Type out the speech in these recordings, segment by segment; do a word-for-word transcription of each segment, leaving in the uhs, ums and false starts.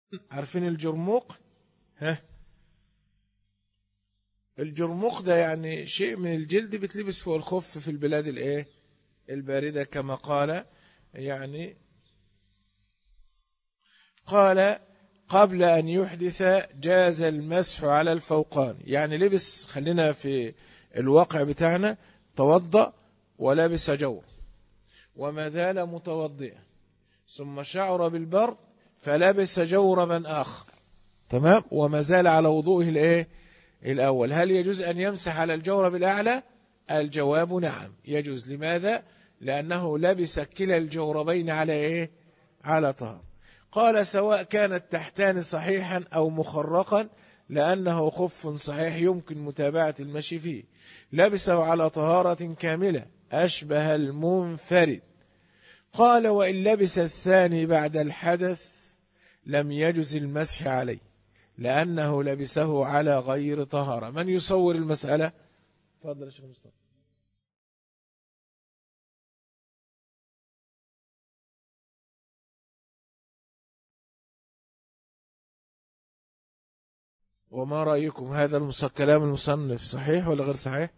عارفين الجرموق؟ ها، الجرموق ده يعني شيء من الجلد بتلبس فوق الخف في البلاد الايه الباردة، كما قال يعني قال قبل أن يحدث جاز المسح على الفوقان. يعني لبس، خلينا في الواقع بتاعنا، توضأ ولبس جور وما زال متوضئا ثم شعر بالبرد فلبس جوربا آخر، تمام، وما زال على وضوءه الايه الأول، هل يجوز أن يمسح على الجورب الأعلى؟ الجواب نعم يجوز. لماذا؟ لأنه لبس كلا الجوربين على إيه؟ على طهر. قال سواء كان التحتان صحيحا أو مخرقا، لأنه خف صحيح يمكن متابعة المشي فيه، لبسه على طهارة كاملة أشبه المنفرد. قال وإن لبس الثاني بعد الحدث لم يجز المسح عليه، لأنه لبسه على غير طهارة. من يصور المسألة؟ تفضل يا شيخ مصطفى. وما رأيكم، هذا المص... كلام المصنف صحيح ولا غير صحيح؟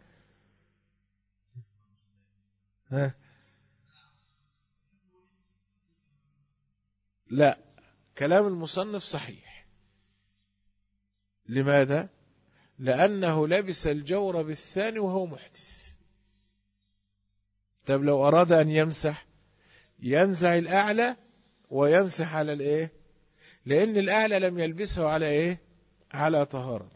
ها؟ لا، كلام المصنف صحيح. لماذا؟ لأنه لبس الجورب الثاني وهو محدث. طب لو أراد أن يمسح ينزع الأعلى ويمسح على الإيه؟ لأن الأعلى لم يلبسه على إيه؟ على طهارة.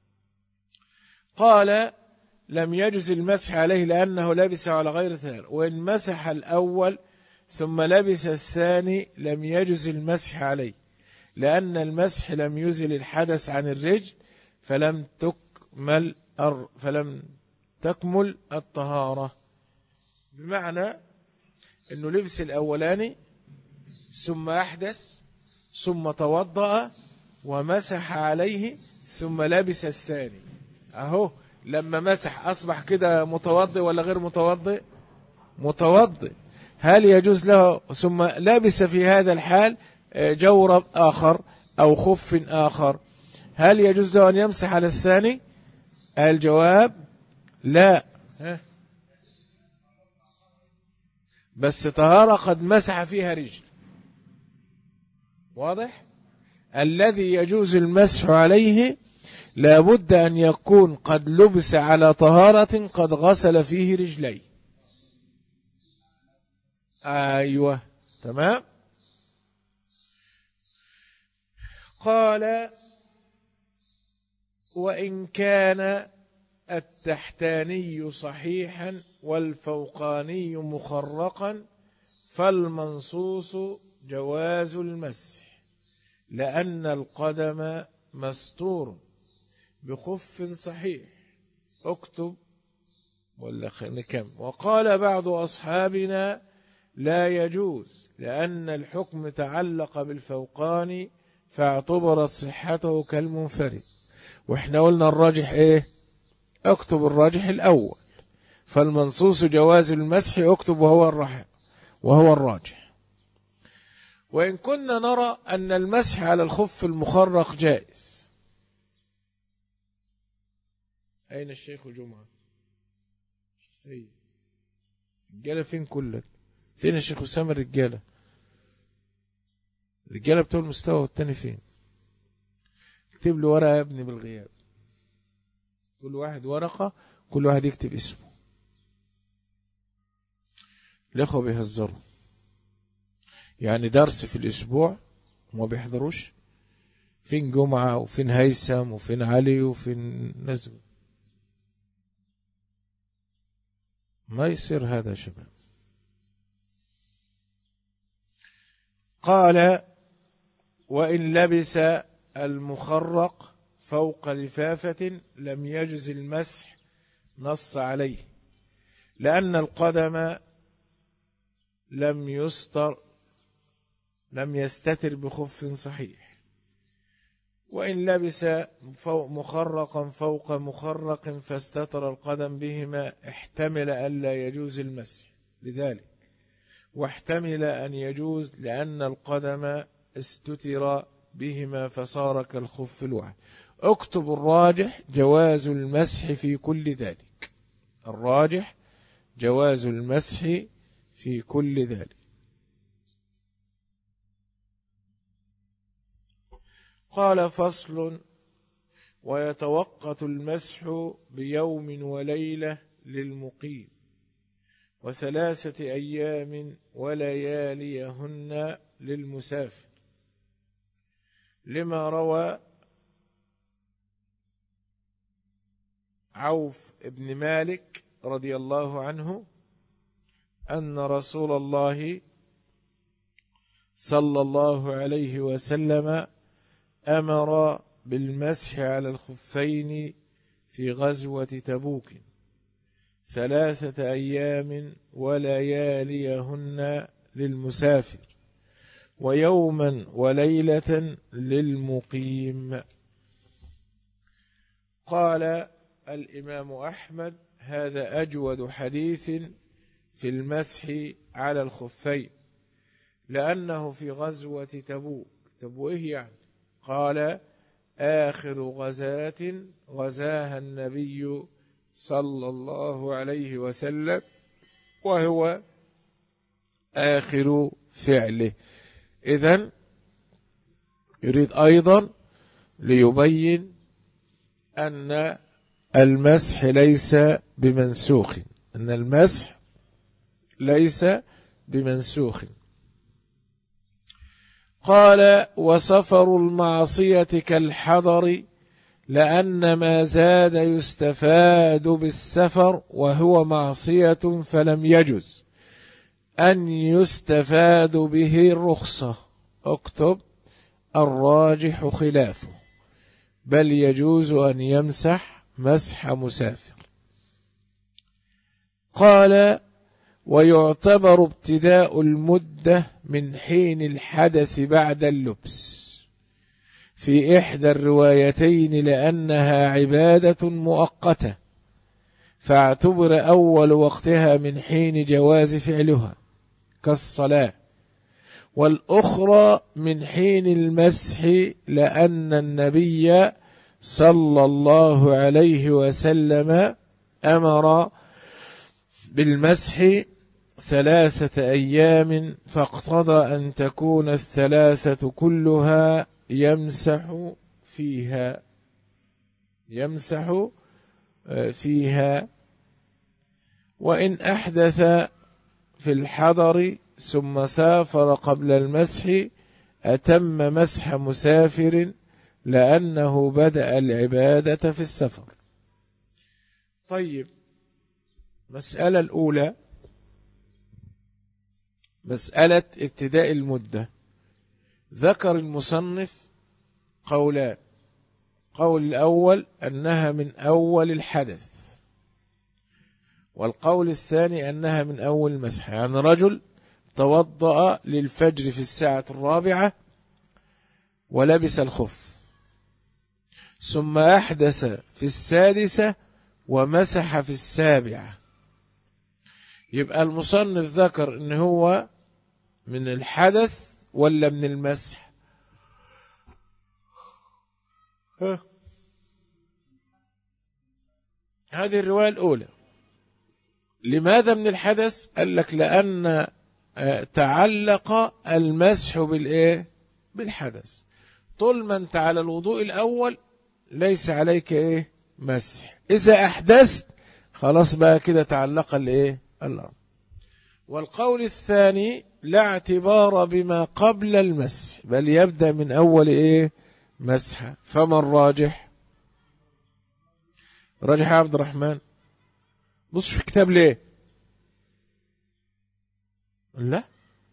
قال لم يجز المسح عليه لأنه لبس على غير طهارة، وإن مسح الأول ثم لبس الثاني لم يجز المسح عليه، لأن المسح لم يزل الحدث عن الرجل فلم تكمل فلم تكمل الطهارة. بمعنى أنه لبس الأولاني ثم أحدث ثم توضأ ومسح عليه ثم لبس الثاني، أهو لما مسح أصبح كده متوضئ ولا غير متوضئ؟ متوضئ. هل يجوز له ثم لبس في هذا الحال جورب آخر أو خف آخر، هل يجوز له أن يمسح على الثاني؟ الجواب لا. بس طهارة قد مسح فيها رجل، واضح؟ الذي يجوز المسح عليه لابد أن يكون قد لبس على طهارة قد غسل فيه رجليه. أيوة تمام. قال وإن كان التحتاني صحيحا والفوقاني مخرقا فالمنصوص جواز المسح، لأن القدم مستور بخف صحيح. اكتب ولا نكم. وقال بعض أصحابنا لا يجوز لأن الحكم تعلق بالفوقاني فاعتبرت صحته كالمنفرد. واحنا قلنا الراجح ايه؟ اكتب الراجح الأول، فالمنصوص جواز المسح اكتب وهو الراجح وهو الراجح. وإن كنا نرى أن المسح على الخف المخرق جائز. أين الشيخ جمعة؟ سيد الرجالة فين كلك؟ فين الشيخ أسامة؟ الرجالة الرجالة بتوع المستوى والتاني فين؟ اكتب له ورقة يا ابني بالغياب، كل واحد ورقة، كل واحد يكتب اسمه. الأخوة بيهزروا، يعني درس في الأسبوع وما بيحضروش. فين جمعة وفين هيثم وفين علي وفين نزل؟ ما يصير هذا يا شباب. قال وإن لبس المخرق فوق لفافة لم يجز المسح، نص عليه، لأن القدم لم يستر لم يستتر بخف صحيح. وإن لبس فوق مخرقا فوق مخرق فاستتر القدم بهما احتمل ألا يجوز المسح لذلك، واحتمل أن يجوز لأن القدم استتر بهما فصار كالخف الواحد. اكتب الراجح جواز المسح في كل ذلك. الراجح جواز المسح في كل ذلك. قال فصل: ويتوقت المسح بيوم وليلة للمقيم، وثلاثة أيام ولياليهن للمسافر، لما روى عوف بن مالك رضي الله عنه أن رسول الله صلى الله عليه وسلم أمر بالمسح على الخفين في غزوة تبوك ثلاثة أيام ولياليهن للمسافر، ويوما وليلة للمقيم. قال الإمام أحمد: هذا أجود حديث في المسح على الخفين، لأنه في غزوة تبوك. تبوك إيه يعني؟ قال: آخر غزاة غزاها النبي صلى الله عليه وسلم، وهو آخر فعله. إذن يريد أيضا ليبين أن المسح ليس بمنسوخ، أن المسح ليس بمنسوخ. قال: وسفر المعصية كالحضر، لأن ما زاد يستفاد بالسفر وهو معصية، فلم يجز أن يستفاد به الرخصة. اكتب: الراجح خلافه، بل يجوز أن يمسح مسح مسافر. قال: ويعتبر ابتداء المدة من حين الحدث بعد اللبس في إحدى الروايتين، لأنها عبادة مؤقتة، فاعتبر أول وقتها من حين جواز فعلها كالصلاة، والأخرى من حين المسح، لأن النبي صلى الله عليه وسلم أمر بالمسح ثلاثة أيام، فاقتضى أن تكون الثلاثة كلها يمسح فيها يمسح فيها وإن أحدث في الحضر ثم سافر قبل المسح أتم مسح مسافر، لأنه بدأ العبادة في السفر. طيب، مسألة الأولى مسألة ابتداء المدة. ذكر المصنف قولان: قول الأول أنها من أول الحدث، والقول الثاني أنها من أول المسح. يعني رجل توضأ للفجر في الساعة الرابعة ولبس الخف، ثم أحدث في السادسة ومسح في السابعة، يبقى المصنف ذكر إن هو من الحدث ولا من المسح؟ ها؟ هذه الرواية الأولى. لماذا من الحدث؟ قال لك لأن تعلق المسح بالإيه؟ بالحدث. طول ما أنت على الوضوء الأول ليس عليك إيه؟ مسح. إذا أحدثت خلاص بقى كده تعلق الإيه؟ الأمر. والقول الثاني: لا اعتبار بما قبل المسح، بل يبدأ من أول إيه؟ مسحة. فما الراجح؟ راجح يا عبد الرحمن؟ بص في كتاب ليه؟ لا،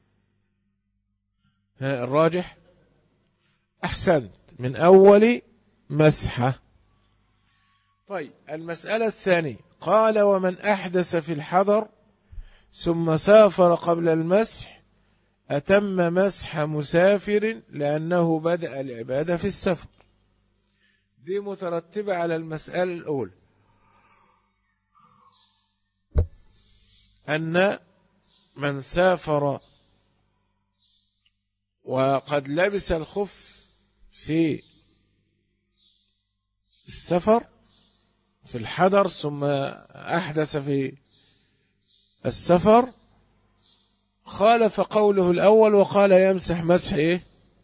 الراجح أحسنت، من أول مسحة. طيب، المسألة الثانية: قال: ومن أحدث في الحضر ثم سافر قبل المسح أتم مسح مسافر، لأنه بدأ العبادة في السفر. دي مترتبة على المسألة الأولى، أن من سافر وقد لبس الخف في السفر في الحضر ثم أحدث في السفر خالف قوله الأول وقال يمسح مسح إيه؟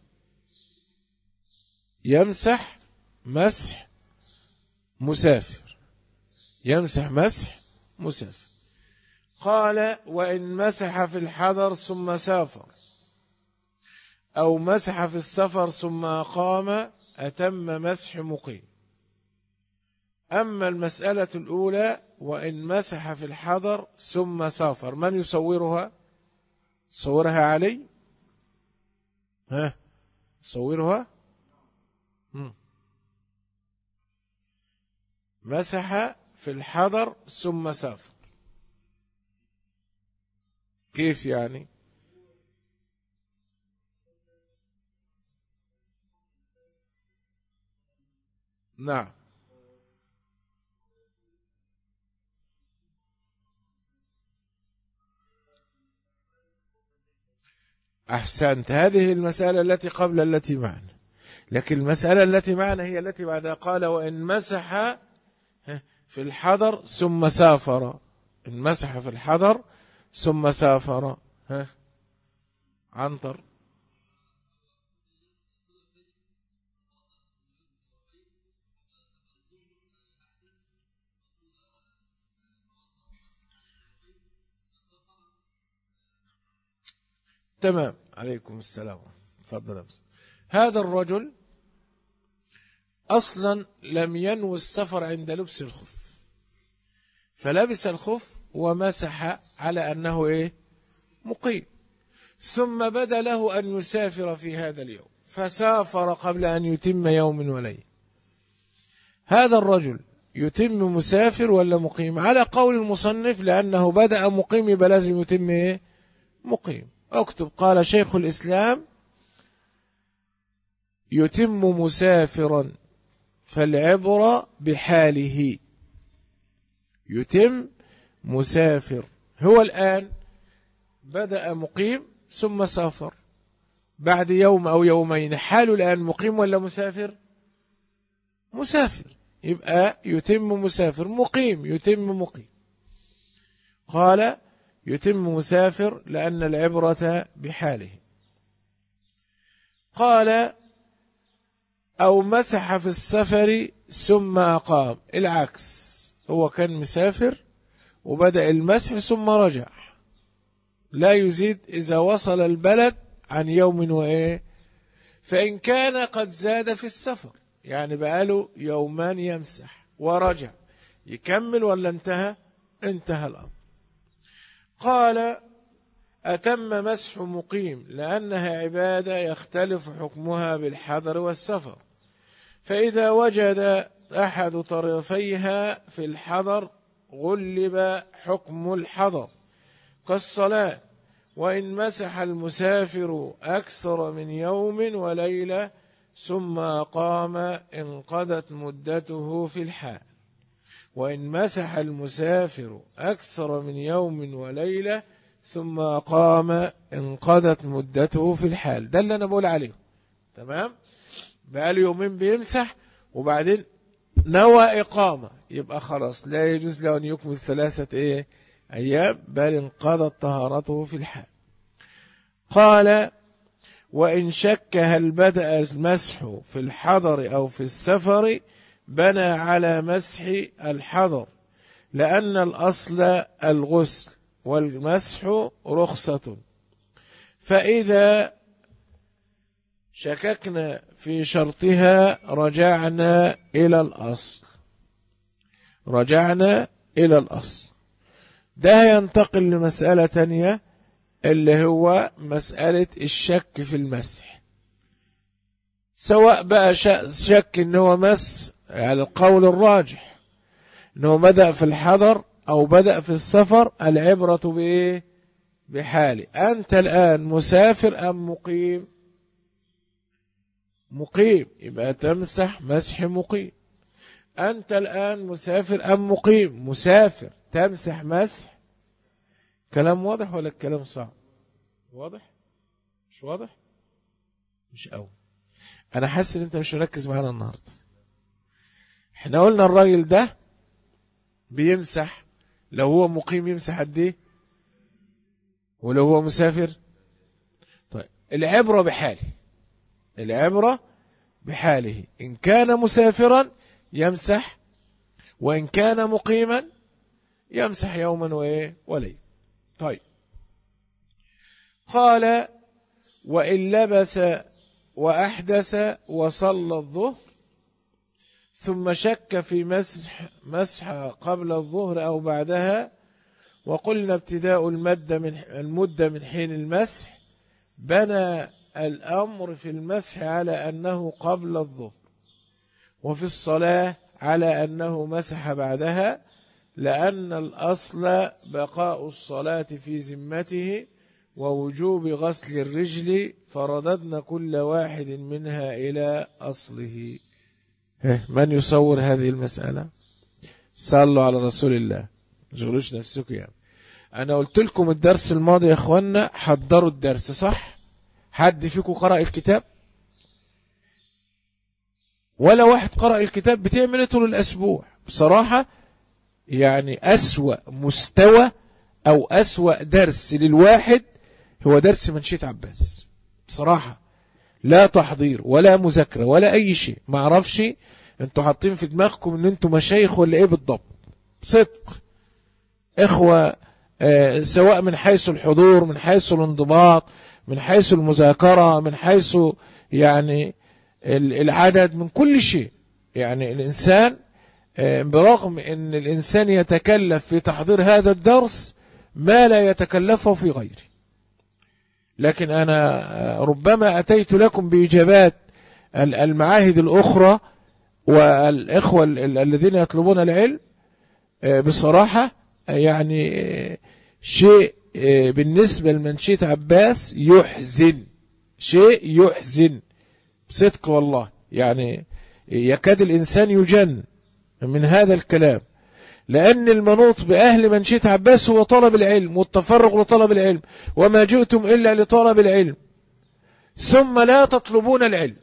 يمسح مسح مسافر، يمسح مسح مسافر. قال وإن مسح في الحضر ثم سافر أو مسح في السفر ثم أقام أتم مسح مقيم. أما المسألة الأولى وإن مسح في الحضر ثم سافر، من يصورها؟ صورها علي؟ ها صورها؟ مم. مسح في الحضر ثم سافر، كيف يعني؟ نعم أحسنت، هذه المسألة التي قبل التي معنا، لكن المسألة التي معنا هي التي بعدها. قال وإن مسح في الحضر ثم سافر، إن مسح في الحضر ثم سافر. ها عنتر. تمام، عليكم السلام، تفضل. هذا الرجل أصلا لم ينوي السفر عند لبس الخف، فلبس الخف ومسح على أنه إيه؟ مقيم، ثم بدا له أن يسافر في هذا اليوم فسافر قبل أن يتم يوم وليلة. هذا الرجل يتم مسافر ولا مقيم؟ على قول المصنف لأنه بدأ مقيم يبقى لازم يتم إيه؟ مقيم. اكتب قال شيخ الإسلام يتم مسافرا فالعبرة بحاله. يتم مسافر، هو الآن بدأ مقيم ثم سافر بعد يوم أو يومين، حاله الآن مقيم ولا مسافر؟ مسافر، يبقى يتم مسافر. مقيم يتم مقيم. قال يتم مسافر لأن العبرة بحاله. قال أو مسح في السفر ثم أقام، العكس، هو كان مسافر وبدأ المسح ثم رجع، لا يزيد إذا وصل البلد عن يوم وإيه. فإن كان قد زاد في السفر، يعني بقاله يومان يمسح ورجع، يكمل ولا انتهى؟ انتهى الأمر. قال أتم مسح مقيم لأنها عبادة يختلف حكمها بالحضر والسفر، فإذا وجد أحد طرفيها في الحضر غلب حكم الحضر كالصلاة. وإن مسح المسافر أكثر من يوم وليلة ثم قام انقضت مدته في الحال. وإن مسح المسافر أكثر من يوم وليلة ثم قام انقضت مدته في الحال. ده اللي أنا بقول عليه. تمام؟ بقاله يومين بيمسح وبعدين نوى إقامة، يبقى خلاص لا يجوز له أن يكمل ثلاثة إيه أيام، بل انقضت طهارته في الحال. قال وإن شك هل بدأ المسح في الحضر أو في السفر بنى على مسح الحضر، لأن الأصل الغسل والمسح رخصة. فإذا شككنا في شرطها رجعنا إلى الأصل، رجعنا إلى الأصل. ده ينتقل لمسألة تانية اللي هو مسألة الشك في المسح، سواء بقى شك إنه هو مس على يعني القول الراجح إنه بدأ في الحضر أو بدأ في السفر، العبرة بإيه؟ بحالي. أنت الآن مسافر أم مقيم؟ مقيم، يبقى تمسح مسح مقيم. أنت الآن مسافر أم مقيم؟ مسافر، تمسح مسح. كلام واضح ولا الكلام صعب؟ واضح؟ مش واضح؟ مش أول. أنا حاسس إن أنت مش مركز معانا النهاردة. إحنا قلنا الراجل ده بيمسح لو هو مقيم يمسح قد إيه، ولو هو مسافر. طيب العبرة بحاله، العبرة بحاله، إن كان مسافرا يمسح، وإن كان مقيما يمسح يوما وإيه وليلة. طيب قال وإن لبس وأحدث وصلى الظهر ثم شك في مسح مسح قبل الظهر أو بعدها، وقلنا ابتداء المدة من المدة من حين المسح، بنى الأمر في المسح على أنه قبل الظهر، وفي الصلاة على أنه مسح بعدها، لأن الأصل بقاء الصلاة في ذمته ووجوب غسل الرجل، فرددنا كل واحد منها إلى أصله. من يصور هذه المسألة؟ صلوا على رسول الله، مشغلوش نفسكم يعني. أنا قلت لكم الدرس الماضي يا أخوانا حضروا الدرس صح؟ حد فيكم قرأ الكتاب؟ ولا واحد قرأ الكتاب؟ بتعمل ايه طول الأسبوع؟ بصراحة يعني أسوأ مستوى أو أسوأ درس للواحد هو درس منشية عباس بصراحة. لا تحضير ولا مذاكرة ولا أي شيء. ما أعرفش أنتوا حاطين في دماغكم أن أنتوا مشايخ ولا إيه بالضبط. صدق إخوة، آه سواء من حيث الحضور، من حيث الانضباط، من حيث المذاكرة، من حيث يعني العدد، من كل شيء. يعني الإنسان آه برغم أن الإنسان يتكلف في تحضير هذا الدرس ما لا يتكلفه في غيره، لكن أنا ربما أتيت لكم بإجابات المعاهد الأخرى والإخوة الذين يطلبون العلم بصراحة يعني شيء بالنسبة لمنشية عباس يحزن، شيء يحزن بصدق والله. يعني يكاد الإنسان يجن من هذا الكلام، لأن المنوط بأهل منشية عباس هو طلب العلم والتفرغ لطلب العلم، وما جئتم إلا لطلب العلم، ثم لا تطلبون العلم،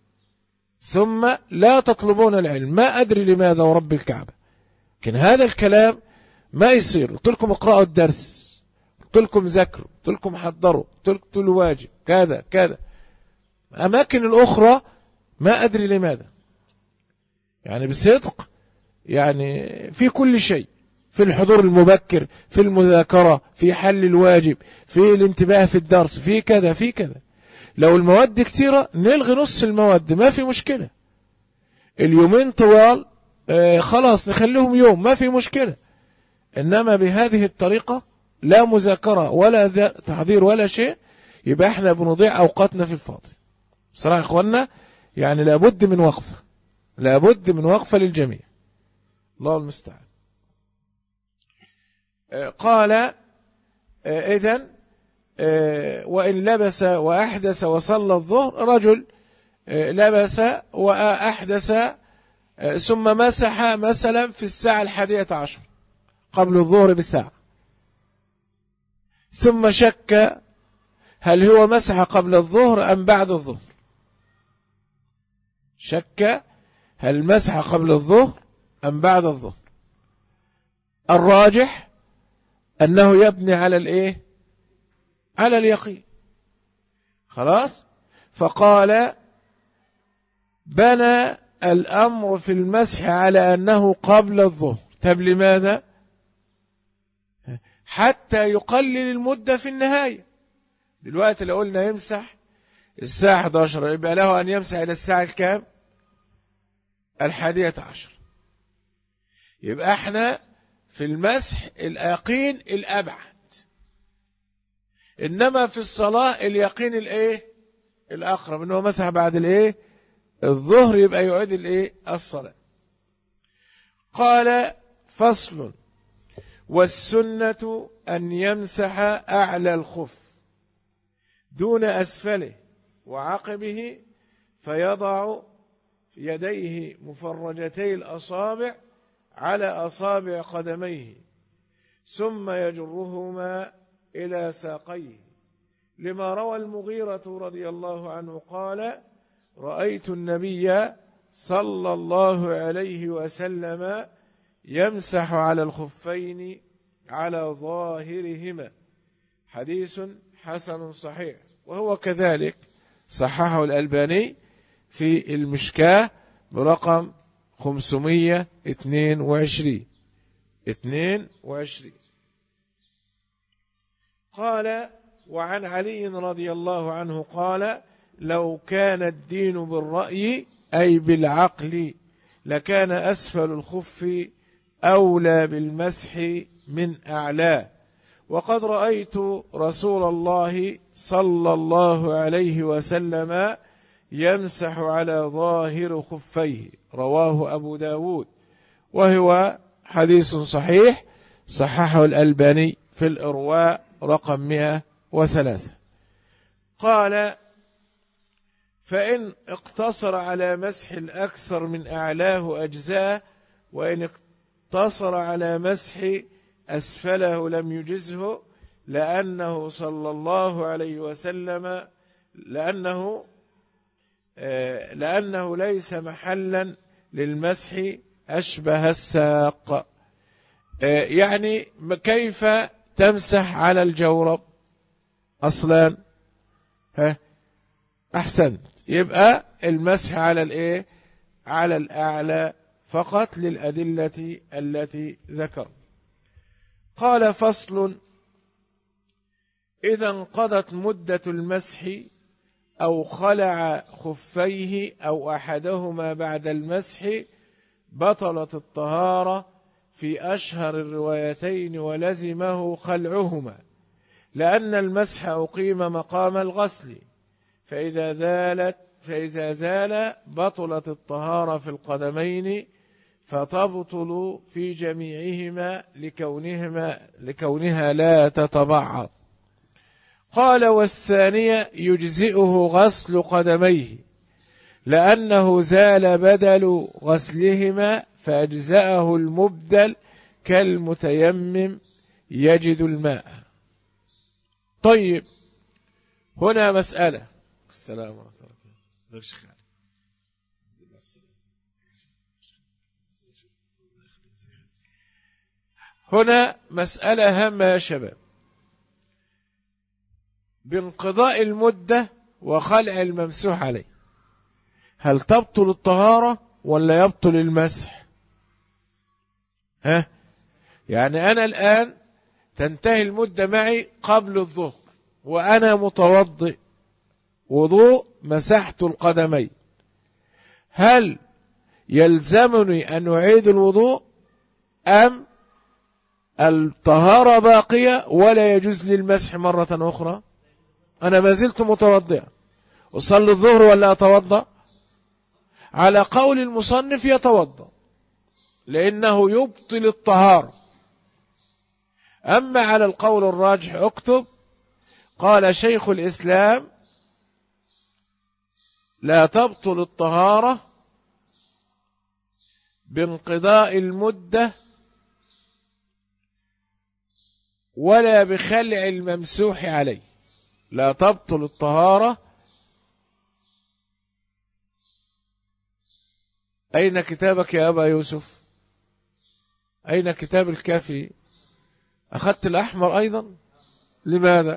ثم لا تطلبون العلم. ما أدري لماذا ورب الكعبة، لكن هذا الكلام ما يصير. قلت لكم اقرأوا الدرس، قلت لكم ذاكروا، قلت لكم حضروا، قلت لكم الواجب كذا كذا. أماكن الأخرى ما أدري لماذا. يعني بصدق يعني في كل شيء، في الحضور المبكر، في المذاكرة، في حل الواجب، في الانتباه في الدرس، في كذا في كذا. لو المواد كتيرة نلغي نص المواد ما في مشكلة. اليومين طوال آه خلاص نخليهم يوم ما في مشكلة. إنما بهذه الطريقة لا مذاكرة ولا تحضير ولا شيء، يبقى احنا بنضيع أوقاتنا في الفاضي. بصراحة يا إخوانا يعني لابد من وقفة، لابد من وقفة للجميع. الله المستعان. قال إذن وإن لبس وأحدث وصلى الظهر، رجل لبس وأحدث ثم مسح مثلا في الساعة الحادية عشر قبل الظهر بساعة، ثم شك هل هو مسح قبل الظهر أم بعد الظهر. شك هل مسح قبل الظهر أم بعد الظهر. الراجح أنه يبني على الإيه؟ على اليقين. خلاص. فقال بنى الأمر في المسح على أنه قبل الظهر. طب لماذا؟ حتى يقلل المدة في النهاية. دلوقتي لو قلنا يمسح الساعة إحدى عشر يبقى له أن يمسح إلى الساعة الكام؟ الحادية عشر. يبقى احنا في المسح اليقين الأبعد، إنما في الصلاة اليقين الإيه؟ الأقرب، إنه مسح بعد الإيه؟ الظهر، يبقى يعيد الإيه؟ الصلاة. قال فصل: والسنة أن يمسح أعلى الخف دون أسفله وعقبه، فيضع يديه مفرجتي الأصابع على أصابع قدميه، ثم يجرهما إلى ساقيه، لما روى المغيرة رضي الله عنه قال: رأيت النبي صلى الله عليه وسلم يمسح على الخفين على ظاهرهما، حديث حسن صحيح. وهو كذلك صححه الألباني في المشكاة برقم خمسمائة واثنين وعشرين اثنين وعشرين. قال: وعن علي رضي الله عنه قال: لو كان الدين بالرأي أي بالعقل لكان أسفل الخف أولى بالمسح من أعلاه، وقد رأيت رسول الله صلى الله عليه وسلم يمسح على ظاهر خفيه، رواه أبو داود، وهو حديث صحيح صححه الألباني في الإرواء رقم مئة وثلاثة. قال: فإن اقتصر على مسح الأكثر من أعلاه أجزاء، وإن اقتصر على مسح أسفله لم يجزه، لأنه صلى الله عليه وسلم لأنه لأنه ليس محلا للمسح أشبه الساق. يعني كيف تمسح على الجورب أصلا؟ ها أحسنت، يبقى المسح على الإيه؟ على الأعلى فقط للأدلة التي ذكر. قال: فصل: إذا انقضت مدة المسح أو خلع خفيه أو أحدهما بعد المسح بطلت الطهارة في أشهر الروايتين ولزمه خلعهما، لأن المسح أقيم مقام الغسل، فإذا زالت فإذا زال بطلت الطهارة في القدمين، فتبطل في جميعهما لكونهما لكونها لا تتبعض. قال: والثانية يجزئه غسل قدميه، لأنه زال بدل غسلهما فأجزأه المبدل كالمتيمم يجد الماء. طيب، هنا مسألة. السلام عليكم. هنا مسألة هامة يا شباب. بانقضاء المدة وخلع الممسوح عليه، هل تبطل الطهارة ولا يبطل المسح؟ ها؟ يعني أنا الآن تنتهي المدة معي قبل الظهر وأنا متوضئ وضوء مسحت القدمين، هل يلزمني أن أعيد الوضوء أم الطهارة باقية ولا يجوز لي المسح مرة أخرى؟ أنا ما زلت متوضئا، أصلي الظهر ولا أتوضأ؟ على قول المصنف يتوضأ لأنه يبطل الطهارة. أما على القول الراجح اكتب: قال شيخ الإسلام: لا تبطل الطهارة بانقضاء المدة ولا بخلع الممسوح عليه. لا تبطل الطهارة. أين كتابك يا أبا يوسف؟ أين كتاب الكافي؟ أخذت الأحمر أيضا؟ لماذا؟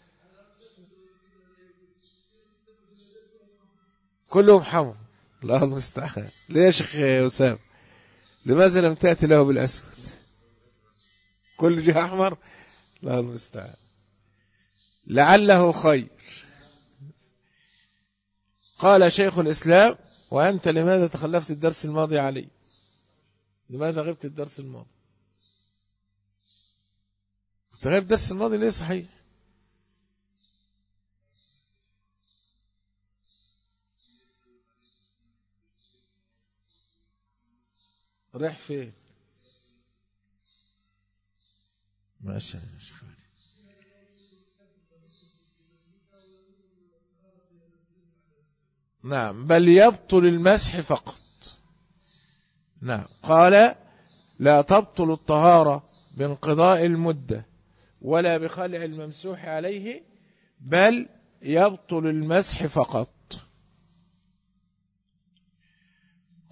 كلهم حمر. الله المستعان. ليه يا شيخ وسام؟ لماذا لم تأتي له بالأسود؟ كل جه أحمر. الله المستعان، لعله خير. قال شيخ الإسلام: وأنت لماذا تخلفت الدرس الماضي علي؟ لماذا غبت الدرس الماضي؟ كنت غيب الدرس الماضي ليه؟ صحيح. رايح فين؟ ماشي يا شيخ علي. نعم، بل يبطل المسح فقط. نعم، قال: لا تبطل الطهارة بانقضاء المدة ولا بخلع الممسوح عليه، بل يبطل المسح فقط.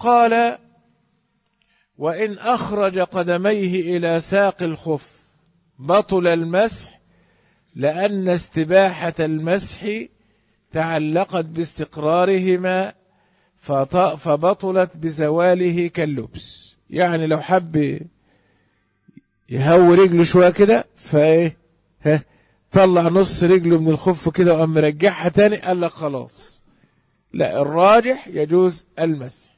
قال وإن أخرج قدميه إلى ساق الخف بطل المسح، لأن استباحة المسح تعلقت باستقرارهما فبطلت بزواله كاللبس. يعني لو حب يهوي رجله شوية كده فايه ها طلع نص رجله من الخف كده وقام مرجعها تاني، قال لك خلاص. لا، الراجح يجوز المسح.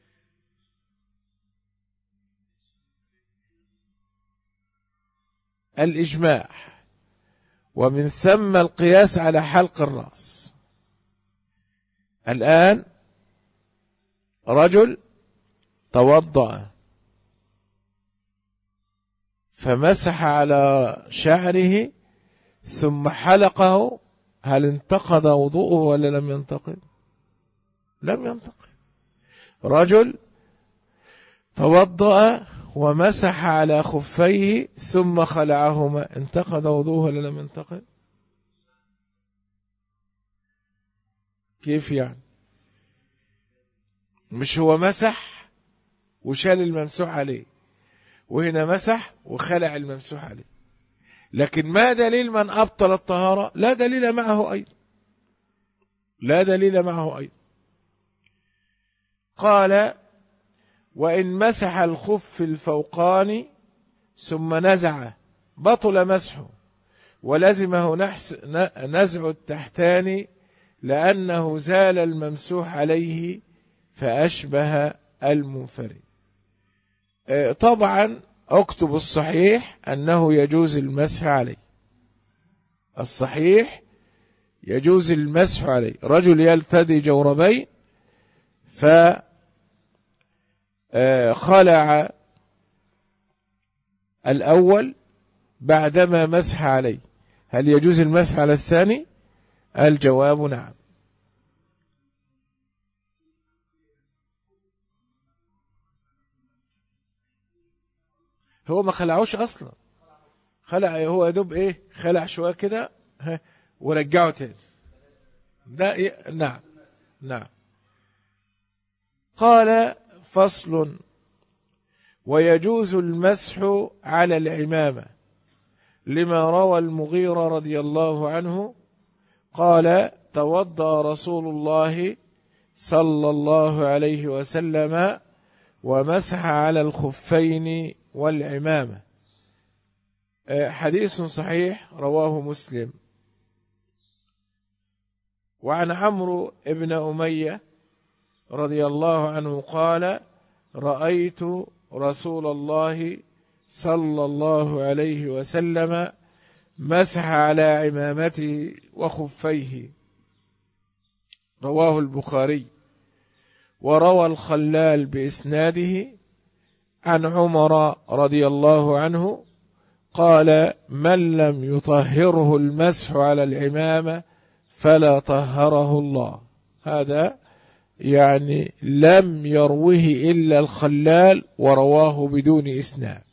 الإجماع، ومن ثم القياس على حلق الرأس. الآن رجل توضأ فمسح على شعره ثم حلقه، هل انتقض وضوءه ولا لم ينتقض؟ لم ينتقض. رجل توضأ ومسح على خفيه ثم خلعهما، انتقض وضوءه ولا لم ينتقض؟ كيف يعني؟ مش هو مسح وشال الممسوح عليه، وهنا مسح وخلع الممسوح عليه، لكن ما دليل من أبطل الطهارة؟ لا دليل معه أيضا، لا دليل معه أيضا. قال وإن مسح الخف الفوقاني ثم نزعه بطل مسحه، ولزمه نزع التحتاني لأنه زال الممسوح عليه فأشبه المنفرد. طبعا اكتب الصحيح أنه يجوز المسح عليه، الصحيح يجوز المسح عليه. رجل يلتدي جوربين فخلع الأول بعدما مسح عليه، هل يجوز المسح على الثاني؟ الجواب نعم. هو ما خلعوش أصلا، خلع هو يدوب إيه، خلع شوية كده ورجعه تاني. ده إيه؟ نعم نعم. قال فصل ويجوز المسح على العمامة لما روى المغيرة رضي الله عنه قال توضأ رسول الله صلى الله عليه وسلم ومسح على الخفين والعمامة. حديث صحيح رواه مسلم. وعن عمرو بن أمية رضي الله عنه قال رأيت رسول الله صلى الله عليه وسلم مسح على عمامته وخفيه، رواه البخاري. وروى الخلال بإسناده عن عمر رضي الله عنه قال من لم يطهره المسح على العمامة فلا طهره الله. هذا يعني لم يروه إلا الخلال ورواه بدون إسناد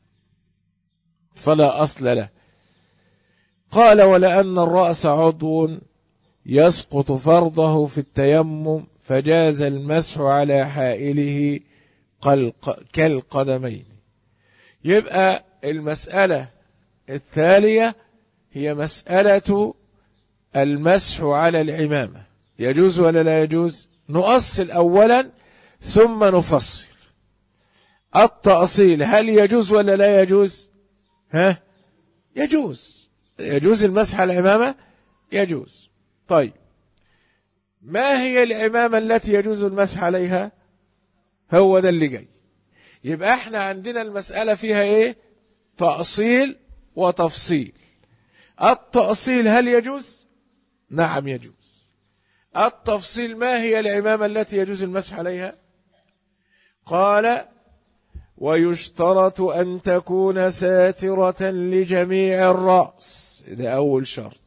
فلا أصل له. قال ولأن الرأس عضو يسقط فرضه في التيمم فجاز المسح على حائله كالقدمين. يبقى المسألة التالية هي مسألة المسح على العمامة، يجوز ولا لا يجوز؟ نؤصل أولا ثم نفصل. التأصيل هل يجوز ولا لا يجوز؟ ها يجوز، يجوز المسح على العمامة، يجوز. طيب ما هي العمامة التي يجوز المسح عليها؟ هو ده اللي جاي. يبقى احنا عندنا المسألة فيها ايه؟ تأصيل وتفصيل. التأصيل هل يجوز؟ نعم يجوز. التفصيل ما هي العمامة التي يجوز المسح عليها؟ قال ويشترط أن تكون ساترة لجميع الرأس، ده أول شرط.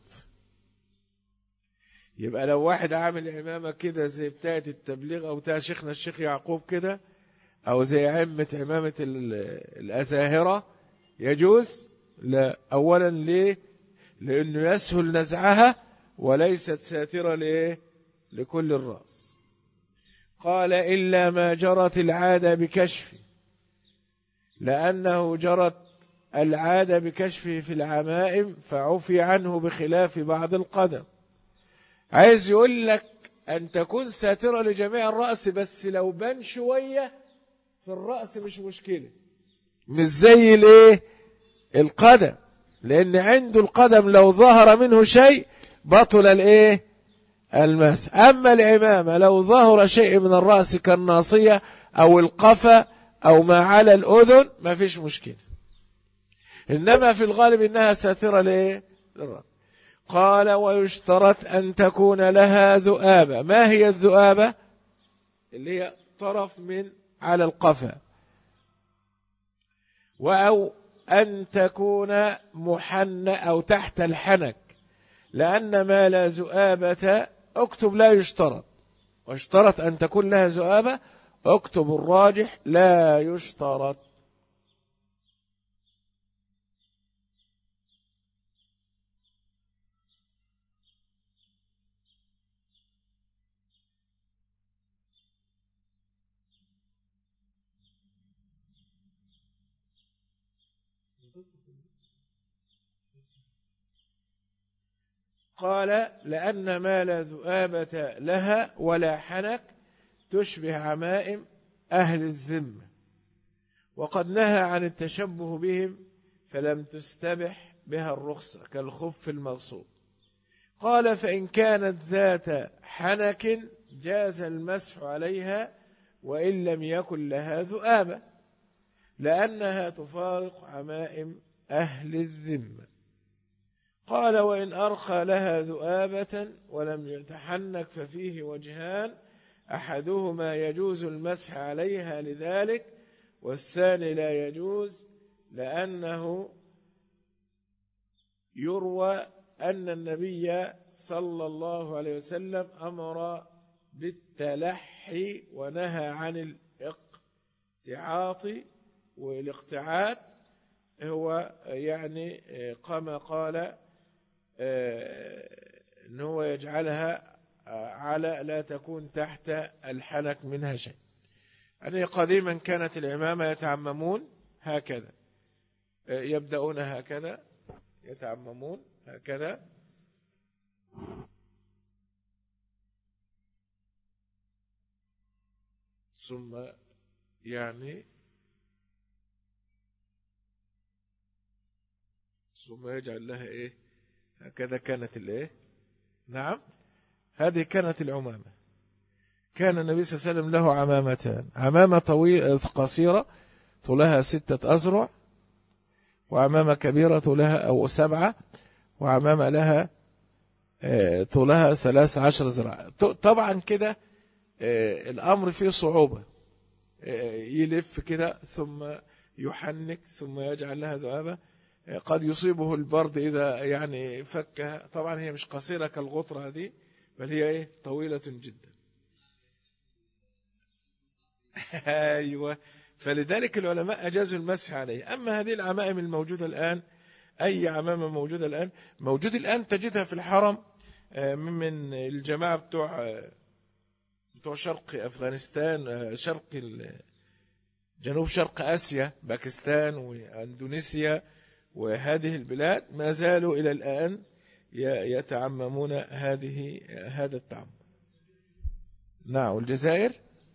يبقى لو واحد عامل عمامة كده زي بتاعة التبليغ أو بتاع شيخنا الشيخ يعقوب كده، أو زي عمة عمامة الأزاهرة، يجوز؟ لا. أولا ليه؟ لأنه يسهل نزعها وليست ساترة ليه؟ لكل الرأس. قال إلا ما جرت العادة بكشفه، لأنه جرت العادة بكشفه في العمائم فعفي عنه بخلاف بعض القدم. عايز يقول لك أن تكون ساترة لجميع الرأس، بس لو بان شوية في الرأس مش مشكلة، مش زي الايه القدم، لأن عنده القدم لو ظهر منه شيء بطل الايه المسح. أما العمامة لو ظهر شيء من الرأس كالناصية أو القفا أو ما على الأذن ما فيش مشكلة، إنما في الغالب إنها ساترة ليه للرأس. قال ويشترط أن تكون لها ذؤابة. ما هي الذؤابة؟ اللي هي طرف من على القفا، أو أن تكون محنة أو تحت الحنك، لأن ما لا ذؤابة اكتب لا يشترط، واشترط أن تكون لها ذؤابة، اكتب الراجح لا يشترط. قال لأن ما لا ذؤابة لها ولا حنك تشبه عمائم أهل الذمة، وقد نهى عن التشبه بهم فلم تستبح بها الرخصة كالخف المغصوب. قال فإن كانت ذات حنك جاز المسح عليها وإن لم يكن لها ذؤابة، لأنها تفارق عمائم أهل الذمة. قال وإن أرخى لها ذؤابة ولم يتحنك ففيه وجهان، أحدهما يجوز المسح عليها لذلك، والثاني لا يجوز، لأنه يروى أن النبي صلى الله عليه وسلم أمر بالتلحي ونهى عن الاقتعاط، والاقتعاط هو يعني كما قال ان هو يجعلها على لا تكون تحت الحنك منها شيء. يعني قديما كانت العمامة يتعممون هكذا، يبدأون هكذا، يتعممون هكذا، ثم يعني ثم يجعل لها ايه هكذا. كانت الايه نعم هذه كانت العمامة. كان النبي صلى الله عليه وسلم له عمامتان، عمامة طويلة قصيرة طولها ستة أذرع، وعمامة كبيرة طولها أو سبعة، وعمامة لها طولها ثلاث عشر ذراع. طبعا كده الأمر فيه صعوبة، يلف كده ثم يحنك ثم يجعل لها ذؤابة، قد يصيبه البرد إذا يعني فكها. طبعا هي مش قصيرة كالغطرة هذه، بل هي إيه طويلة جدا. أيوة، فلذلك العلماء أجازوا المسح عليه. أما هذه العمائم الموجودة الآن، أي عمامة موجودة الآن موجود الآن تجدها في الحرم من الجماعة بتوع بتوع شرق أفغانستان، شرق جنوب شرق آسيا، باكستان وأندونيسيا وهذه البلاد، ما زالوا إلى الآن يتعممون هذه هذا التعمم. نعم، والجزائر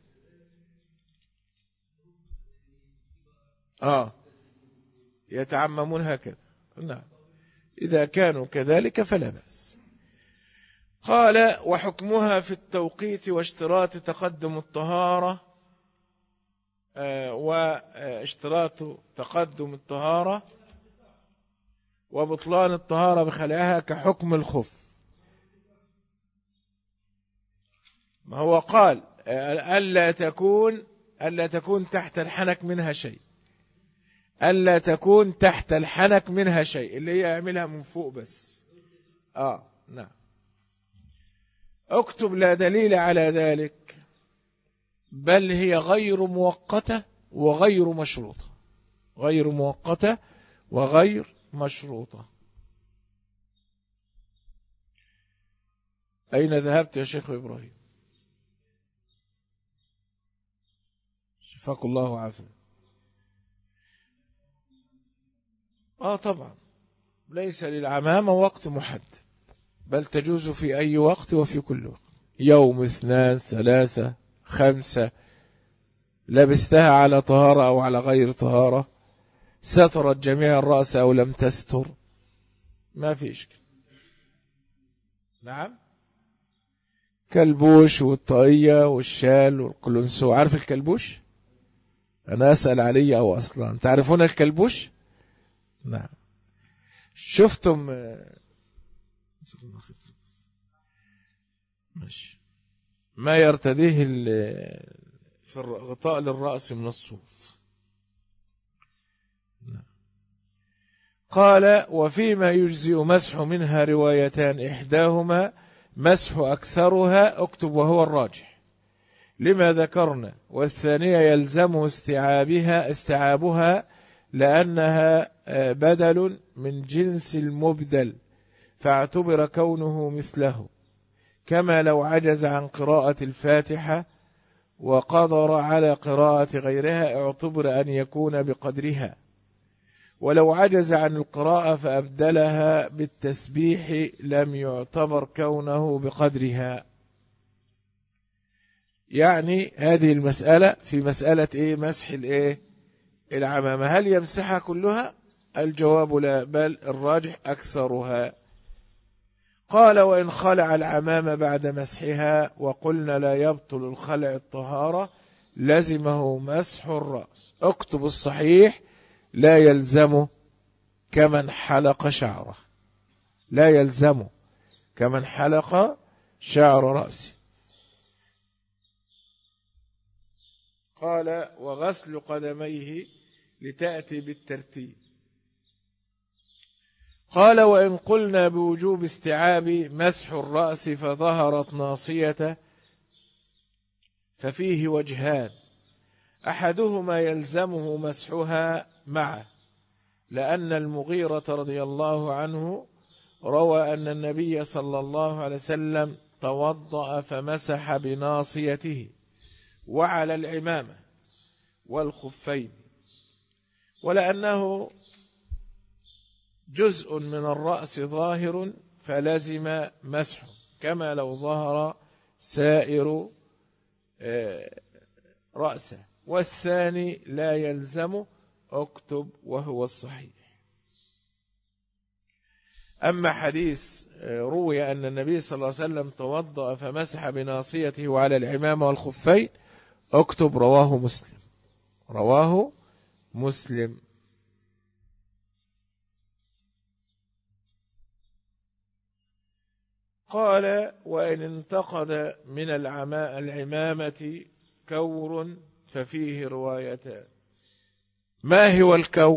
آه يتعممون هكذا. نعم، إذا كانوا كذلك فلا بأس. قال وحكمها في التوقيت واشتراط تقدم الطهارة آه واشتراط تقدم الطهارة وبطلان الطهارة بخلعها كحكم الخف. ما هو قال ألا تكون ألا تكون تحت الحنك منها شيء، ألا تكون تحت الحنك منها شيء، اللي هي يعملها من فوق بس. آه نعم. اكتب لا دليل على ذلك، بل هي غير مؤقتة وغير مشروطة، غير مؤقتة وغير مشروطة. أين ذهبت يا شيخ إبراهيم؟ شفاك الله وعافية. اه طبعا ليس للعمامة وقت محدد، بل تجوز في أي وقت وفي كل وقت، يوم اثنان ثلاثة خمسة، لبستها على طهارة أو على غير طهارة، سترت جميع الرأس أو لم تستر، ما في إشكال. نعم، كلبوش والطاقية والشال والقلنسو. عارف الكلبوش؟ أنا أسأل علي أو أصلا تعرفون الكلبوش؟ نعم. شفتم ماشي ما يرتديه في الغطاء للرأس من الصوف. قال وفيما يجزئ مسح منها روايتان، إحداهما مسح أكثرها، اكتب وهو الراجح لما ذكرنا، والثانية يلزم استيعابها استيعابها لأنها بدل من جنس المبدل، فاعتبر كونه مثله، كما لو عجز عن قراءة الفاتحة وقدر على قراءة غيرها اعتبر أن يكون بقدرها، ولو عجز عن القراءة فأبدلها بالتسبيح لم يعتبر كونه بقدرها. يعني هذه المسألة في مسألة إيه؟ مسح الإيه؟ العمامة، هل يمسحها كلها؟ الجواب لا، بل الراجح أكثرها. قال وإن خلع العمامة بعد مسحها، وقلنا لا يبطل الخلع الطهارة، لزمه مسح الرأس، اكتب الصحيح لا يلزمه كمن حلق شعره، لا يلزمه كمن حلق شعر رأسه. قال وغسل قدميه لتأتي بالترتيب. قال وإن قلنا بوجوب استيعاب مسح الرأس فظهرت ناصية ففيه وجهان، أحدهما يلزمه مسحها معه، لأن المغيرة رضي الله عنه روى أن النبي صلى الله عليه وسلم توضأ فمسح بناصيته وعلى العمامة والخفين، ولأنه جزء من الرأس ظاهر فلزم مسحه، كما لو ظهر سائر رأسه. والثاني لا يلزمه، اكتب وهو الصحيح. أما حديث روي أن النبي صلى الله عليه وسلم توضأ فمسح بناصيته وعلى العمامة والخفين، اكتب رواه مسلم، رواه مسلم. قال وإن انتقد من العمامة كور ففيه روايتان. ما هو الكور؟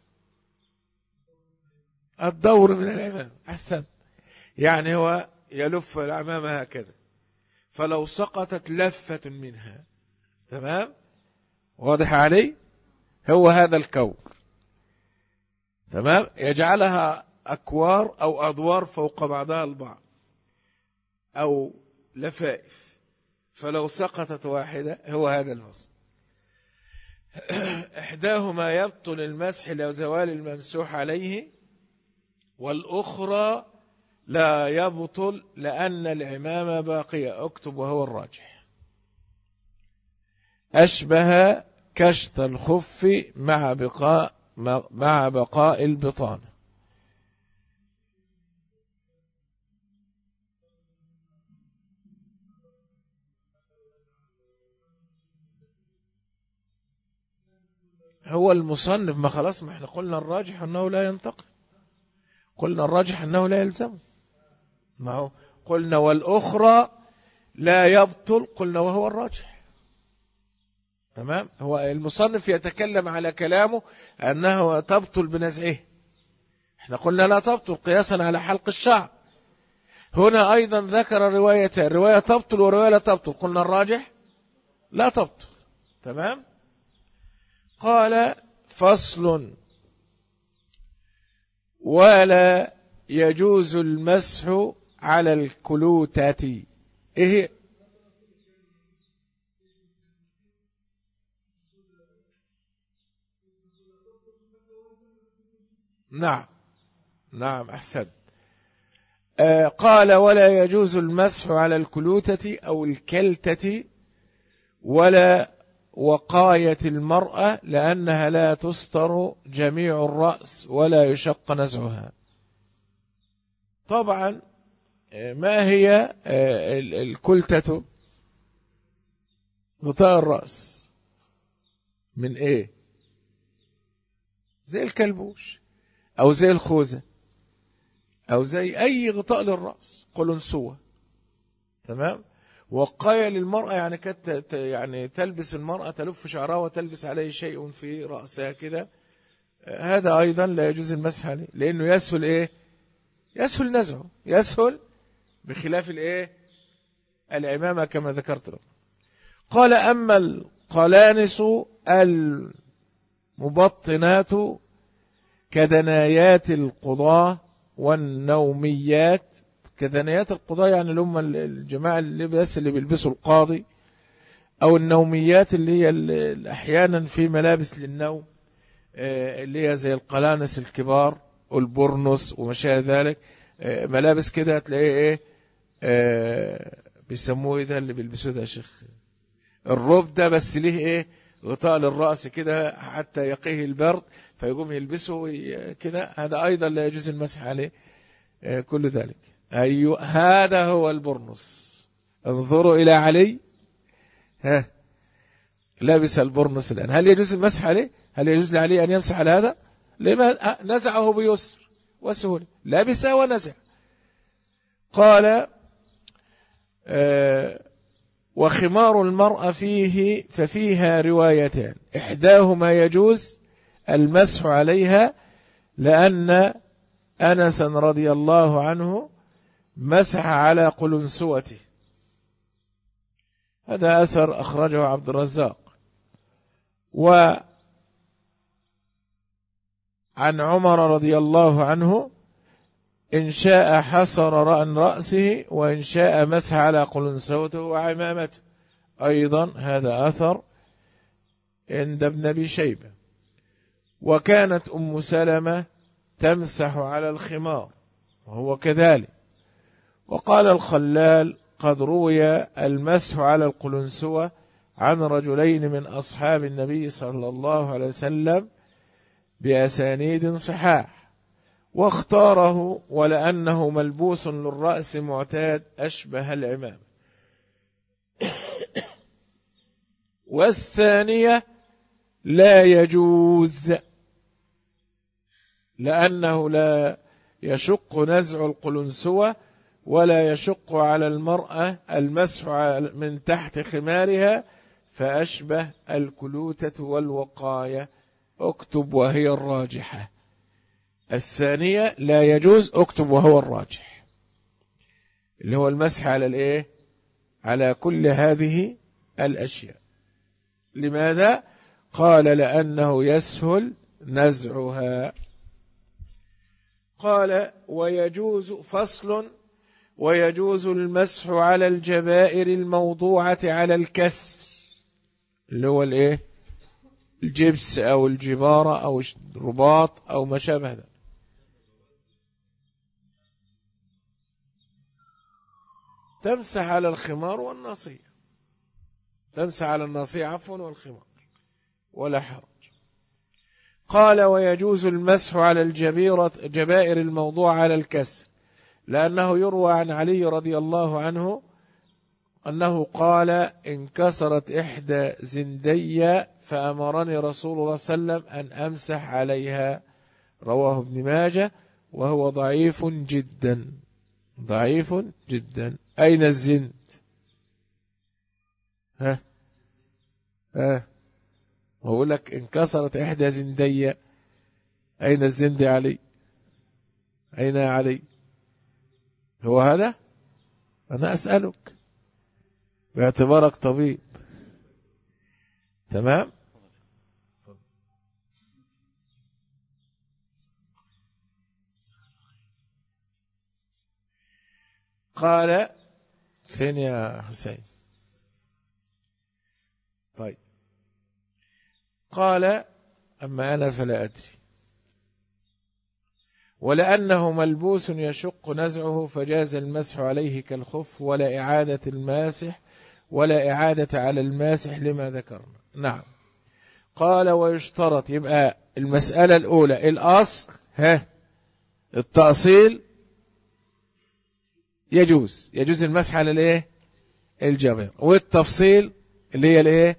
الدور من العمامة. أحسن، يعني هو يلف العمامة هكذا، فلو سقطت لفة منها، تمام، واضح علي؟ هو هذا الكور، تمام، يجعلها أكوار أو أدوار فوق بعضها البعض أو لفائف، فلو سقطت واحدة هو هذا الوصف. إحداهما يبطل المسح لزوال الممسوح عليه، والأخرى لا يبطل لأن العمامة باقية، اكتب وهو الراجح. أشبه كشط الخف مع بقاء مع بقاء البطانة. هو المصنف ما خلاص، ما احنا قلنا الراجح أنه لا ينتقد، قلنا الراجح أنه لا يلزم، ما هو قلنا والأخرى لا يبطل، قلنا وهو الراجح، تمام. هو المصنف يتكلم على كلامه أنه تبطل بنزعه، احنا قلنا لا تبطل قياسا على حلق الشعر. هنا أيضا ذكر روايتين، رواية تبطل ورواية لا تبطل، قلنا الراجح لا تبطل، تمام. قال فصل ولا يجوز المسح على الكلوتة. ايه نعم نعم أحسن. آه قال ولا يجوز المسح على الكلوتة أو الكلتة ولا وقاية المرأة لأنها لا تستر جميع الرأس ولا يشق نزعها. طبعا ما هي الكلتة؟ غطاء الرأس من ايه؟ زي الكلبوش او زي الخوذة او زي اي غطاء للرأس، قلنسوة. تمام. وقاية للمرأة يعني كانت يعني تلبس المرأة تلف شعرها وتلبس عليه شيء في رأسها كده، هذا ايضا لا يجوز المسح عليه لانه يسهل ايه؟ يسهل نزعه، يسهل، بخلاف الايه؟ العمامة كما ذكرت لكم. قال أما القلانس المبطنات كدنايات القضاة والنوميات. كدنايات القضاة يعني اللي هم الجماعة اللي بس اللي بيلبسوا القاضي، أو النوميات اللي هي أحيانا في ملابس للنوم اللي هي زي القلانس الكبار والبرنس وما شابه ذلك، ملابس كده تلاقيه ايه آه بيسموه ايه ده اللي بيلبسوه ده يا شيخ؟ الروب ده، بس ليه ايه؟ غطاء للرأس كده حتى يقيه البرد فيقوم يلبسه كده، هذا ايضا لا يجوز المسح عليه. آه كل ذلك ايوه هذا هو البرنس. انظروا الى علي، ها لابس البرنس الان، هل يجوز المسح عليه؟ هل يجوز لعلي ان يمسح على هذا؟ لما نزعه بيسر وسهوله، لابس ونزع. قال آه وخمار المرأة فيه ففيها روايتان، إحداهما يجوز المسح عليها لأن أنس رضي الله عنه مسح على قلنسوته، هذا أثر أخرجه عبد الرزاق. وعن عمر رضي الله عنه إن شاء حصر رأن رأسه وإن شاء مسح على قلنسوته وعمامته، أيضا هذا أثر عند ابن أبي شيبة. وكانت أم سلمة تمسح على الخمار وهو كذلك. وقال الخلال قد روي المسح على القلنسوة عن رجلين من أصحاب النبي صلى الله عليه وسلم بأسانيد صحاح، واختاره ولأنه ملبوس للرأس معتاد أشبه العمام. والثانية لا يجوز لأنه لا يشق نزع القلنسوة ولا يشق على المرأة المسح من تحت خمارها فأشبه الكلوتة والوقاية. اكتب وهي الراجحة. الثانية لا يجوز، اكتب وهو الراجح، اللي هو المسح على الايه؟ على كل هذه الأشياء. لماذا؟ قال لأنه يسهل نزعها. قال ويجوز فصل ويجوز المسح على الجبائر الموضوعة على الكسر، اللي هو الايه؟ الجبس أو الجبارة أو الرباط أو ما شابه ذلك. تمسح على الخمار والناصية، تمسح على الناصية عفوا والخمار ولا حرج. قال ويجوز المسح على الجبيرة جبائر الموضوع على الكسر لأنه يروى عن علي رضي الله عنه أنه قال انكسرت إحدى زندي فأمرني رسول الله صلى الله عليه وسلم أن أمسح عليها، رواه ابن ماجه وهو ضعيف جدا، ضعيف جدا. أين الزند؟ ها ها وأقول لك انكسرت إحدى زندي، أين الزند يا علي؟ أين يا علي؟ هو هذا؟ أنا أسألك باعتبارك طبيب. تمام. قال فين يا حسين؟ طيب. قال أما أنا فلا أدري. ولأنه ملبوس يشق نزعه فجاز المسح عليه كالخف، ولا إعادة الماسح ولا إعادة على الماسح لما ذكرنا. نعم. قال ويشترط، يبقى المسألة الأولى الأصل ها التأصيل يجوز يجوز المسح على الايه الجبيرة، والتفصيل اللي هي الايه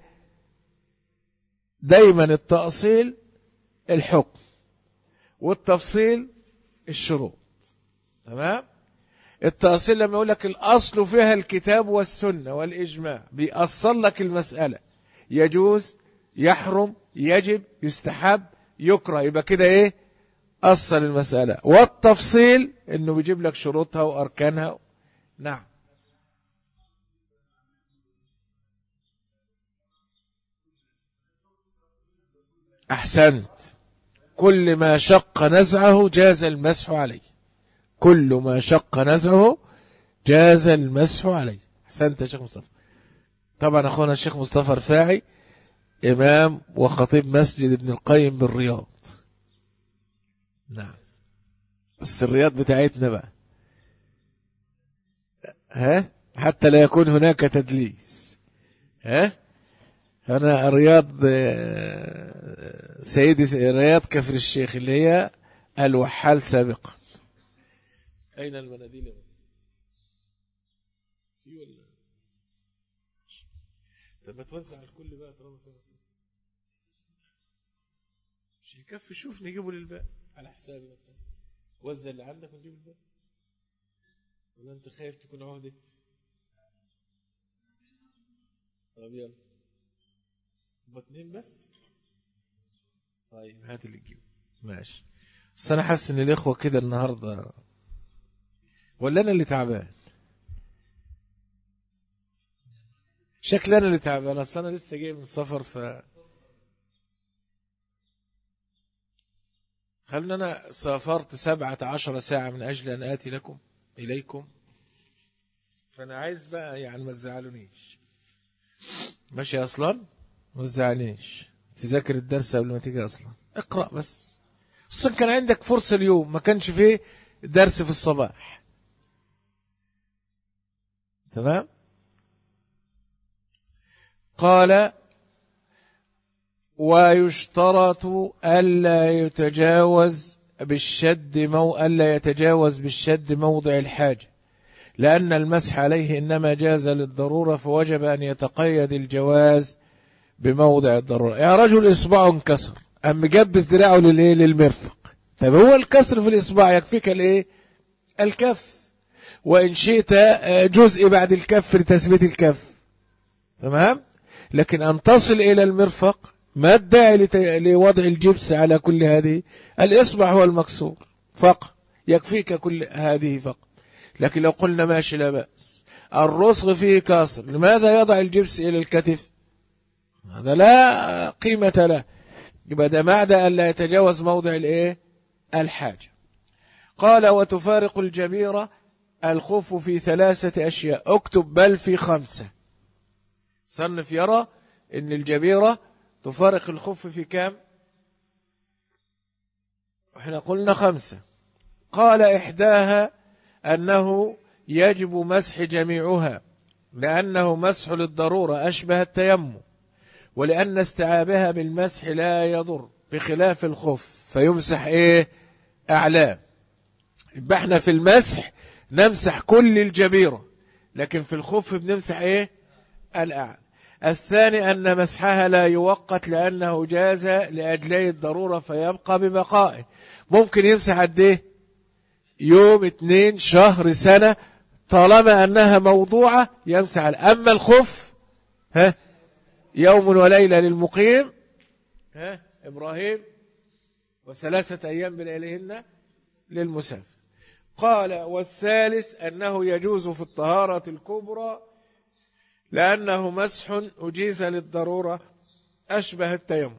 دايما التأصيل الحكم والتفصيل الشروط. تمام. التأصيل لما يقول لك الأصل فيها الكتاب والسنة والإجماع بيأصل لك المسألة، يجوز يحرم يجب يستحب يكره، يبقى كده ايه أصل المسألة. والتفصيل انه بيجيب لك شروطها وأركانها. نعم. أحسنت. كل ما شق نزعه جاز المسح عليه، كل ما شق نزعه جاز المسح عليه. أحسنت يا شيخ مصطفى. طبعا أخونا الشيخ مصطفى رفاعي إمام وخطيب مسجد ابن القيم بالرياض. نعم. بس الرياض بتاعتنا بقى ها حتى لا يكون هناك تدليس. ها أنا رياض سيدي رياض كفر الشيخ اللي هي الوحال سابقا. أين المناديل؟ في ولا طب توزع الكل بقى طالما فيها نصيب مش يكفي. شوف نجيبه للباقي على حسابي مثلا، وزع اللي عندك ونجيب الباقي، ولا أنت خايف تكون عهدة؟ طب يلا اتنين بس. طيب هات اللي تجيبه ماشي. بس انا حاسس ان الاخوه كده النهارده، ولا انا اللي تعبان؟ شكلي انا اللي تعبان، اصل انا لسه جاي من السفر. ف هل انا سافرت سبعة عشر ساعة من اجل ان اتي لكم اليكم، فانا عايز بقى يعني ما تزعلونيش ماشي. اصلا ما تزعلنيش، تذاكر الدرس قبل ما تيجي اصلا، اقرأ بس. خصوصا كان عندك فرصة اليوم، ما كانش فيه درس في الصباح. تمام. قال ويشترط ألا يتجاوز بالشد مو ألا يتجاوز بالشد موضع الحاجة، لأن المسح عليه إنما جاز للضرورة، فوجب أن يتقيد الجواز بموضع الضرورة. يا رجل إصبعه انكسر أم جبس دراعه للإيه للمرفق. طب هو الكسر في الإصبع يكفيك الإيه الكف، وإن شئت جزء بعد الكف لتثبيت الكف. تمام. لكن أن تصل إلى المرفق ما الداعي لوضع الجبس على كل هذه. الإصبع هو المكسور فقط يكفيك كل هذه فقط. لكن لو قلنا ماشي لا بأس، الرسغ فيه كسر، لماذا يضع الجبس إلى الكتف؟ هذا لا قيمة له. يبقى ده معنى أن لا يتجاوز موضع الإيه الحاجة. قال وتفارق الجبيرة الخف في ثلاثة أشياء، اكتب بل في خمسة. صنف يرى ان الجبيرة تفارق الخف في كام؟ احنا قلنا خمسة. قال إحداها أنه يجب مسح جميعها، لأنه مسح للضرورة أشبه التيمم، ولأن استيعابها بالمسح لا يضر بخلاف الخف فيمسح إيه أعلاه. يبقى احنا في المسح نمسح كل الجبيرة، لكن في الخف بنمسح إيه الأعلى. الثاني أن مسحها لا يوقت، لأنه جاز لأجلي الضرورة فيبقى ببقائه. ممكن يمسح قد ايه؟ يوم اتنين شهر سنة، طالما أنها موضوعة يمسح. أما الخف ها يوم وليلة للمقيم ها إبراهيم، وثلاثة أيام بلياليهن للمسافر. قال والثالث أنه يجوز في الطهارة الكبرى، لأنه مسح أجيز للضرورة أشبه التيمم.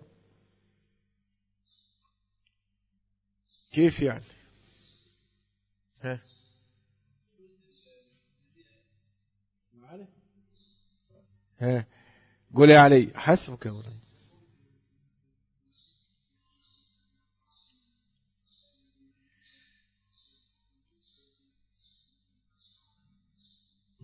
كيف يعني؟ ها ها قولي علي حسبك يا ولد.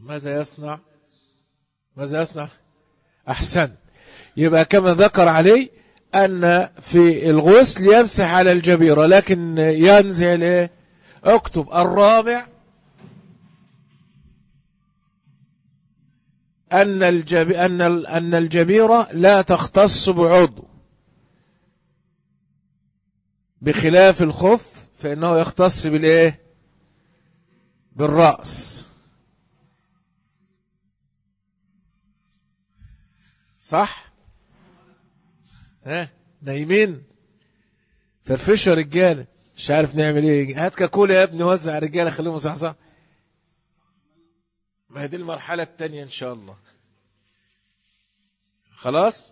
ماذا يصنع؟ ماذا يصنع؟ أحسن. يبقى كما ذكر علي أن في الغسل يمسح على الجبيرة لكن ينزل إيه؟ اكتب الرابع أن الجب... أن ال... أن الجبيرة لا تختص بعضو بخلاف الخف فإنه يختص بالإيه؟ بالرأس. صح؟ ها نايمين فرفشوا رجاله مش عارف نعمل ايه. هات كاكولا يا ابني وزع رجاله خليهم صحصح. ما هي دي المرحله الثانيه ان شاء الله. خلاص.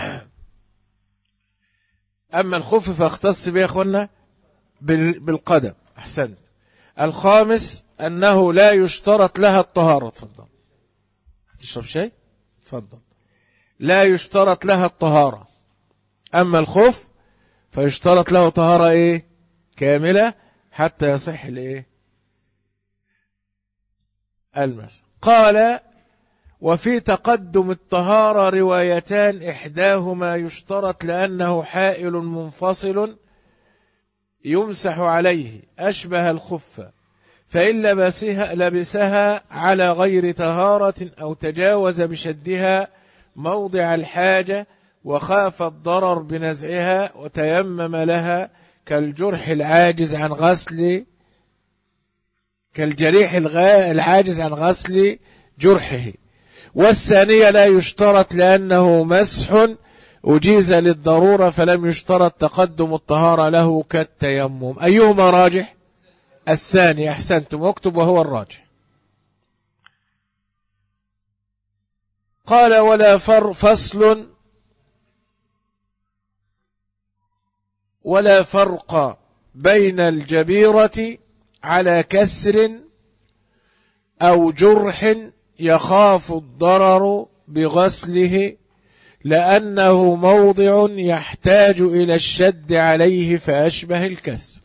اما الخف فاختص به يا اخوانا بالقدم. احسنت. الخامس انه لا يشترط لها الطهاره. اتفضل. هتشرب شاي؟ اتفضل. لا يشترط لها الطهاره. اما الخف فيشترط له طهاره ايه كامله حتى يصح الايه المس. قال وفي تقدم الطهارة روايتان إحداهما يشترط لأنه حائل منفصل يمسح عليه أشبه الخف فإن لبسها, لبسها على غير طهارة أو تجاوز بشدها موضع الحاجة وخاف الضرر بنزعها وتيمم لها كالجرح العاجز عن غسل كالجريح العاجز عن غسل جرحه. والثانية لا يشترط لأنه مسح أجيز للضرورة فلم يشترط تقدم الطهارة له كالتيمم. أيهما راجح؟ الثاني. أحسنتم. اكتب وهو الراجح. قال ولا فر فصل ولا فرق بين الجبيرة على كسر أو جرح يخاف الضرر بغسله لأنه موضع يحتاج إلى الشد عليه فأشبه الكسر.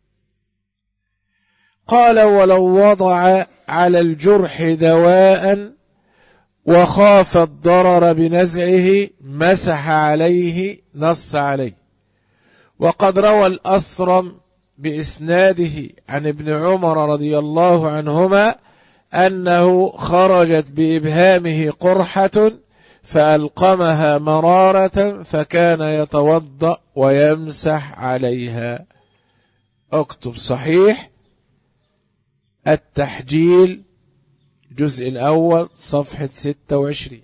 قال ولو وضع على الجرح دواء وخاف الضرر بنزعه مسح عليه نص عليه. وقد روى الأثرم بإسناده عن ابن عمر رضي الله عنهما أنه خرجت بإبهامه قرحة فألقمها مرارة فكان يتوضأ ويمسح عليها. اكتب صحيح التحجيل الجزء الأول صفحة ستة وعشرين.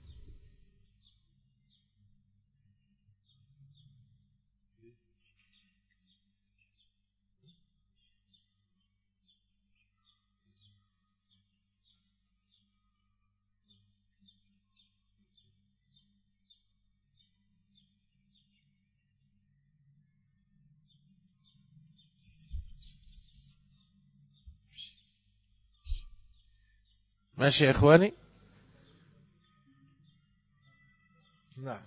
ماشي يا إخواني. نعم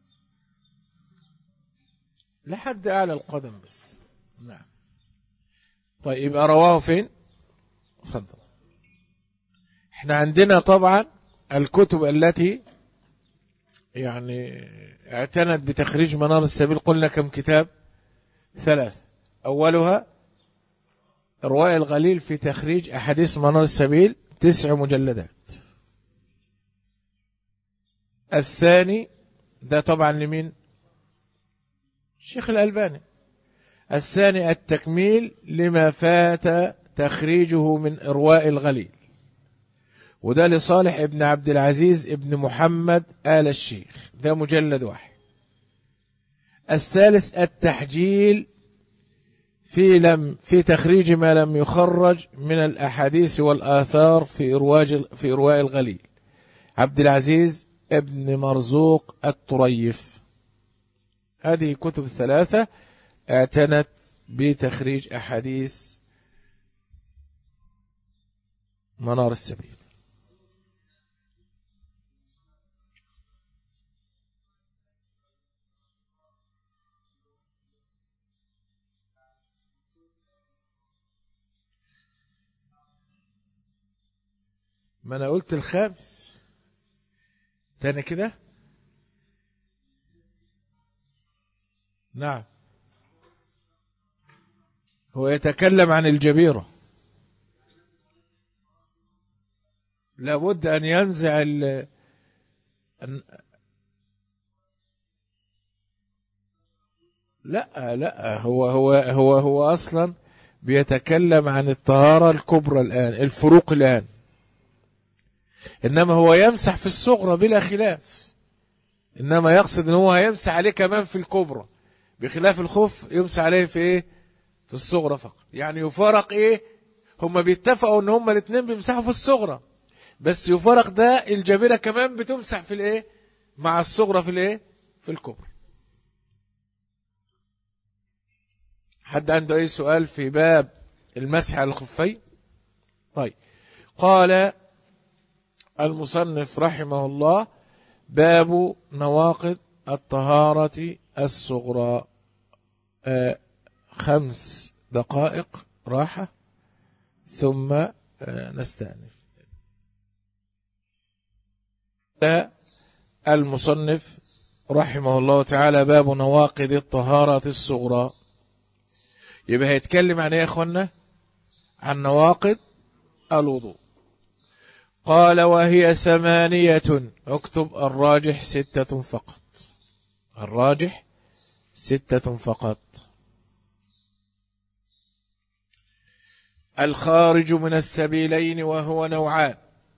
لحد أعلى القدم بس. نعم. طيب يبقى رواه فين؟ اتفضل. احنا عندنا طبعا الكتب التي يعني اعتنت بتخريج منار السبيل قلنا كم كتاب؟ ثلاث. أولها إرواء الغليل في تخريج أحاديث منار السبيل تسع مجلدات. الثاني ده طبعا لمين؟ الشيخ الألباني. الثاني التكميل لما فات تخريجه من إرواء الغليل وده لصالح ابن عبد العزيز ابن محمد آل الشيخ ده مجلد واحد. الثالث التحجيل في لم في تخريج ما لم يخرج من الأحاديث والآثار في إرواج في إرواء الغليل عبد العزيز ابن مرزوق الطريف. هذه كتب الثلاثة اعتنت بتخريج أحاديث منار السبيل. ما أنا قلت الخامس تاني كده. نعم، هو يتكلم عن الجبيرة، لابد أن ينزع ال لا لا هو هو هو هو أصلا بيتكلم عن الطهارة الكبرى الآن، الفروق الآن، إنما هو يمسح في الصغرى بلا خلاف، إنما يقصد إن هو يمسح عليه كمان في الكبرى، بخلاف الخف يمسح عليه في إيه؟ في الصغرى فقط. يعني يفارق إيه؟ هما بيتفقوا إن هما الاثنين بيمسحوا في الصغرى، بس يفارق ده الجبيرة كمان بتمسح في الإيه؟ مع الصغرى في الإيه؟ في الكبرى. حد عنده أي سؤال في باب المسح على الخفين؟ طيب، قال المصنف رحمه الله: باب نواقض الطهارة الصغرى. آه خمس دقائق راحة ثم آه نستأنف. المصنف رحمه الله تعالى: باب نواقض الطهارة الصغرى. يبقى هيتكلم عن ايه يا اخوانا؟ عن نواقض الوضوء. قال: وهي ثمانية. اكتب الراجح ستة فقط، الراجح ستة فقط. الخارج من السبيلين وهو نوعان: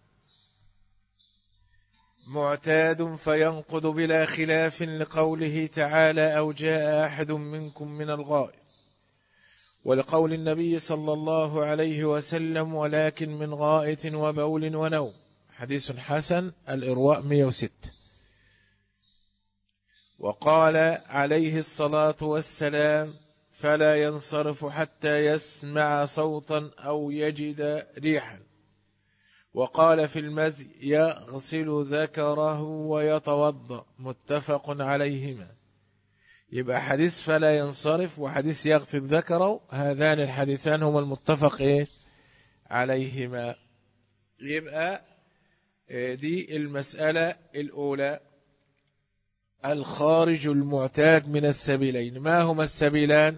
معتاد فينقض بلا خلاف لقوله تعالى: أو جاء أحد منكم من الغائط، ولقول النبي صلى الله عليه وسلم: ولكن من غائط وبول ونوم. حديث حسن، الإرواء مئة وستة. وقال عليه الصلاة والسلام: فلا ينصرف حتى يسمع صوتا أو يجد ريحا. وقال في المزي: يغسل ذكره ويتوضأ. متفق عليهما. يبقى حديث فلا ينصرف وحديث يغسل ذكره، هذان الحديثان هما المتفق إيه؟ عليهما. يبقى دي المسألة الأولى، الخارج المعتاد من السبيلين. ما هما السبيلان؟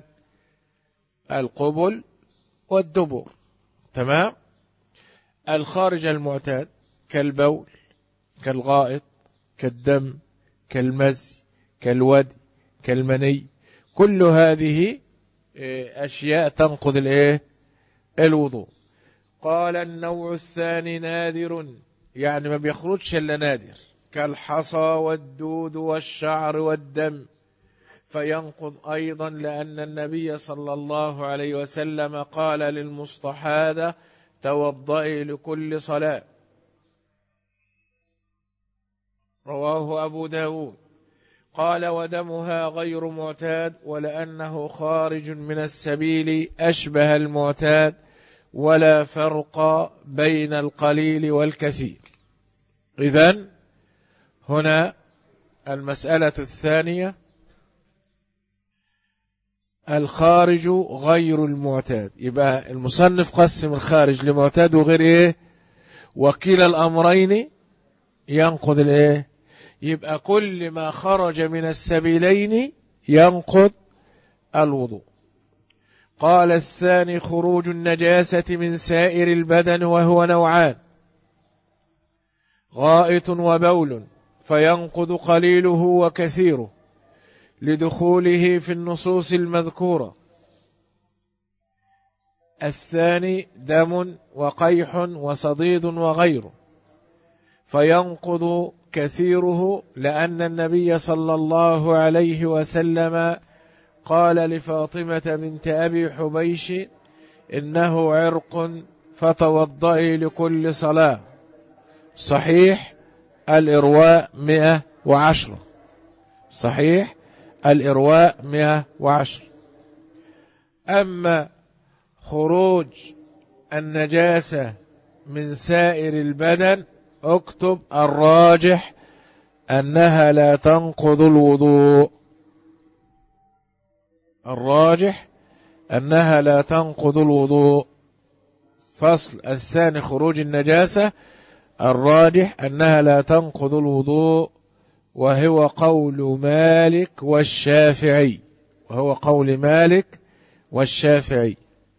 القبل والدبر. تمام. الخارج المعتاد كالبول، كالغائط، كالدم، كالمزي، كالودي، كالمني، كل هذه أشياء تنقض الإيه؟ الوضوء. قال: النوع الثاني نادر، يعني ما بيخرجش إلا نادر، كالحصى والدود والشعر والدم، فينقض أيضا، لأن النبي صلى الله عليه وسلم قال للمستحاضة: توضئي لكل صلاة. رواه أبو داود. قال: ودمها غير معتاد، ولأنه خارج من السبيل أشبه المعتاد، ولا فرق بين القليل والكثير. إذن هنا المسألة الثانية، الخارج غير المعتاد. يبقى المصنف قسم الخارج لمعتاد وغير إيه؟ وكلا الأمرين ينقض الإيه؟ يبقى كل ما خرج من السبيلين ينقض الوضوء. قال: الثاني خروج النجاسة من سائر البدن، وهو نوعان: غائط وبول، فينقض قليله وكثيره لدخوله في النصوص المذكورة. الثاني دم وقيح وصديد وغيره، فينقض كثيره، لأن النبي صلى الله عليه وسلم قال لفاطمة بنت أبي حبيش: إنه عرق فتوضئي لكل صلاة. صحيح الإرواء مئة وعشرة، صحيح الإرواء مئة وعشرة. أما خروج النجاسة من سائر البدن، اكتب الراجح أنها لا تنقض الوضوء، الراجح أنها لا تنقض الوضوء. فصل الثاني خروج النجاسة الراجح أنها لا تنقض الوضوء، وهو قول مالك والشافعي وهو قول مالك والشافعي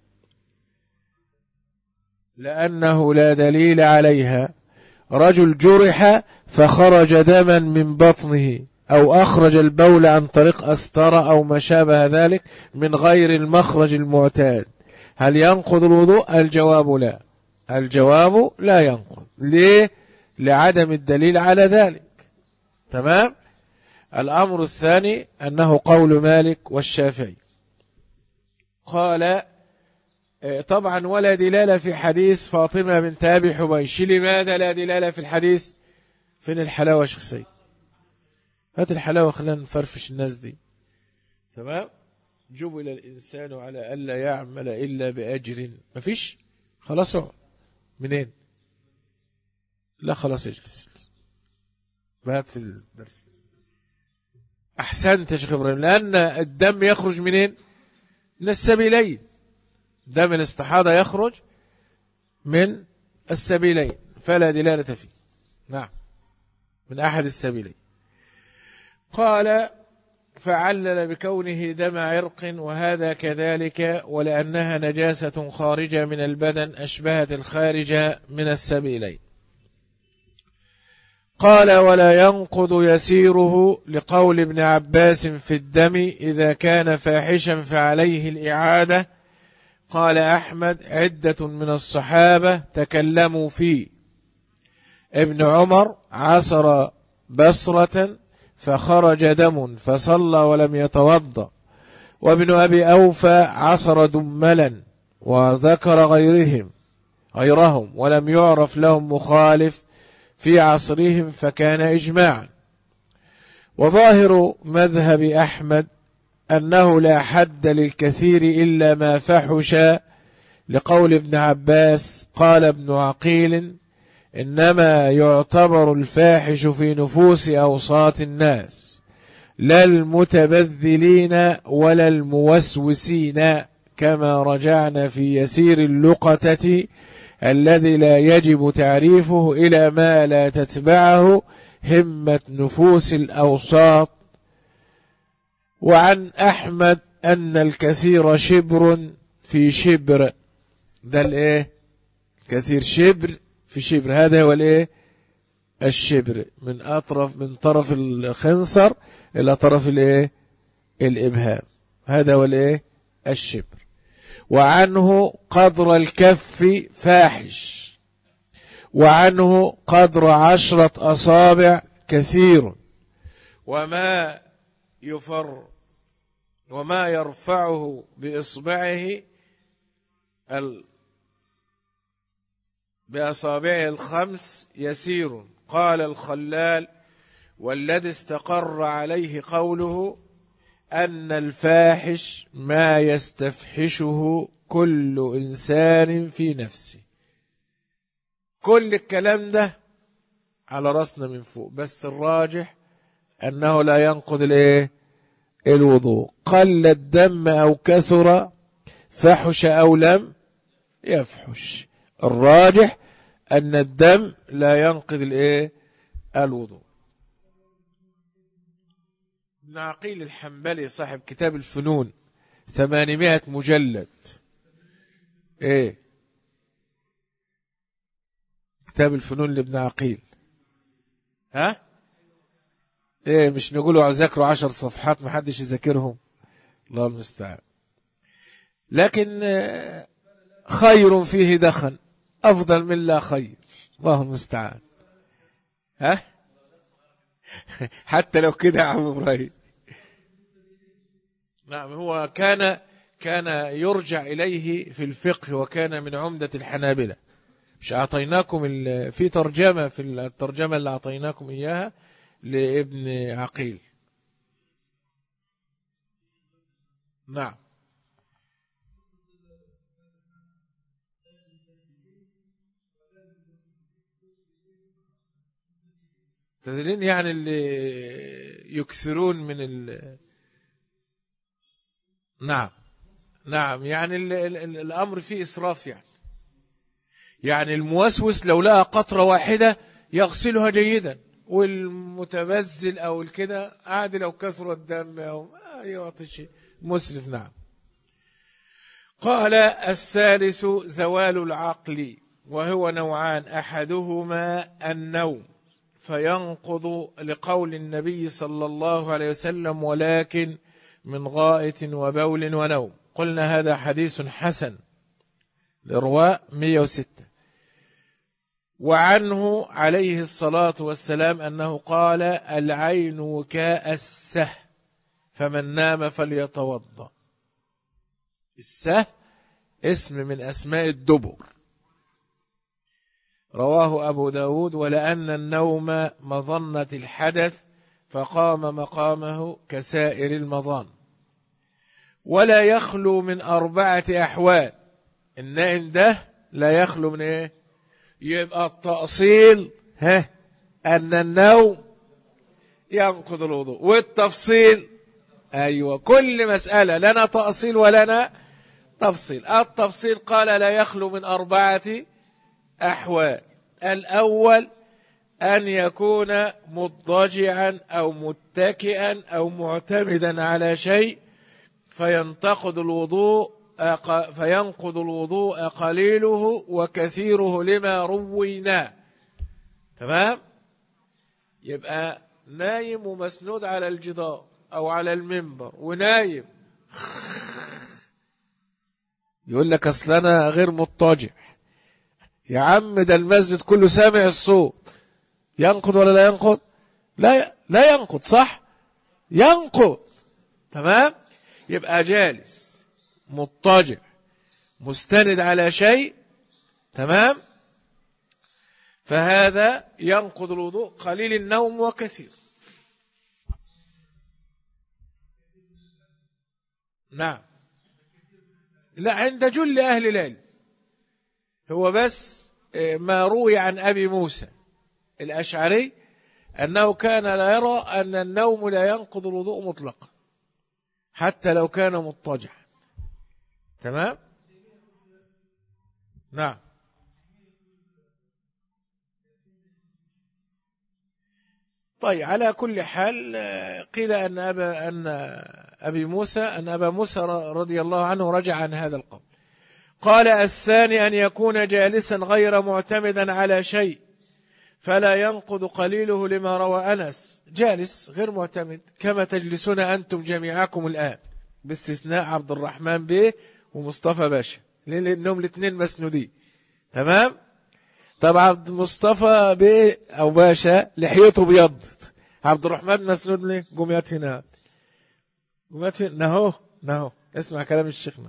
لأنه لا دليل عليها. رجل جرح فخرج دما من بطنه، أو أخرج البول عن طريق أسطرة أو ما شابه ذلك من غير المخرج المعتاد، هل ينقض الوضوء؟ الجواب لا، الجواب لا ينقض. ليه؟ لعدم الدليل على ذلك. تمام. الأمر الثاني أنه قول مالك والشافعي. قال طبعا ولا دلالة في حديث فاطمة بنت أبي حبيش. لماذا لا دلالة في الحديث؟ فين الحلاوة شخصية؟ هات الحلاوة خلينا نفرفش الناس دي. تمام. جبل الإنسان على ألا يعمل إلا بأجر. مفيش؟ خلاص اقعد. منين؟ لا خلاص اجلس بهات في الدرس. أحسنت يا شيخ إبراهيم، لأن الدم يخرج منين؟ من السبيلين. دم الاستحاضة يخرج من السبيلين فلا دلالة فيه. نعم، من أحد السبيلين. قال فعلل بكونه دم عرق، وهذا كذلك، ولأنها نجاسة خارجة من البدن أشبهت الخارجة من السبيلين. قال ولا ينقض يسيره لقول ابن عباس في الدم إذا كان فاحشا فعليه الإعادة. قال أحمد عدة من الصحابة تكلموا فيه. ابن عمر عصر بصرة فخرج دم فصلى ولم يتوضأ، وابن أبي أوفى عصر دملا، وذكر غيرهم غيرهم ولم يعرف لهم مخالف في عصرهم فكان إجماعا. وظاهر مذهب أحمد أنه لا حد للكثير إلا ما فحش، لقول ابن عباس قال ابن عقيل إنما يعتبر الفاحش في نفوس أوساط الناس، لا المتبذلين ولا الموسوسين، كما رجعنا في يسير اللقطة الذي لا يجب تعريفه إلى ما لا تتبعه همة نفوس الأوساط. وعن أحمد أن الكثير شبر في شبر، ده الايه؟ كثير شبر في شبر، هذا هو الايه؟ الشبر، من أطرف من طرف الخنصر إلى طرف الايه؟ الإبهام، هذا هو الايه؟ الشبر. وعنه قدر الكف فاحش، وعنه قدر عشرة أصابع كثير، وما يفر وما يرفعه بإصبعه ال بأصابعه الخمس يسير. قال الخلال والذي استقر عليه قوله أن الفاحش ما يستفحشه كل إنسان في نفسه. كل الكلام ده على رأسنا من فوق، بس الراجح أنه لا ينقض الايه؟ الوضوء. قل الدم أو كثر، فحش أو لم يفحش، الراجح أن الدم لا ينقض الايه؟ الوضوء. ابن عقيل الحنبلي صاحب كتاب الفنون ثمانمائة مجلد، ايه كتاب الفنون لابن عقيل، ها ايه مش نقولوا ذاكروا عشر صفحات ما حدش يذاكرهم، الله المستعان. لكن خير فيه دخن افضل من لا خير، الله المستعان. ها حتى لو كده يا عم ابراهيم. نعم، هو كان كان يرجع إليه في الفقه، وكان من عمدة الحنابلة. مش أعطيناكم في ترجمة في الترجمة اللي أعطيناكم إياها لابن عقيل. نعم. تدرين يعني اللي يكثرون من ال نعم نعم يعني ال ال ال الأمر فيه إسراف، يعني يعني الموسوس لو لقى قطرة واحدة يغسلها جيدا، والمتبذل أو الكده عادي لو كثر الدم أو يعطي شيء مسرف. نعم. قال الثالث زوال العقل، وهو نوعان، أحدهما النوم فينقض لقول النبي صلى الله عليه وسلم ولكن من غائط وبول ونوم. قلنا هذا حديث حسن لرواء مئة وستة. وعنه عليه الصلاة والسلام أنه قال العين وكاء السه فمن نام فليتوضأ. السه اسم من أسماء الدبر. رواه أبو داود. ولأن النوم مظنة الحدث فقام مقامه كسائر المظان. ولا يخلو من أربعة أحوال. النائم ده لا يخلو من إيه؟ يبقى التأصيل ها أن النوم ينقض الوضوء، والتفصيل أيوة كل مسألة لنا تأصيل ولنا تفصيل. التفصيل قال لا يخلو من أربعة أحوال. الأول أن يكون مضطجعا أو متكئا أو معتمدا على شيء فينتقض الوضوء فينقض الوضوء قليله وكثيره لما روينا. تمام. يبقى نايم ومسنود على الجدار أو على المنبر ونايم، يقول لك أصل أنا غير مضطجع. يا عم ده المسجد كله سامع الصوت. ينقض ولا لا ينقض؟ لا لا ينقض. صح ينقض. تمام. يبقى جالس مضطجع مستند على شيء، تمام، فهذا ينقض الوضوء قليل النوم وكثير. نعم. لا عند جل أهل العلم. هو بس ما روي عن أبي موسى الأشعري أنه كان لا يرى أن النوم لا ينقض الوضوء مطلقا حتى لو كان مضطجعا. تمام. نعم. طيب على كل حال قيل أن أبا أن أبي موسى أن أبا موسى رضي الله عنه رجع عن هذا القول. قال الثاني أن يكون جالسا غير معتمدا على شيء فلا ينقض قليله لما روى أنس. جالس غير معتمد كما تجلسون أنتم جميعكم الآن باستثناء عبد الرحمن بيه ومصطفى باشا لأنهم الاثنين مسنودين. تمام. طبعا عبد مصطفى بيه أو باشا لحيته بيضت. عبد الرحمن مسنود ليه؟ قوميات هنا قوميات هنا نهو نهو. اسمع كلام الشيخنا.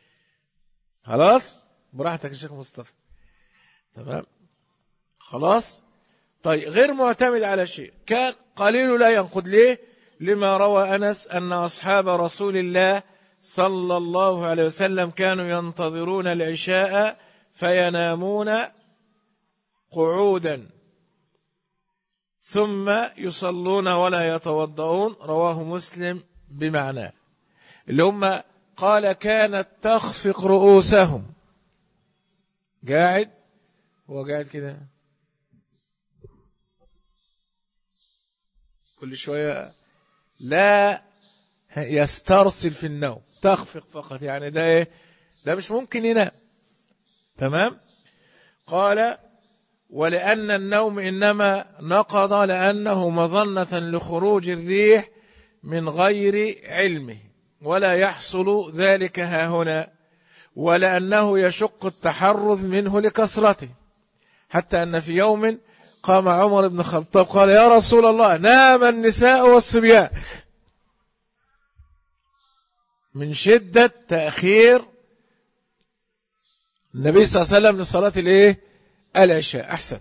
خلاص براحتك الشيخ مصطفى. تمام. خلاص. طيب غير معتمد على شيء كان قليل لا ينقض. ليه؟ لما روى أنس أن أصحاب رسول الله صلى الله عليه وسلم كانوا ينتظرون العشاء فينامون قعودا ثم يصلون ولا يتوضؤون. رواه مسلم بمعناه. اللي هم قال كانت تخفق رؤوسهم. قاعد هو قاعد كده كل شوية لا يسترسل في النوم. تخفق فقط يعني ده ايه؟ ده مش ممكن ينام. تمام. قال ولأن النوم إنما نقض لأنه مظنة لخروج الريح من غير علمه ولا يحصل ذلك ها هنا، ولأنه يشق التحرز منه لكثرته، حتى أن في يوم قام عمر بن الخطاب قال يا رسول الله نام النساء والصبيان، من شدة تأخير النبي صلى الله عليه وسلم لصلاة الايه العشاء. أحسن.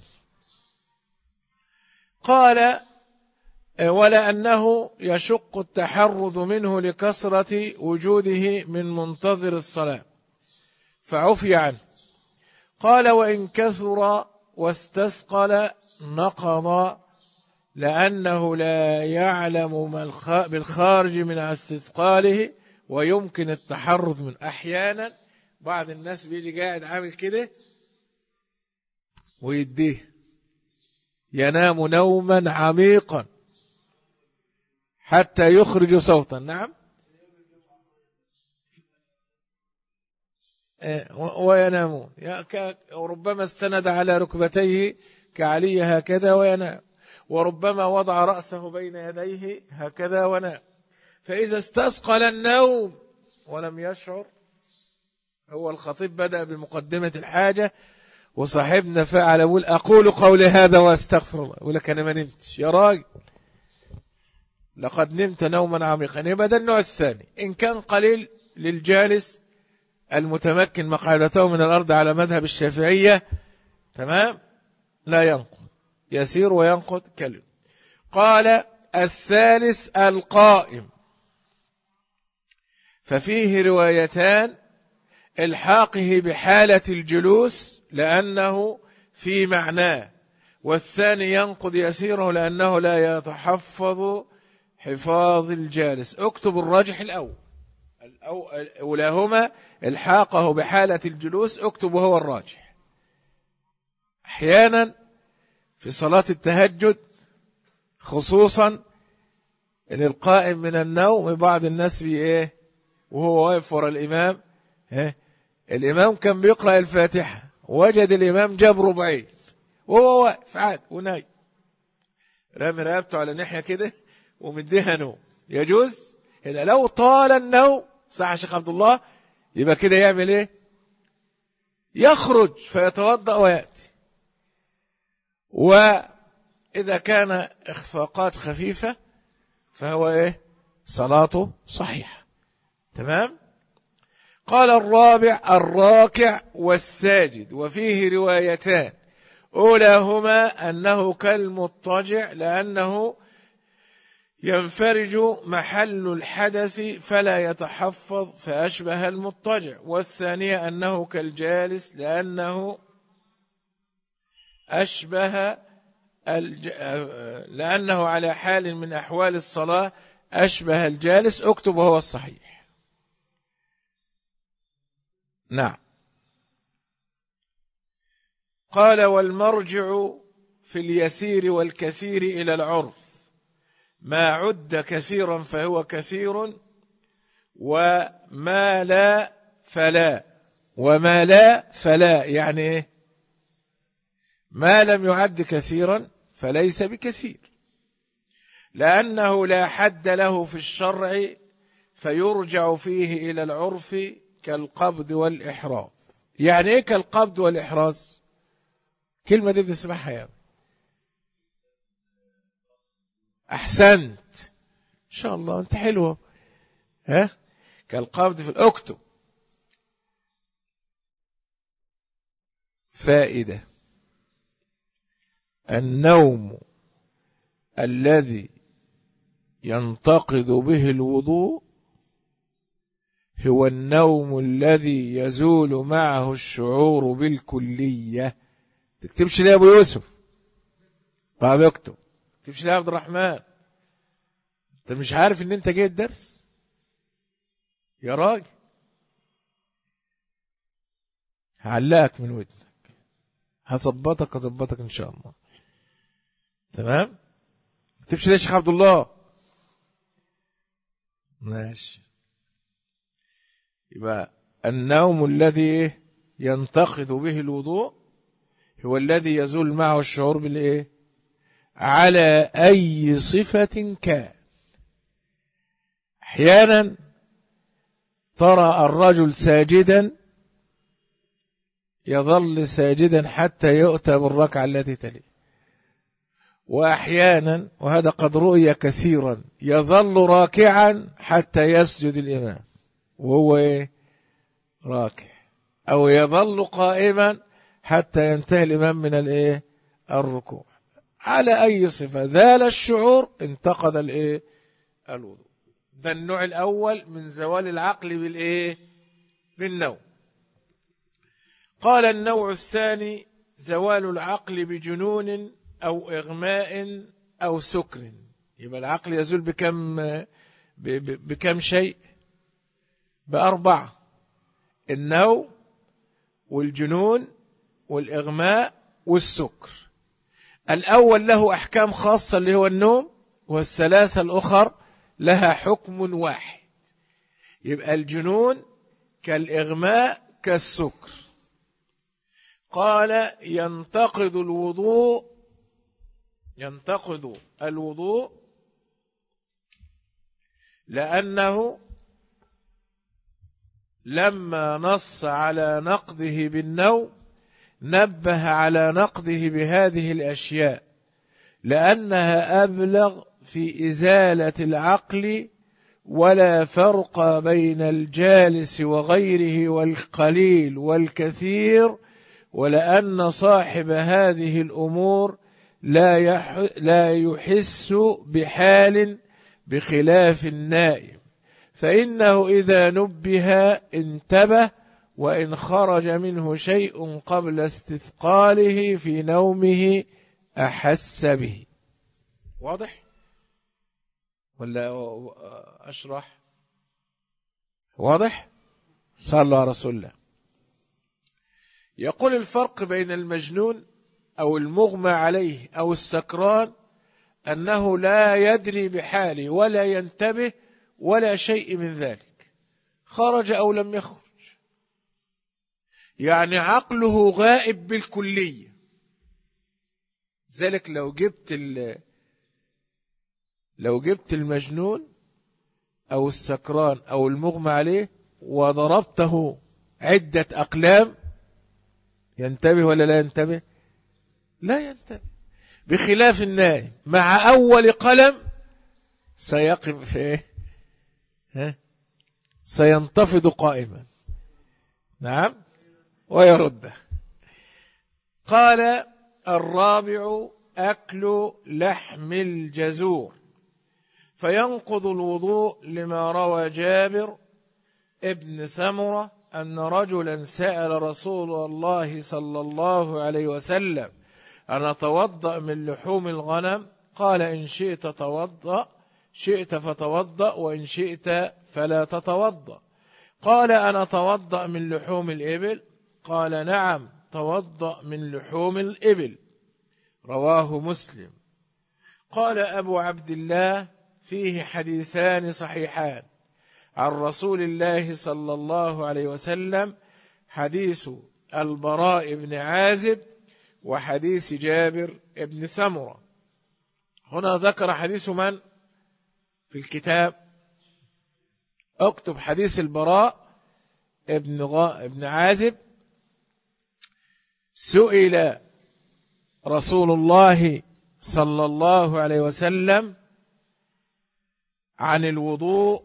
قال ولأنه يشق التحرز منه لكثرة وجوده من منتظر الصلاة فعفي عنه. قال وإن كثر واستثقل نقض لأنه لا يعلم بالخارج من استثقاله ويمكن التحرز من. أحيانا بعض الناس بيجي قاعد عامل كده ويديه، ينام نوما عميقا حتى يخرج صوتا. نعم. وينامون، وربما استند على ركبتيه كعلي هكذا وينام، وربما وضع رأسه بين يديه هكذا ونام. فإذا استثقل النوم ولم يشعر، هو الخطيب بدأ بمقدمة الحاجة وصاحبنا فعل يقول أقول قولي هذا وأستغفر الله، يقول لك أنا ما نمتش يا راجل، لقد نمت نوما عميقا. يبقى ده النوع الثاني. إن كان قليل للجالس المتمكن مقعدته من الأرض على مذهب الشافعية، تمام، لا ينقض، يسير وينقض كلمة. قال الثالث القائم، ففيه روايتان: الحاقه بحالة الجلوس لأنه في معناه، والثاني ينقض يسيره لأنه لا يتحفظ حفاظ الجالس. اكتب الراجح الأول، أولاهما الحاقه بحالة الجلوس، اكتب وهو الراجح. أحيانا في صلاة التهجد خصوصا ان القائم من النوم بعض الناس بي ايه وهو واقف ورا الامام، ها الامام كان بيقرأ الفاتحة، وجد الامام جاب ربعين وهو واقف عاد ونايم، رامي رقبته على ناحية كده ومديها نوم. يجوز؟ هنا لو طال النوم، صح يا شيخ عبد الله، يبقى كده يعمل ايه؟ يخرج فيتوضأ ويأتي. وإذا كان إخفاقات خفيفة فهو إيه؟ صلاته صحيحة. تمام؟ قال الرابع الراكع والساجد، وفيه روايتان: أولاهما أنه كالمضطجع لأنه ينفرج محل الحدث فلا يتحفظ فأشبه المضطجع، والثانية أنه كالجالس لأنه أشبه الج... لأنه على حال من أحوال الصلاة أشبه الجالس. اكتب وهو الصحيح. نعم. قال والمرجع في اليسير والكثير إلى العرف، ما عد كثيرا فهو كثير، وما لا فلا. وما لا فلا يعني إيه؟ ما لم يعد كثيرا فليس بكثير، لأنه لا حد له في الشرع فيرجع فيه إلى العرف كالقبض والإحراز. يعني إيه كالقبض والإحراز؟ كلمة دي بنسمعها يعني. أحسنت إن شاء الله، أنت حلوة. ها كالقبض في الأكتب. فائدة: النوم الذي ينتقض به الوضوء هو النوم الذي يزول معه الشعور بالكلية. تكتبش ليه يا أبو يوسف؟ طيب اكتب. تكتبش ليه يا عبد الرحمن؟ انت مش عارف ان انت جاي الدرس يا راجل؟ هعلقك من ودنك، هظبطك هظبطك ان شاء الله. تمام؟ تكتبش ليه يا شيخ عبد الله؟ ماشي. يبقى النوم الذي ينتقض به الوضوء هو الذي يزول معه الشعور بالايه؟ على اي صفة كان. احيانا ترى الرجل ساجدا يظل ساجدا حتى يؤتى بالركعة التي تليه، وأحيانا وهذا قد رؤي كثيرا يظل راكعا حتى يسجد الإمام وهو إيه؟ راكع، أو يظل قائما حتى ينتهي الإمام من الإيه؟ الركوع. على أي صفة ذال الشعور انتقد الإيه؟ الوضوء. ده النوع الأول من زوال العقل بالإيه؟ بالنوم. قال النوع الثاني زوال العقل بجنون أو إغماء أو سكر. يبقى العقل يزول بكم بكم شيء؟ بأربعة: النوم والجنون والإغماء والسكر. الأول له أحكام خاصة اللي هو النوم، والثلاثة الأخر لها حكم واحد. يبقى الجنون كالإغماء كالسكر. قال ينتقض الوضوء ينتقض الوضوء لأنه لما نص على نقضه بالنوم نبه على نقضه بهذه الأشياء، لأنها أبلغ في إزالة العقل، ولا فرق بين الجالس وغيره والقليل والكثير، ولأن صاحب هذه الأمور لا لا يحس بحال بخلاف النائم، فإنه إذا نبه انتبه، وإن خرج منه شيء قبل استثقاله في نومه أحس به. واضح ولا أشرح؟ واضح؟ صلى على رسول الله. يقول الفرق بين المجنون أو المغمى عليه أو السكران أنه لا يدري بحاله ولا ينتبه ولا شيء من ذلك، خرج أو لم يخرج، يعني عقله غائب بالكلية. ذلك لو جبت لو جبت المجنون أو السكران أو المغمى عليه وضربته عدة أقلام ينتبه ولا لا ينتبه؟ لا ينتبه، بخلاف النائم مع أول قلم سيقف في إيه؟ ها؟ سينتفض قائما، نعم، ويرده. قال الرابع أكل لحم الجزور، فينقض الوضوء لما روى جابر ابن سمرة أن رجلا سأل رسول الله صلى الله عليه وسلم أن أتوضأ من لحوم الغنم؟ قال إن شئت توضأ، شئت فتوضأ، وإن شئت فلا تتوضأ. قال أنا أتوضأ من لحوم الإبل؟ قال نعم توضأ من لحوم الإبل. رواه مسلم. قال أبو عبد الله فيه حديثان صحيحان عن رسول الله صلى الله عليه وسلم، حديث البراء بن عازب وحديث جابر بن سمرة. هنا ذكر حديث من في الكتاب؟ اكتب حديث البراء ابن غا... ابن عازب. سئل رسول الله صلى الله عليه وسلم عن الوضوء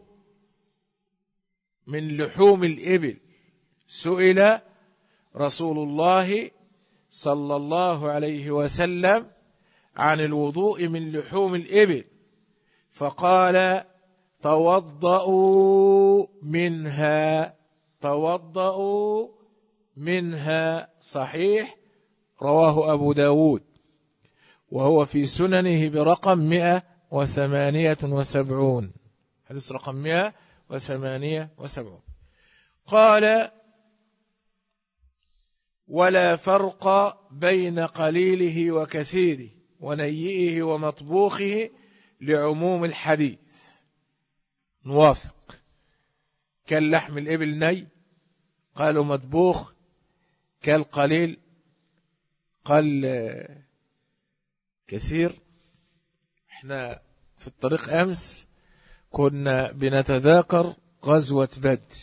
من لحوم الإبل، سئل رسول الله صلى الله عليه وسلم عن الوضوء من لحوم الإبل، فقال توضؤوا منها، توضؤوا منها. صحيح، رواه أبو داود وهو في سننه برقم مئة وثمانية وسبعون، حديث رقم مئة وثمانية وسبعون. قال ولا فرق بين قليله وكثيره ونيئه ومطبوخه لعموم الحديث. نوافق. كاللحم الإبل ني قالوا مطبوخ، كالقليل قال كثير. احنا في الطريق أمس كنا بنتذاكر غزوة بدر،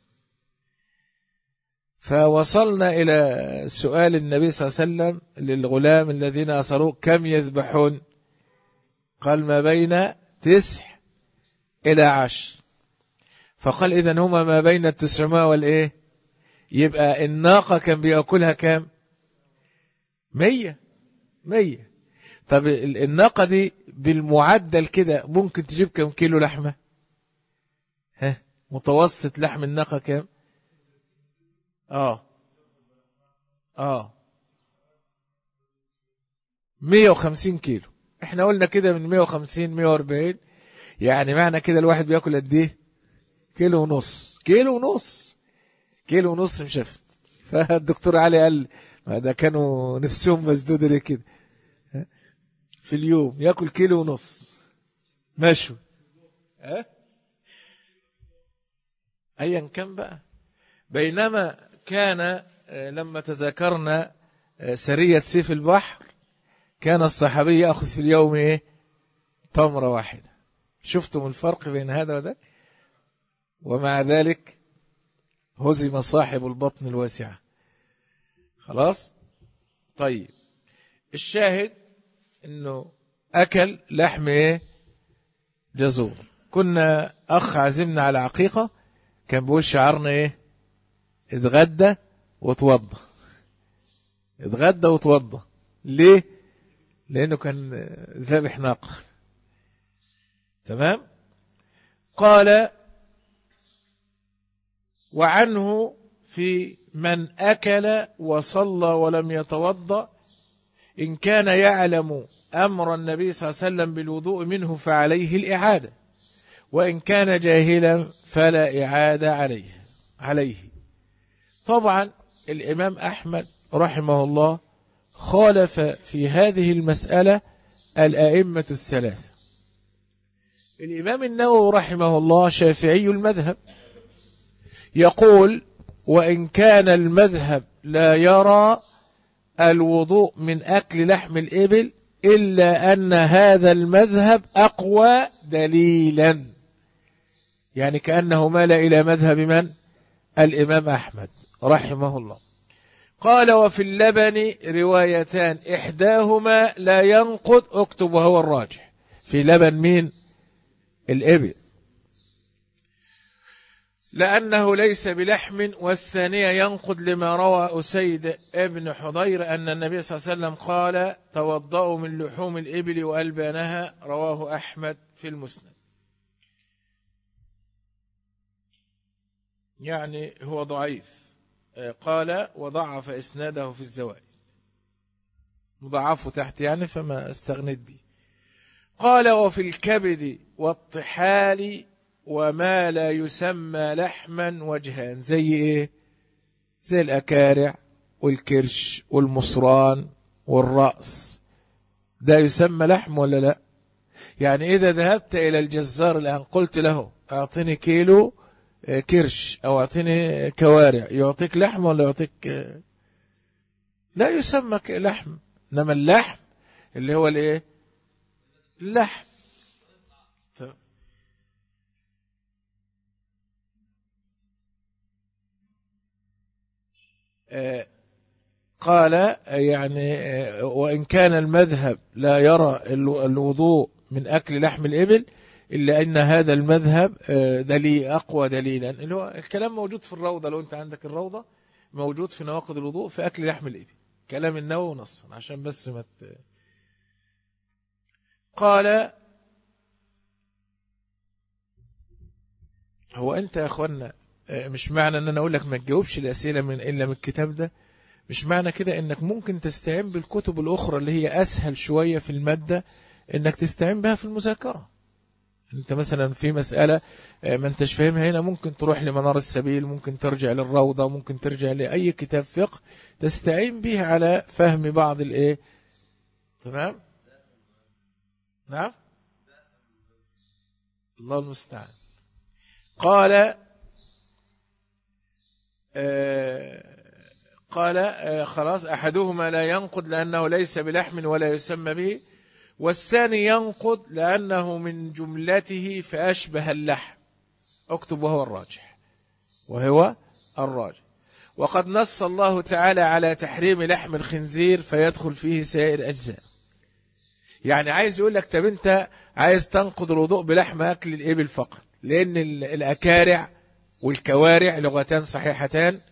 فوصلنا إلى سؤال النبي صلى الله عليه وسلم للغلام الذين أسروه كم يذبحون؟ قال ما بين تسع إلى عشر. فقال إذن هما ما بين التسعمائة والإيه؟ يبقى الناقة كان بيأكلها كام؟ مية مية. طب الناقة دي بالمعدل كده ممكن تجيب كم كيلو لحمة؟ ها، متوسط لحم الناقة كام؟ آه آه مية وخمسين كيلو. احنا قلنا كده من مية وخمسين مية وأربعين، يعني معنى كده الواحد بيأكل قد ايه؟ كيلو ونص، كيلو ونص، كيلو ونص مشف. فالدكتور علي قال ده كانوا نفسهم مسدودة ليه كده في اليوم يأكل كيلو ونص مشوي ها أيا كان بقى. بينما كان لما تذاكرنا سرية سيف البحر كان الصحابي يأخذ في اليوم إيه تمرة واحدة. شفتم الفرق بين هذا وذاك؟ ومع ذلك هزم صاحب البطن الواسعة. خلاص. طيب الشاهد انه اكل لحم ايه جزور. كنا اخ عزمنا على عقيقة كان بيقول شعارنا ايه اتغدى وتوضى. اتغدى وتوضى ليه؟ لانه كان ذابح ناقة. تمام. قال وعنه في من أكل وصلى ولم يتوضأ إن كان يعلم أمر النبي صلى الله عليه وسلم بالوضوء منه فعليه الإعادة وإن كان جاهلا فلا إعادة عليه عليه. طبعا الإمام أحمد رحمه الله خالف في هذه المسألة الأئمة الثلاثة. الإمام النووي رحمه الله شافعي المذهب يقول وإن كان المذهب لا يرى الوضوء من أكل لحم الإبل إلا أن هذا المذهب أقوى دليلا. يعني كأنه مال إلى مذهب من؟ الإمام أحمد رحمه الله. قال وفي اللبن روايتان إحداهما لا ينقض اكتب وهو الراجح. في لبن مين؟ الإبل لأنه ليس بلحم. والثانية ينقض لما روى أسيد ابن حضير أن النبي صلى الله عليه وسلم قال توضأوا من لحوم الإبل وألبانها رواه أحمد في المسند. يعني هو ضعيف. قال وضعف إسناده في الزوائد مضاعفه تحت يعني فما استغنيت به. قال وفي الكبد والطحال وما لا يسمى لحما وجهان. زي ايه؟ زي الأكارع والكرش والمصران والرأس. ده يسمى لحم ولا لا؟ يعني إذا ذهبت إلى الجزار الآن قلت له أعطيني كيلو كرش أو أعطيني كوارع يعطيك لحم ولا يعطيك؟ لا يسمى لحم. إنما اللحم اللي هو الايه؟ اللحم. قال يعني وإن كان المذهب لا يرى الوضوء من أكل لحم الإبل إلا أن هذا المذهب دليل أقوى دليلا. اللي هو الكلام موجود في الروضة. لو أنت عندك الروضة موجود في نواقض الوضوء في أكل لحم الإبل كلام النووي نصا عشان بس ما ت... قال هو أنت يا أخوانا مش معنى أن أنا أقول لك ما تجاوبش الأسئلة من إلا من الكتاب ده مش معنى كده أنك ممكن تستعين بالكتب الأخرى اللي هي أسهل شوية في المادة أنك تستعين بها في المذاكرة. أنت مثلا في مسألة ما أنتش فاهمها هنا ممكن تروح لمنار السبيل ممكن ترجع للروضة ممكن ترجع لأي كتاب فقه تستعين به على فهم بعض الإيه. تمام. نعم الله المستعان. قال آه قال آه خلاص أحدهما لا ينقض لأنه ليس بلحم ولا يسمى به والثاني ينقض لأنه من جملته فأشبه اللحم اكتب وهو الراجح وهو الراجح. وقد نص الله تعالى على تحريم لحم الخنزير فيدخل فيه سائر الأجزاء. يعني عايز يقول لك طب أنت عايز تنقض الوضوء بلحم أكل الإبل فقط لأن الأكارع والكوارع لغتان صحيحتان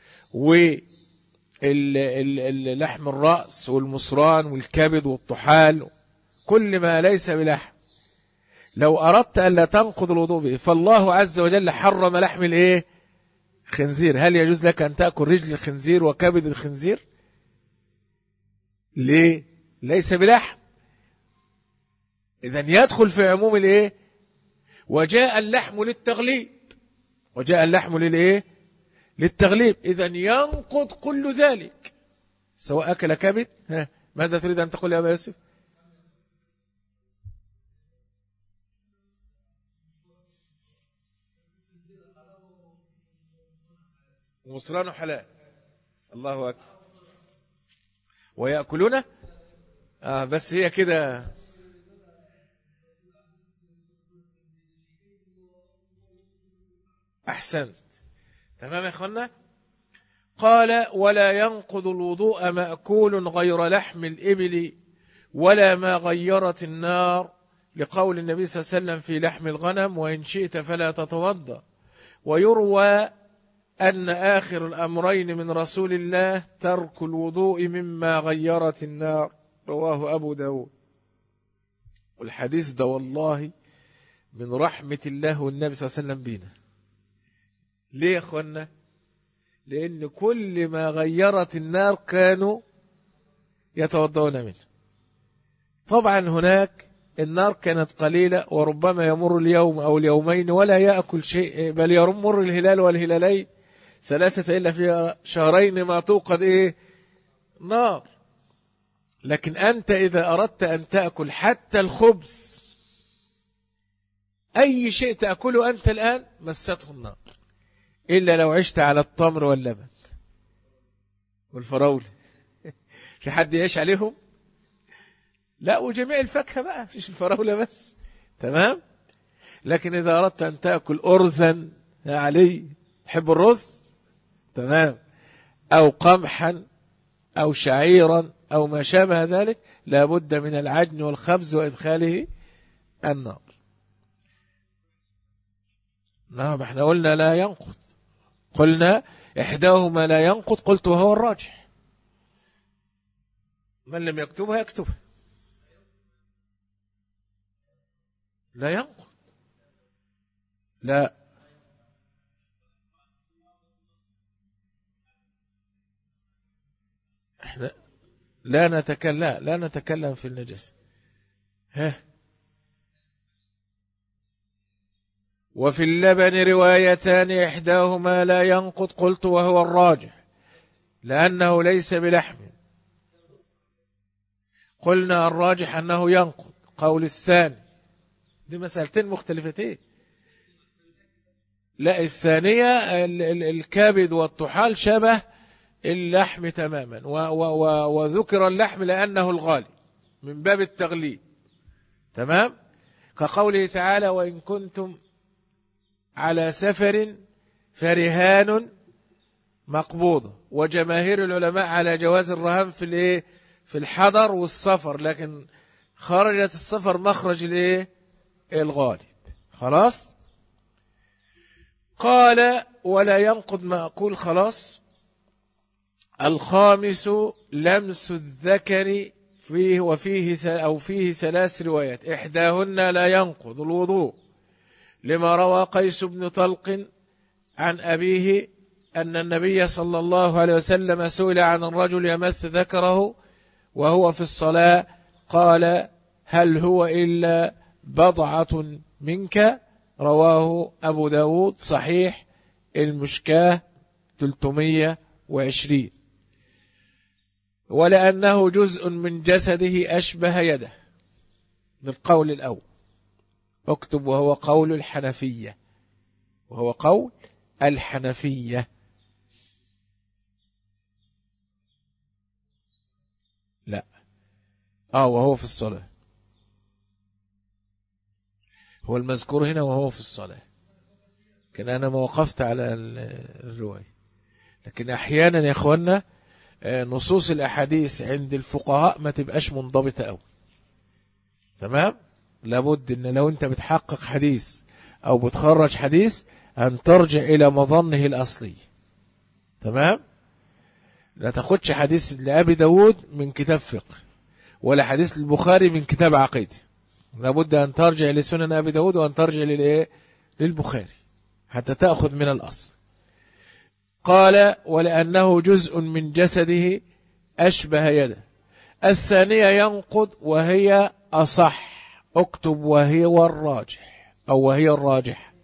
واللحم الرأس والمصران والكبد والطحال كل ما ليس بلحم لو أردت أن لا تنقض الوضوء به فالله عز وجل حرم لحم الإيه؟ خنزير. هل يجوز لك أن تأكل رجل الخنزير وكبد الخنزير؟ ليه؟ ليس بلحم. إذن يدخل في عموم الإيه؟ وجاء اللحم للتغليب وجاء اللحم للإيه؟ للتغليب. إذن ينقض كل ذلك سواء أكل كبد. ها ماذا تريد أن تقول يا أبا يوسف؟ غصران حلال. الله أكبر. ويأكلونه آه بس هي كده. أحسنت. تمام يا أخوانا. قال ولا ينقض الوضوء مأكول غير لحم الإبل ولا ما غيرت النار، لقول النبي صلى الله عليه وسلم في لحم الغنم وإن شئت فلا تتوضأ. ويروى أن آخر الأمرين من رسول الله ترك الوضوء مما غيرت النار، رواه أبو داود. والحديث ده والله من رحمة الله والنبي صلى الله عليه وسلم بينا. ليه يا أخوانا؟ لأن كل ما غيرت النار كانوا يتوضؤون منه. طبعا هناك النار كانت قليلة وربما يمر اليوم أو اليومين ولا يأكل شيء، بل يمر الهلال والهلالين ثلاثة إلا في شهرين ما توقد إيه نار. لكن أنت إذا أردت أن تأكل حتى الخبز أي شيء تأكله أنت الآن مسته النار، إلا لو عشت على التمر واللبن والفراولة. في حد يعيش عليهم؟ لا، وجميع الفاكهة بقى، فيش الفراولة بس. تمام. لكن إذا أردت أن تأكل أرزا يا علي، تحب الرز؟ تمام. أو قمحا أو شعيرا أو ما شابه ذلك، لابد من العجن والخبز وإدخاله النار. نعم احنا قلنا لا ينقض، قلنا إحداهما لا ينقض، قلت وهو الراجح. من لم يكتبها يكتبها. لا ينقض. لا احنا لا نتكلم لا, لا نتكلم في النجاسة. ها وفي اللبن روايتان إحداهما لا ينقض، قلت وهو الراجح لأنه ليس بلحم. قلنا الراجح أنه ينقض. قول الثاني، دي مسألتين مختلفتين. لا، الثانية الكبد والطحال شبه اللحم تماما، وذكر اللحم لأنه الغالي من باب التغليب. تمام. كقوله تعالى وإن كنتم على سفر فرهان مقبوضة، وجماهير العلماء على جواز الرهان في الايه في الحضر والسفر، لكن خرجت السفر مخرج الايه الغالب. خلاص. قال ولا ينقض مأكول. خلاص. الخامس لمس الذكر فيه وفيه أو فيه ثلاث روايات، إحداهن لا ينقض الوضوء، لما روى قيس بن طلق عن أبيه أن النبي صلى الله عليه وسلم سئل عن الرجل يمث ذكره وهو في الصلاة، قال هل هو إلا بضعة منك؟ رواه أبو داود صحيح المشكاة ثلاثمائة وعشرين. ولأنه جزء من جسده أشبه يده، للقول الأول. اكتب وهو قول الحنفية، وهو قول الحنفية. لا آه وهو في الصلاة، هو المذكور هنا وهو في الصلاة. كان أنا ما وقفت على الرواية، لكن أحيانا يا أخوانا نصوص الأحاديث عند الفقهاء ما تبقاش منضبطة أوي. تمام. لابد أن لو أنت بتحقق حديث أو بتخرج حديث أن ترجع إلى مظنه الأصلي. تمام. لا تاخدش حديث لأبي داود من كتاب فقه، ولا حديث البخاري من كتاب عقيدة. لابد أن ترجع لسنن أبي داود وأن ترجع للإيه للبخاري حتى تأخذ من الأصل. قال ولأنه جزء من جسده أشبه يده. الثانية ينقض وهي أصح. اكتب وهي والراجح أو وهي الراجح.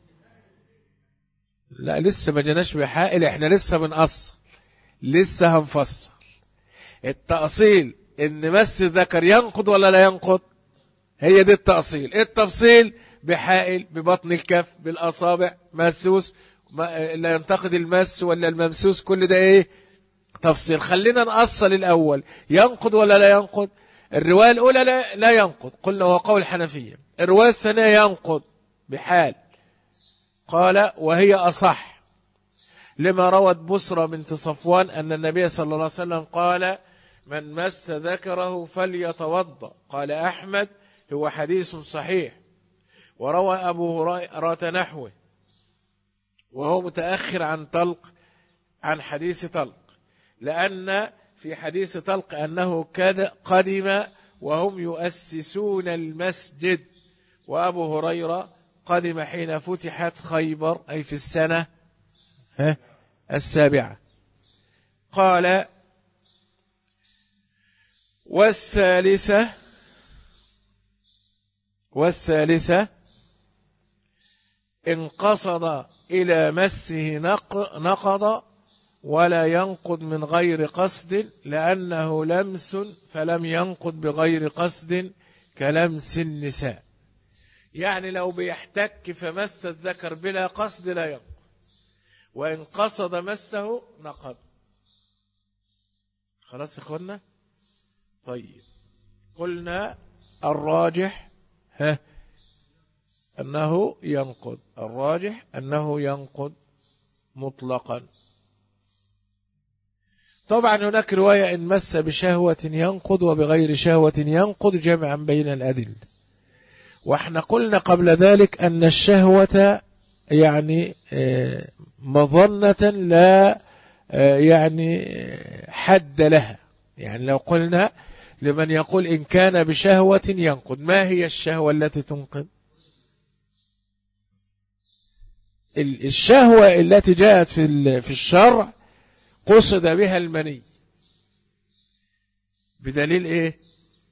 لا لسه ما جناش بحائل، احنا لسه بنقص، لسه هنفصل. التأصيل ان مس الذكر ينقض ولا لا ينقض؟ هي دي التأصيل. التفصيل بحائل، ببطن الكف، بالأصابع، مسوس، لا ينتقد المس ولا الممسوس، كل ده ايه؟ تفصيل. خلينا نأصل الأول، ينقض ولا لا ينقض؟ الرواية الأولى لا, لا ينقض، قلنا هو قول الحنفية. الرواية الثانية ينقض بحال، قال وهي أصح لما روت بصرى بنت صفوان أن النبي صلى الله عليه وسلم قال من مس ذكره فليتوضأ. قال أحمد هو حديث صحيح. وروى أبو هريرة نحوه وهو متأخر عن طلق، عن حديث طلق، لأن في حديث طلق أنه قدم وهم يؤسسون المسجد، وأبو هريرة قدم حين فتحت خيبر، أي في السنة السابعة. قال والثالثة والثالثة إن قصد إلى مسه نقض ولا ينقض من غير قصد، لأنه لمس فلم ينقض بغير قصد كلمس النساء. يعني لو بيحتك فمس الذكر بلا قصد لا ينقض، وإن قصد مسه نقض. خلاص يا اخوانا؟ طيب، قلنا الراجح ها أنه ينقض، الراجح أنه ينقض مطلقا. طبعا هناك رواية إن مس بشهوة ينقض وبغير شهوة ينقض، جمعا بين الأدلة. واحنا قلنا قبل ذلك أن الشهوة يعني مظنة لا يعني حد لها. يعني لو قلنا لمن يقول إن كان بشهوة ينقض، ما هي الشهوة التي تنقض؟ الشهوة التي جاءت في في الشرع قصد بها المني، بدليل ايه؟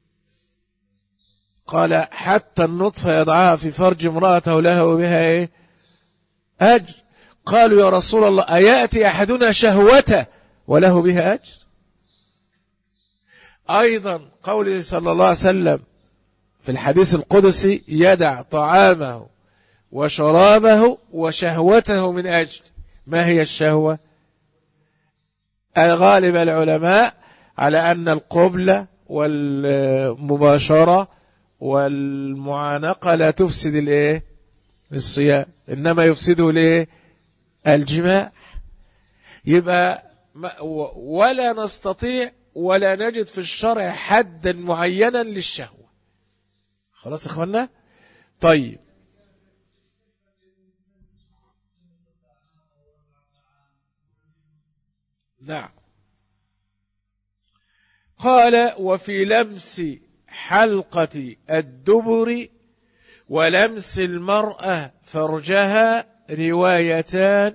قال حتى النطفة يضعها في فرج امرأته له بها ايه؟ أجر. قالوا يا رسول الله أيأتي أحدنا شهوته وله بها أجر؟ أيضا قوله صلى الله عليه وسلم في الحديث القدسي يدع طعامه وشرابه وشهوته من أجل. ما هي الشهوة؟ غالب العلماء على أن القبلة والمباشرة والمعانقة لا تفسد الايه؟ الصيام، إنما يفسده الايه؟ الجماع. يبقى ولا نستطيع ولا نجد في الشرع حدا معينا للشهوة. خلاص يا اخوانا؟ طيب، نعم. قال وفي لمس حلقة الدبر ولمس المرأة فرجها روايتان،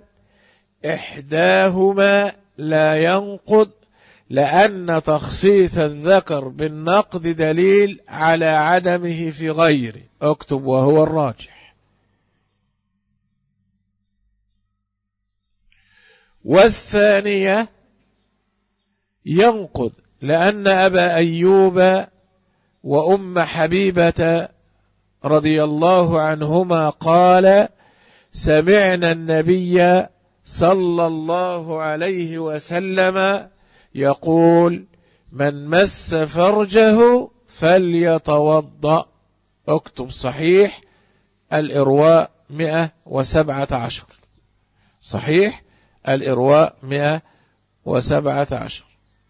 إحداهما لا ينقض لأن تخصيص الذكر بالنقض دليل على عدمه في غيره. اكتب وهو الراجح. والثانية ينقض لأن أبا أيوب وأم حبيبة رضي الله عنهما قال سمعنا النبي صلى الله عليه وسلم يقول من مس فرجه فليتوضأ. اكتب صحيح الإرواء مئة وسبعة عشر، صحيح الإرواء مئة وسبعة عشر.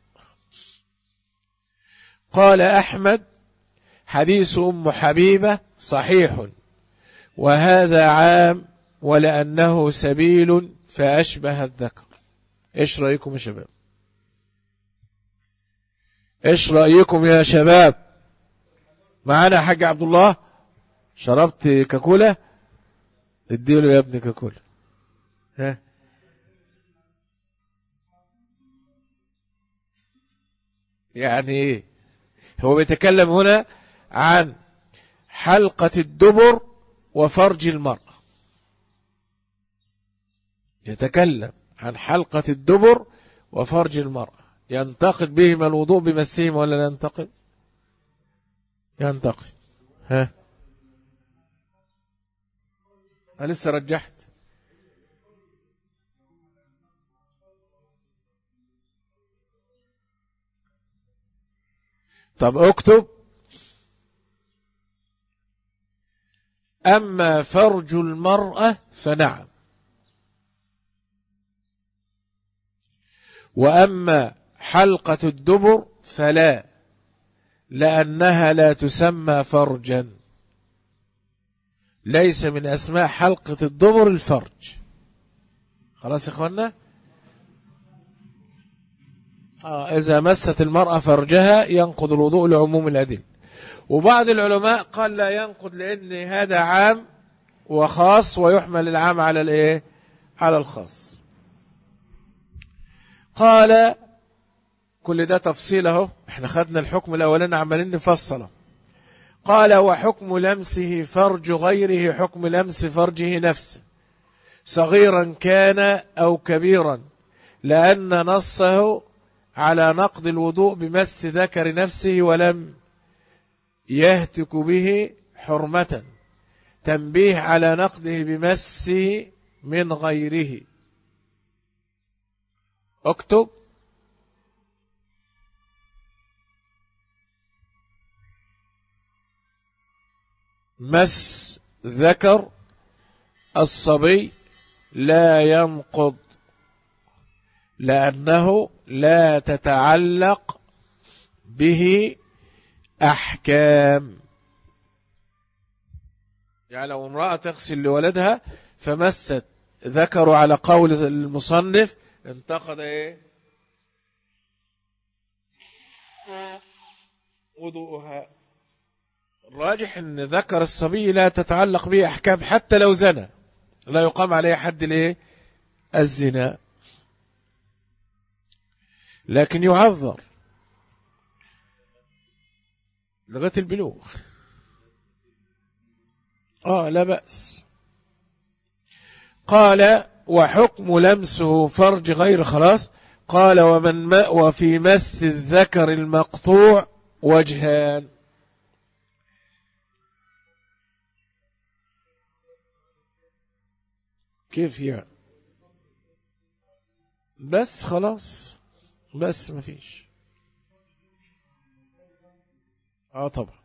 قال أحمد حديث أم حبيبة صحيح وهذا عام ولأنه سبيل فأشبه الذكر. إيش رأيكم يا شباب؟ إيش رأيكم يا شباب؟ معانا حاج عبد الله؟ شربت كاكولا؟ اديله يا ابني كاكولا. ها يعني ايه؟ هو بيتكلم هنا عن حلقة الدبر وفرج المرأة، يتكلم عن حلقة الدبر وفرج المرأة. ينتقد بهما الوضوء بمسهما ولا لا ينتقد؟ ينتقد. ها أنا لسه رجحت. طب اكتب: أما فرج المرأة فنعم، وأما حلقة الدبر فلا، لأنها لا تسمى فرجا. ليس من أسماء حلقة الدبر الفرج. خلاص يا إخوانا؟ آه إذا مست المرأة فرجها ينقض الوضوء لعموم الأدلة. وبعض العلماء قال لا ينقض لأن هذا عام وخاص ويحمل العام على الإيه؟ على الخاص. قال كل ده تفصيله، احنا خدنا الحكم الأولاني عمالين نفصله. قال: وحكم لمسه فرج غيره حكم لمس فرجه نفسه، صغيرا كان أو كبيرا، لأن نصه على نقض الوضوء بمس ذكر نفسه ولم يهتك به حرمة، تنبيه على نقضه بمسه من غيره. اكتب: مس ذكر الصبي لا ينقض، لأنه لا تتعلق به أحكام. يعني لو امرأة تغسل لولدها فمست ذكره على قول المصنف انتقد ايه؟ وضوءها. الراجح ان ذكر الصبي لا تتعلق به أحكام، حتى لو زنى لا يقام عليه حد الايه؟ الزنا، لكن يعذر لغاية البلوغ. آه لا بأس. قال: وحكم لمسه فرج غير خلاص. قال: ومن ما وفي مس الذكر المقطوع وجهان. كيف يعني؟ بس خلاص، بس ما فيش. اه طبعا.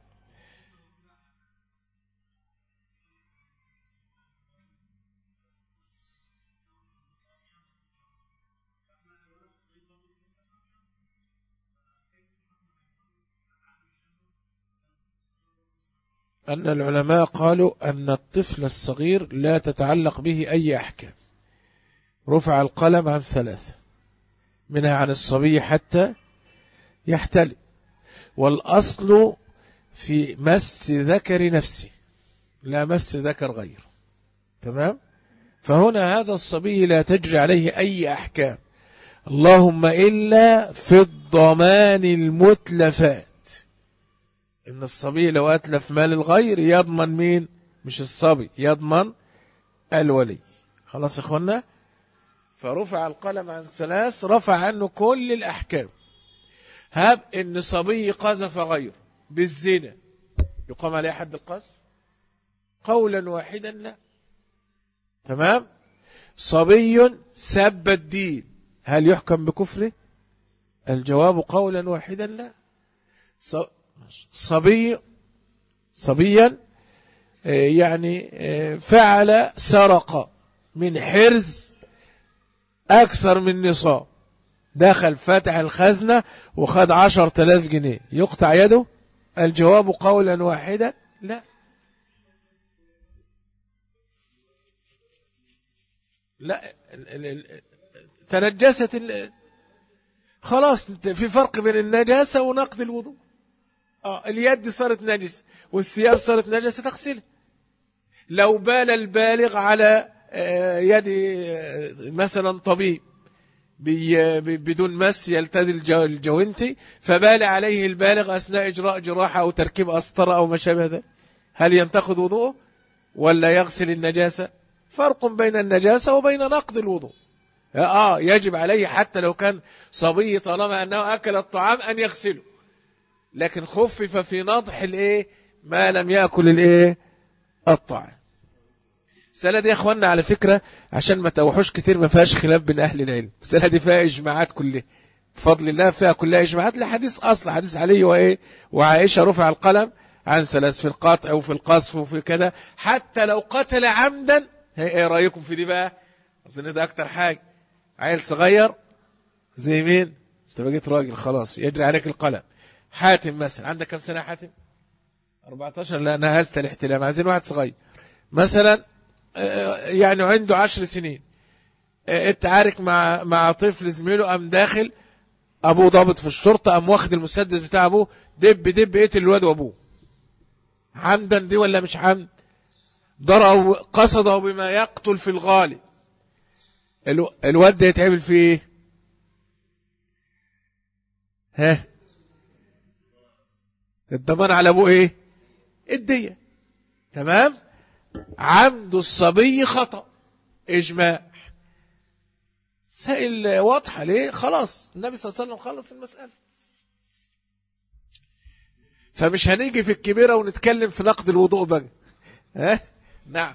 أن العلماء قالوا أن الطفل الصغير لا تتعلق به أي أحكام. رفع القلم عن ثلاثة، منها عن الصبي حتى يحتلم، والأصل في مس ذكر نفسه لا مس ذكر غيره. تمام؟ فهنا هذا الصبي لا تجري عليه أي أحكام، اللهم إلا في الضمان المتلفات. إن الصبي لو أتلف مال الغير يضمن مين؟ مش الصبي، يضمن الولي. خلاص يا إخوانا؟ فرفع القلم عن ثلاث، رفع عنه كل الأحكام. هاب إن صبي قذف غيره بالزنا، يقام عليه حد القذف؟ قولا واحدا لا. تمام؟ صبي سب الدين، هل يحكم بكفره؟ الجواب قولا واحدا لا. صبي صبيا يعني فعل سرق من حرز أكثر من نصاب، دخل فتح الخزنة وخد عشر تلاف جنيه، يقطع يده؟ الجواب قولا واحدا لا. لا تنجست خلاص. في فرق بين النجاسة ونقض الوضوء. آه اليد صارت نجسة والثياب صارت نجسة تغسلها. لو بال البالغ على يد مثلا طبيب بدون مس يلتدي الجوينتي، فبال عليه البالغ أثناء إجراء جراحة أو تركيب أسطرة أو ما شابه ذلك، هل ينتقض وضوءه ولا يغسل النجاسة؟ فرق بين النجاسة وبين نقض الوضوء. آه يجب عليه حتى لو كان صبي طالما أنه أكل الطعام أن يغسله، لكن خفف في نضح الإيه ما لم يأكل الإيه الطعام. السنة دي يا أخوانا على فكرة عشان ما توحوش كتير ما فيهاش خلاف بين أهل العلم، السنة دي فيها إجماعات كلها بفضل الله، فيها كلها إجماعات لحديث أصل حديث علي وإيه وعائشة رفع القلم عن ثلاث في القطع وفي القصف وفي كذا حتى لو قتل عمدا. ايه رأيكم في دي بقى؟ أظن ده أكتر حاجة. عيل صغير زي مين؟ انت بقيت راجل خلاص يجري عليك القلم. حاتم مثلا، عندك كم سنة حاتم؟ أربعتاشر. لا نهزت الاحتلام، عايزين واحد صغير مثلا يعني عنده عشر سنين، اتعارك مع مع طفل زميله، قام داخل ابوه ضابط في الشرطه، قام واخد المسدس بتاع ابوه دب دب قتل الواد وابوه. عمدا دي ولا مش عمد؟ ضرب قصده بما يقتل في الغالب. الو... الواد ده يتعمل فيه ايه؟ ها الضمان على ابوه ايه؟ الدية. تمام. عمد الصبي خطأ اجماع. سائل واضحة ليه؟ خلاص النبي صلى الله عليه وسلم خلص المسألة. فمش هنيجي في الكبيرة ونتكلم في نقد الوضوء بقى. ها؟ نعم.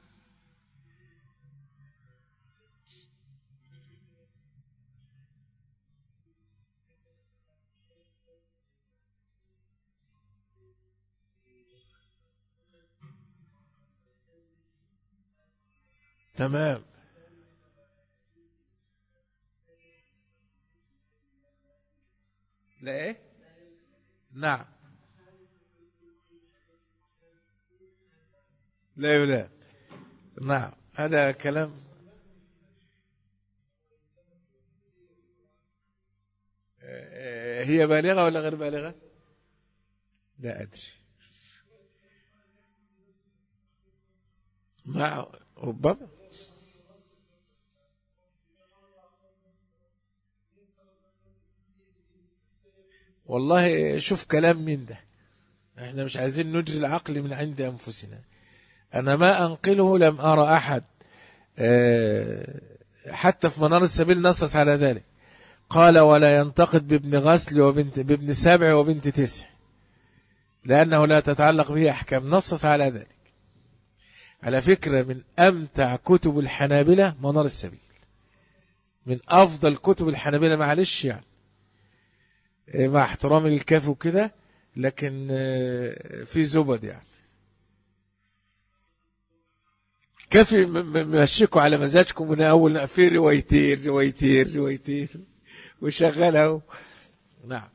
تمام. لا ايه؟ نعم. لا يولاد. نعم هذا كلام. هي بالغة ولا غير بالغة؟ لا أدري. نعم ربما. والله شوف كلام من ده، احنا مش عايزين نجري العقل من عند أنفسنا. أنا ما أنقله لم أرى أحد حتى في منار السبيل نصص على ذلك. قال ولا ينتقد بابن غسل وبنت بابن سبع وبنت تسع لأنه لا تتعلق به أحكام، نصص على ذلك. على فكرة من أمتع كتب الحنابلة منار السبيل، من أفضل كتب الحنابلة، معلش يعني مع احترامي للكافي وكده، لكن في زبد يعني. كافي ممشيكوا على مزاجكم من أول في روايتين روايتين روايتين وشغله. نعم.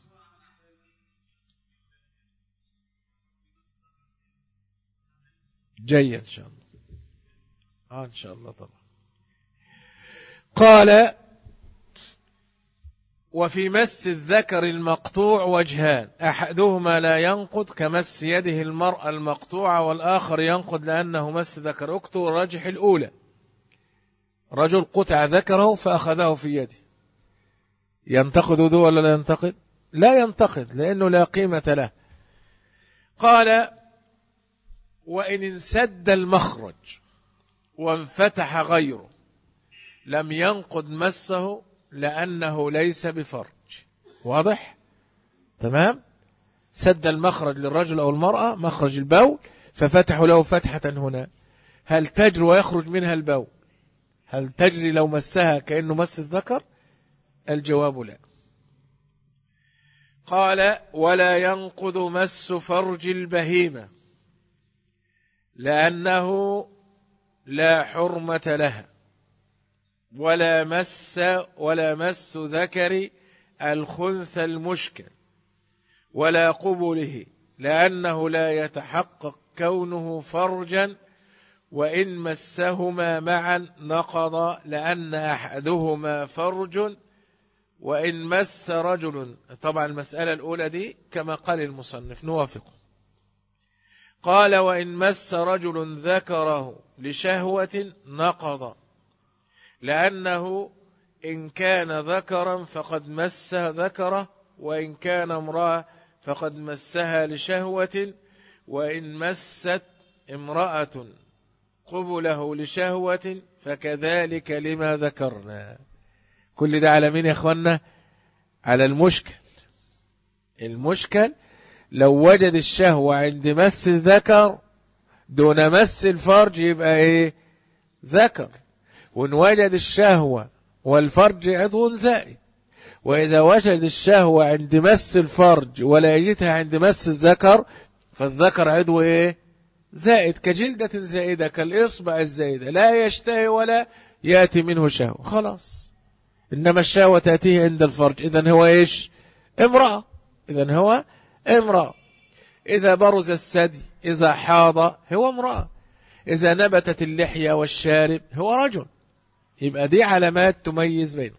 جاي إن شاء الله. آه إن شاء الله طبعا. قال وفي مس الذكر المقطوع وجهان، أحدهما لا ينقض كمس يده المرأة المقطوعة، والآخر ينقض لأنه مس ذكر أكته. والراجح الأولى، رجل قطع ذكره فأخذه في يده، ينتقد ذو ولا لا ينتقد؟ لا ينتقد لأنه لا قيمة له. قال وإن انسد المخرج وانفتح غيره لم ينقض مسه لأنه ليس بفرج. واضح؟ تمام. سد المخرج للرجل أو المرأة، مخرج البول، ففتحوا له فتحة هنا، هل تجري ويخرج منها البول؟ هل تجري لو مسها كأنه مس الذكر؟ الجواب لا. قال ولا ينقض مس فرج البهيمة لأنه لا حرمة لها، ولا مس ولا مس ذكر الخنثى المشكل ولا قبله لأنه لا يتحقق كونه فرجا، وإن مسهما معا نقض لأن أحدهما فرج. وإن مس رجل، طبعا المسألة الأولى دي كما قال المصنف نوافقه. قال وإن مس رجل ذكره لشهوة نقض لأنه إن كان ذكرا فقد مس ذكره، وإن كان امرأة فقد مسها لشهوة. وإن مست امرأة قبله لشهوة فكذلك لما ذكرنا. كل ده على مين يا اخوانا؟ على المشكل. المشكل لو وجد الشهوة عند مس الذكر دون مس الفرج يبقى ايه؟ ذكر. وان وجد الشهوة والفرج عضو زائد. وإذا وجد الشهوة عند مس الفرج ولا يجدها عند مس الذكر فالذكر عضو ايه؟ زائد، كجلدة زائدة كالإصبع الزائدة، لا يشتهي ولا يأتي منه شهوة، خلاص. إنما الشهوة تأتيه عند الفرج، إذن هو إيش؟ امرأة. إذن هو امرأة. إذا برز الثدي، إذا حاض هو امرأة. إذا نبتت اللحية والشارب هو رجل. يبقى دي علامات تميز بينهم.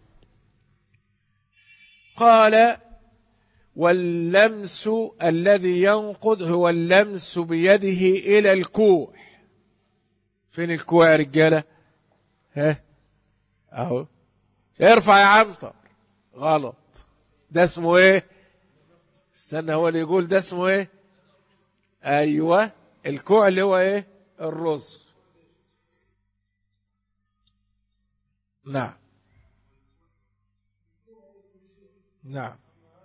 قال واللمس الذي ينقض هو اللمس بيده إلى الكوع. فين الكوع يا رجالة؟ ها اهو، ارفع يا عنتر. غلط. ده اسمه ايه؟ استنى، هو اللي يقول ده اسمه ايه؟ ايوه، الكوع اللي هو ايه؟ الرزق. نعم نعم،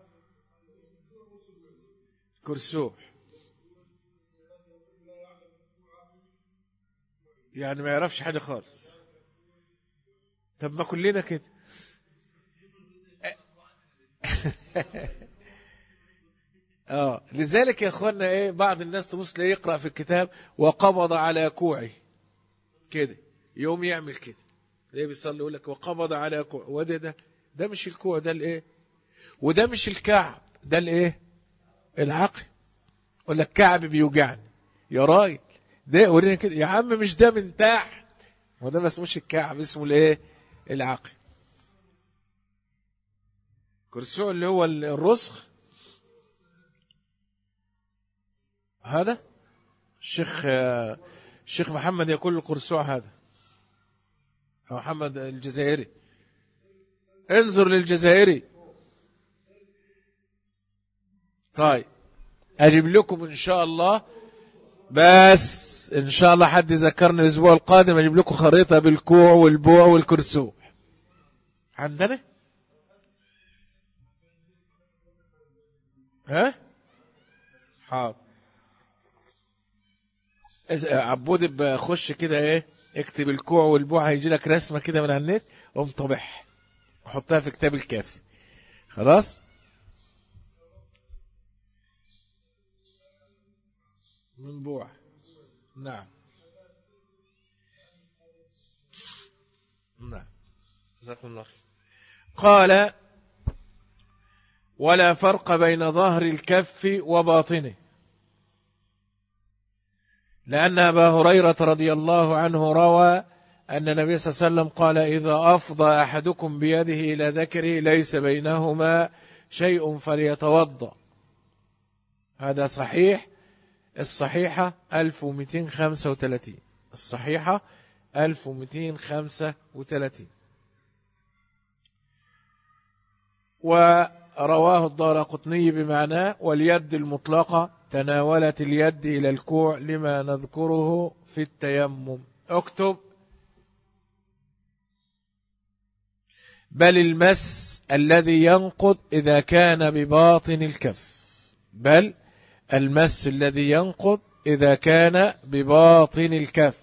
كرسوح. يعني ما يعرفش حاجة خالص. طب ما كلنا كده. اه لذلك يا اخوانا ايه، بعض الناس تبص ليه يقرأ في الكتاب وقبض على كوعي كده، يوم يعمل كده ليه بيصلي يقول لك وقبض على كوعي، وده ده ده مش الكوع، ده الايه؟ وده مش الكعب، ده الايه؟ العقل. يقول لك كعب بيوجعني يا راجل، ده ورينا كده يا عم، مش ده من تحت، وده ما اسموش الكعب، اسمه الايه؟ العقل. كرسوع اللي هو الرسخ. هذا الشيخ الشيخ محمد يقول القرصوع هذا، محمد الجزائري. انظر للجزائري. طيب اجيب لكم ان شاء الله، بس ان شاء الله حد يذكرني الاسبوع القادم اجيب لكم خريطة بالكوع والبوع والكرسوع. عندنا ها؟ حاضر. عبود بخش كده ايه، اكتب الكوع والبوع هيجي لك رسمة كده من على النت، قوم طبعها وحطها في كتاب الكافي. خلاص. من بوع. نعم نعم، جزاكم الله خير. قال ولا فرق بين ظهر الكف وباطنه، لأن أبا هريرة رضي الله عنه روى أن النبي صلى الله عليه وسلم قال إذا أفضى أحدكم بيده إلى ذكره ليس بينهما شيء فليتوضأ. هذا صحيح. الصحيحة ألف ومئتين وخمسة وثلاثين. الصحيحة ألف ومئتين وخمسة وثلاثين. ورواه الدارقطني بمعناه واليد المطلقة تناولت اليد إلى الكوع لما نذكره في التيمم. اكتب بل المس الذي ينقض إذا كان بباطن الكف. بل المس الذي ينقض إذا كان بباطن الكف.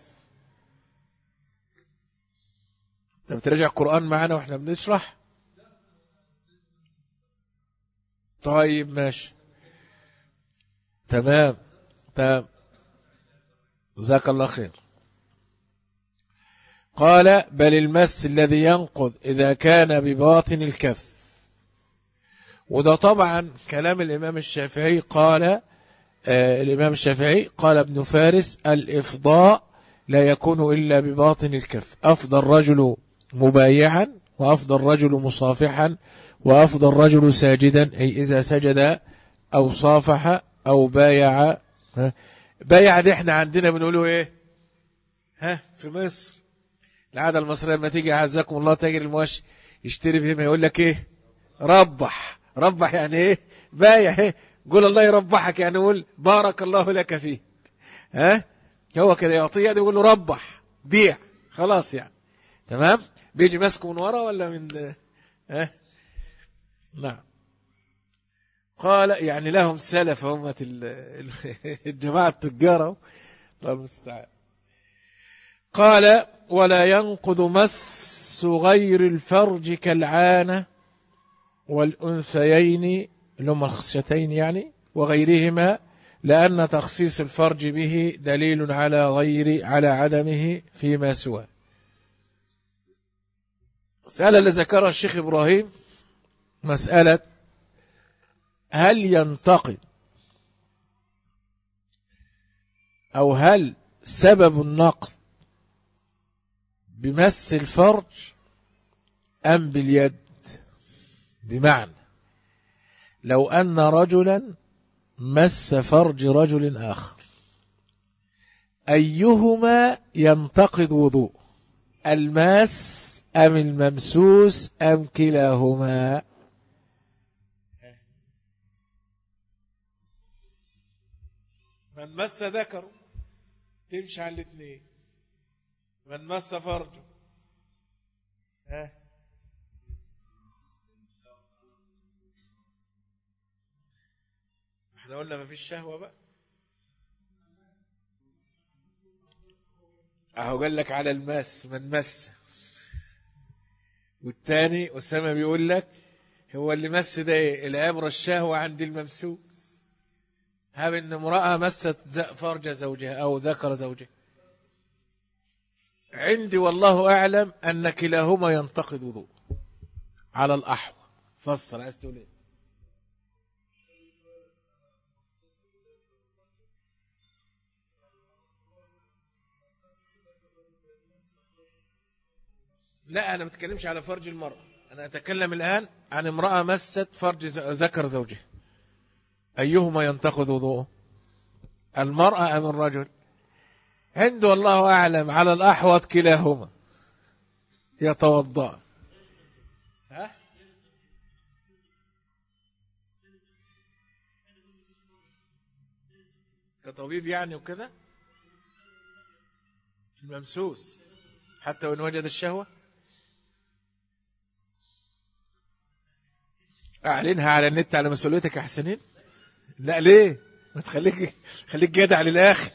انت بتراجع القرآن معنا واحنا بنشرح؟ طيب ماشي تمام تمام، جزاك الله خير. قال بل المس الذي ينقض إذا كان بباطن الكف. وده طبعا كلام الإمام الشافعي. قال آه الإمام الشافعي قال ابن فارس الإفضاء لا يكون إلا بباطن الكف. أفضى الرجل مبايعا، وأفضى الرجل مصافحا، وأفضى الرجل ساجدا، أي إذا سجد أو صافح أو بايع. بايع دي احنا عندنا بنقوله ايه؟ ها في مصر العادة المصرية لما تيجي عزكم الله تاجر المواشي يشتري بهم يقول لك ايه؟ ربح. ربح يعني ايه؟ بايع. ايه؟ قول الله يربحك، يعني قول بارك الله لك فيه. ها هو كده يعطيه يقول له ربح، بيع، خلاص يعني. تمام. بيجي ماسكه من ورا ولا من ها؟ نعم. قال يعني لهم سلف هم الجماعة التجار. طيب المستعان. قال ولا ينقض مس غير الفرج كالعانة والأنثيين اللي هم الخصيتين يعني وغيرهما، لأن تخصيص الفرج به دليل على غير على عدمه فيما سوى. مسألة اللي ذكرها الشيخ إبراهيم مسألة هل ينتقد أو هل سبب النقد بمس الفرج أم باليد؟ بمعنى لو أن رجلا مس فرج رجل آخر أيهما ينتقد وضوء، الماس أم الممسوس أم كلاهما؟ من مس ذكره تمشي على الاثنين، من مس فرجه ها احنا قلنا ما فيش شهوة بقى. اهو قال لك على المس من مس، والتاني أسامة بيقول لك هو اللي مس ده ايه؟ العبرة الشهوة عند الممسوس. هب ان امرأة مست فرج زوجها او ذكر زوجها، عندي والله اعلم ان كلاهما ينتقد وضوء على الاحوى. فسر عايز تقول ايه؟ لا انا ما بتكلمش على فرج المرأة، انا اتكلم الان عن امرأة مست فرج ذكر زوجها، ايهما ينتقد وضوءه، المرأة ام الرجل؟ عنده والله اعلم على الاحوط كلاهما يتوضأ. ها كطبيب يعني وكده الممسوس حتى وإن وجد الشهوة أعلنها على النت على مسؤوليتك يا حسنين. لا ليه ما تخليك خليك جدع للآخر.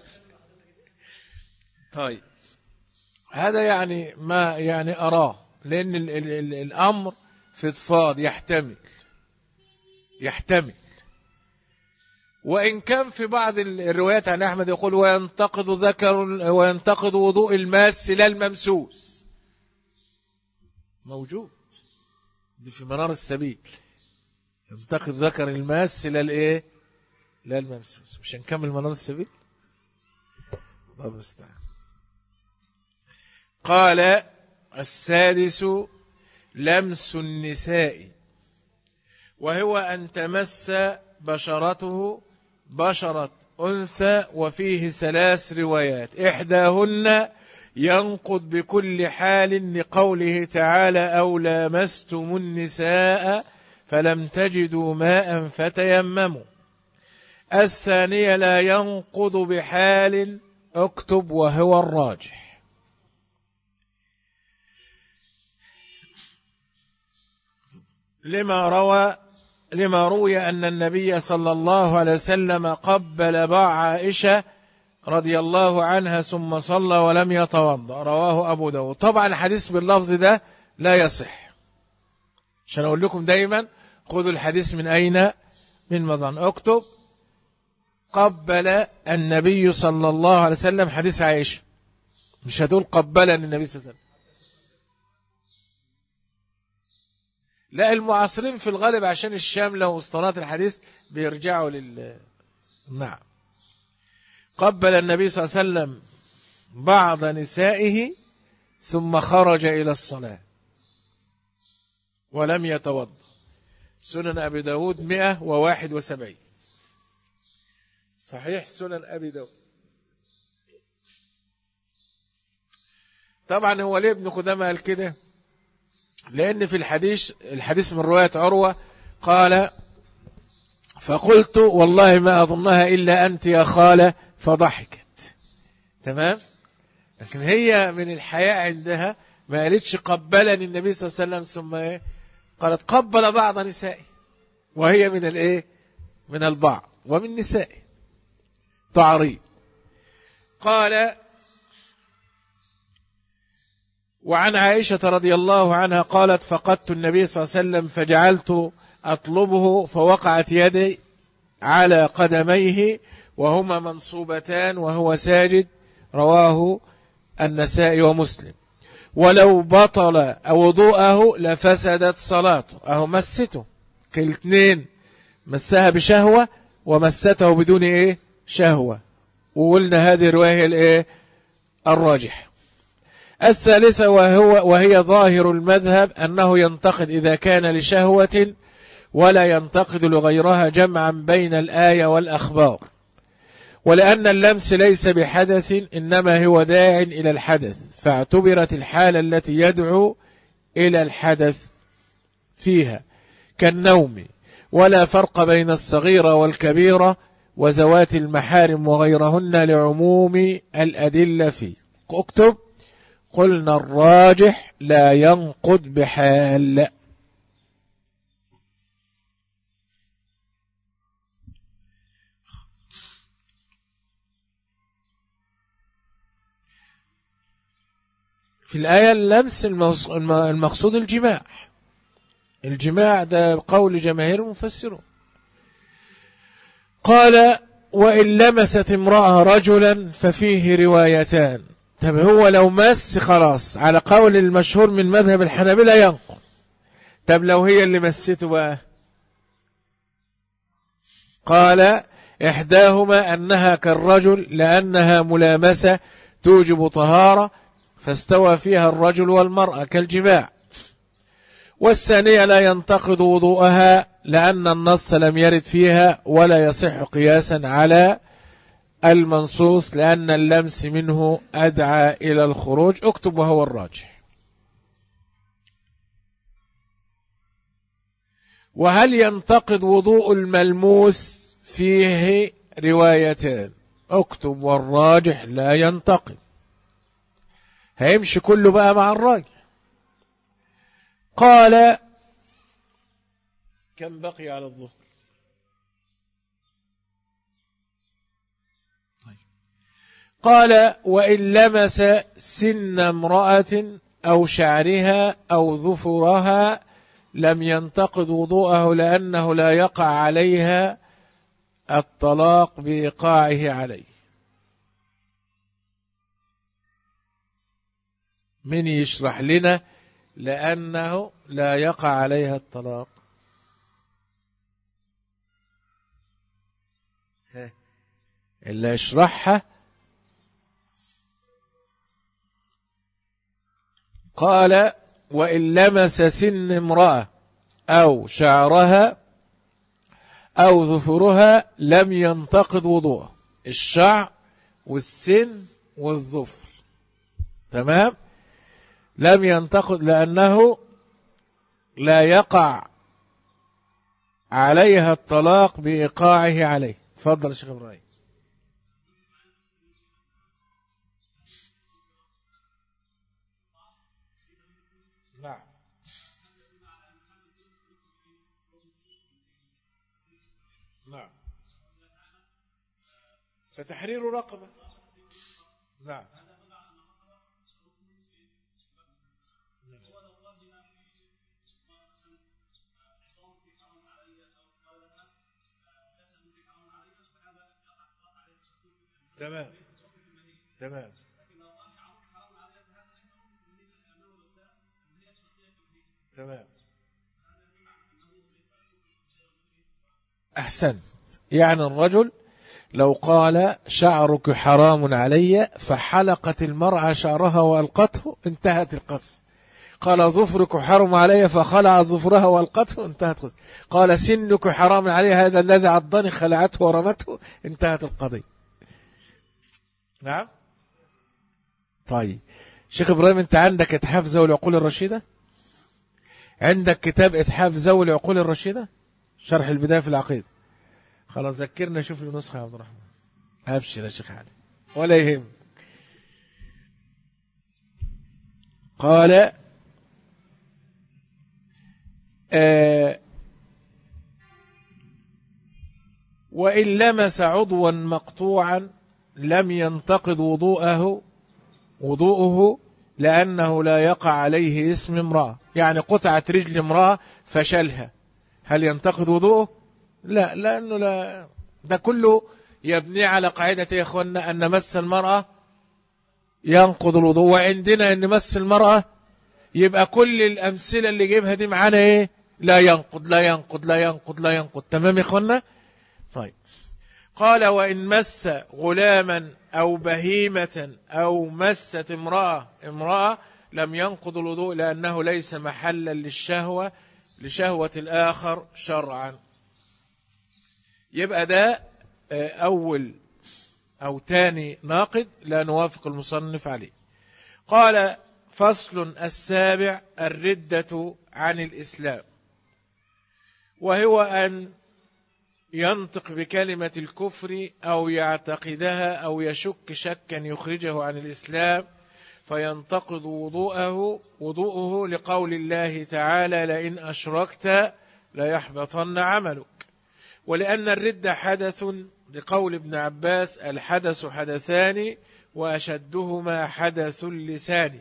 طيب هذا يعني ما يعني أراه، لأن ال ال ال الأمر فضفاض يحتمل يحتمل وإن كان في بعض الروايات عن أحمد يقول وينتقد ذكر وينتقد وضوء الماس لا الممسوس، موجود دي في منار السبيل، ينتقد ذكر الماس لا الايه لا الممسوس. مش هنكمل منار السبيل. الله المستعان. قال السادس لمس النساء، وهو أن تمس بشرته بشرة أنثى، وفيه ثلاث روايات إحداهن ينقض بكل حال لقوله تعالى أو لامستم النساء فلم تجدوا ماء فتيمموا. الثانية لا ينقض بحال اكتب وهو الراجح. لما روى لما روي أن النبي صلى الله عليه وسلم قبل باع عائشة رضي الله عنها ثم صلى ولم يتوضأ، رواه أبو داود. طبعا الحديث باللفظ ده لا يصح، عشان أقول لكم دايما خذوا الحديث من أين؟ من مضان. اكتب قبل النبي صلى الله عليه وسلم حديث عائشة، مش هتقول قبلني النبي صلى الله عليه وسلم. لا المعاصرين في الغالب عشان الشاملة واسطنات الحديث بيرجعوا لل نعم. قبل النبي صلى الله عليه وسلم بعض نسائه ثم خرج إلى الصلاة ولم يتوضأ. سنن أبي داود مئة وواحد وسبعين. صحيح سنن أبي داود. طبعا هو ليه ابن قدامة قال كده؟ لأن في الحديث الحديث من رواية عروة قال فقلت والله ما أظنها إلا أنت يا خالة، فضحكت. تمام. لكن هي من الحياء عندها ما قالتش قبلني النبي صلى الله عليه وسلم ثم ايه، قالت قبل بعض نسائي، وهي من الايه، من البعض ومن نسائه تعريض. قال وعن عائشة رضي الله عنها قالت فقدت النبي صلى الله عليه وسلم فجعلت أطلبه فوقعت يدي على قدميه وهما منصوبتان وهو ساجد، رواه النسائي ومسلم. ولو بطل وضوءه لفسدت صلاته. أهو مسته الاثنين، مسها بشهوة ومسته بدون ايه شهوة، وقلنا هذه رواية الايه الراجح. الثالثة وهو وهي ظاهر المذهب أنه ينتقد إذا كان لشهوة ولا ينتقد لغيرها، جمعا بين الآية والأخبار، ولأن اللمس ليس بحدث إنما هو داع إلى الحدث، فاعتبرت الحالة التي يدعو إلى الحدث فيها كالنوم، ولا فرق بين الصغيرة والكبيرة وزوات المحارم وغيرهن لعموم الأدلة فيه. اكتب قلنا الراجح لا ينقض بحال. في الآية اللمس المقصود الجماع، الجماع ده قول جماهير المفسرون. قال وإن لمست امرأة رجلا ففيه روايتان. طب هو لو مس خلاص على قول المشهور من مذهب الحنابلة ينقض. طب لو هي اللي مسته بقى؟ قال إحداهما أنها كالرجل لأنها ملامسة توجب طهارة فاستوى فيها الرجل والمرأة كالجماع، والثانية لا ينتقض وضوءها لأن النص لم يرد فيها ولا يصح قياسا على المنصوص لأن اللمس منه أدعى إلى الخروج. اكتب وهو الراجح. وهل ينتقض وضوء الملموس؟ فيه روايتان. اكتب والراجح لا ينتقض. هيمشي كله بقى مع الراجح. قال كم بقي على الظهر؟ قال وإن لمس سن امرأة أو شعرها أو ظفرها لم ينتقض وضوءه لأنه لا يقع عليها الطلاق بإيقاعه عليه. من يشرح لنا لأنه لا يقع عليها الطلاق؟ اللي يشرحها قال وإن لمس سن امرأة أو شعرها أو ظفرها لم ينتقض وضوءه. الشعر والسن والظفر تمام، لم ينتقض لأنه لا يقع عليها الطلاق بإيقاعه عليه. تفضل يا شيخ إبراهيم. نعم نعم فتحرير رقبة. نعم تمام تمام تمام أحسنت. يعني الرجل لو قال شعرك حرام علي فحلقت المرأة شعرها وألقته انتهت القصة. قال ظفرك حرام علي فخلعت ظفرها وألقته انتهت القصة. قال سنك حرام علي هذا الذي عضني خلعته ورمته انتهت القضية. نعم طيب شيخ إبراهيم أنت عندك إتحاف ذوي العقول الرشيدة؟ عندك كتاب إتحاف ذوي العقول الرشيدة شرح البداية في العقيدة؟ خلاص ذكرنا شوف له نسخة يا عبد الرحمن. أبشر يا شيخ علي ولا يهم. قال آه وإن لمس عضوا مقطوعا لم ينتقض وضوءه وضوءه لأنه لا يقع عليه اسم امرأة. يعني قطعت رجل امرأة فشلها، هل ينتقض وضوءه؟ لا، لأنه لا، ده كله يبني على قاعدة يا أخوانا أن مس المرأة ينقض الوضوء. وعندنا أن مس المرأة يبقى كل الأمثلة اللي جيبها دي معانا إيه؟ لا ينقض لا ينقض لا ينقض لا ينقض. تمام يا أخوانا؟ طيب. قال وإن مس غلاما أو بهيمة أو مست امرأة امرأة لم ينقض الوضوء لأنه ليس محلا للشهوة لشهوة الآخر شرعا. يبقى ده أول أو تاني ناقض لا نوافق المصنف عليه. قال فصل السابع الردة عن الإسلام، وهو أن ينطق بكلمة الكفر أو يعتقدها أو يشك شكا يخرجه عن الإسلام فينتقض وضوءه وضوءه لقول الله تعالى لئن أشركت ليحبطن عملك. ولأن الردة حدث لقول ابن عباس الحدث حدثان وأشدهما حدث اللسان،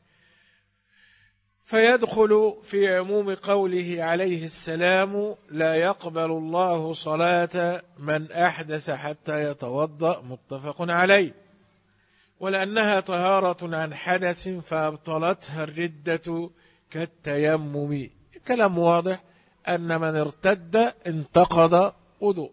فيدخل في عموم قوله عليه السلام لا يقبل الله صلاة من أحدث حتى يتوضأ متفق عليه. ولأنها طهارة عن حدث فابطلتها الردة كالتيمم. كلام واضح أن من ارتد انتقض وضوء.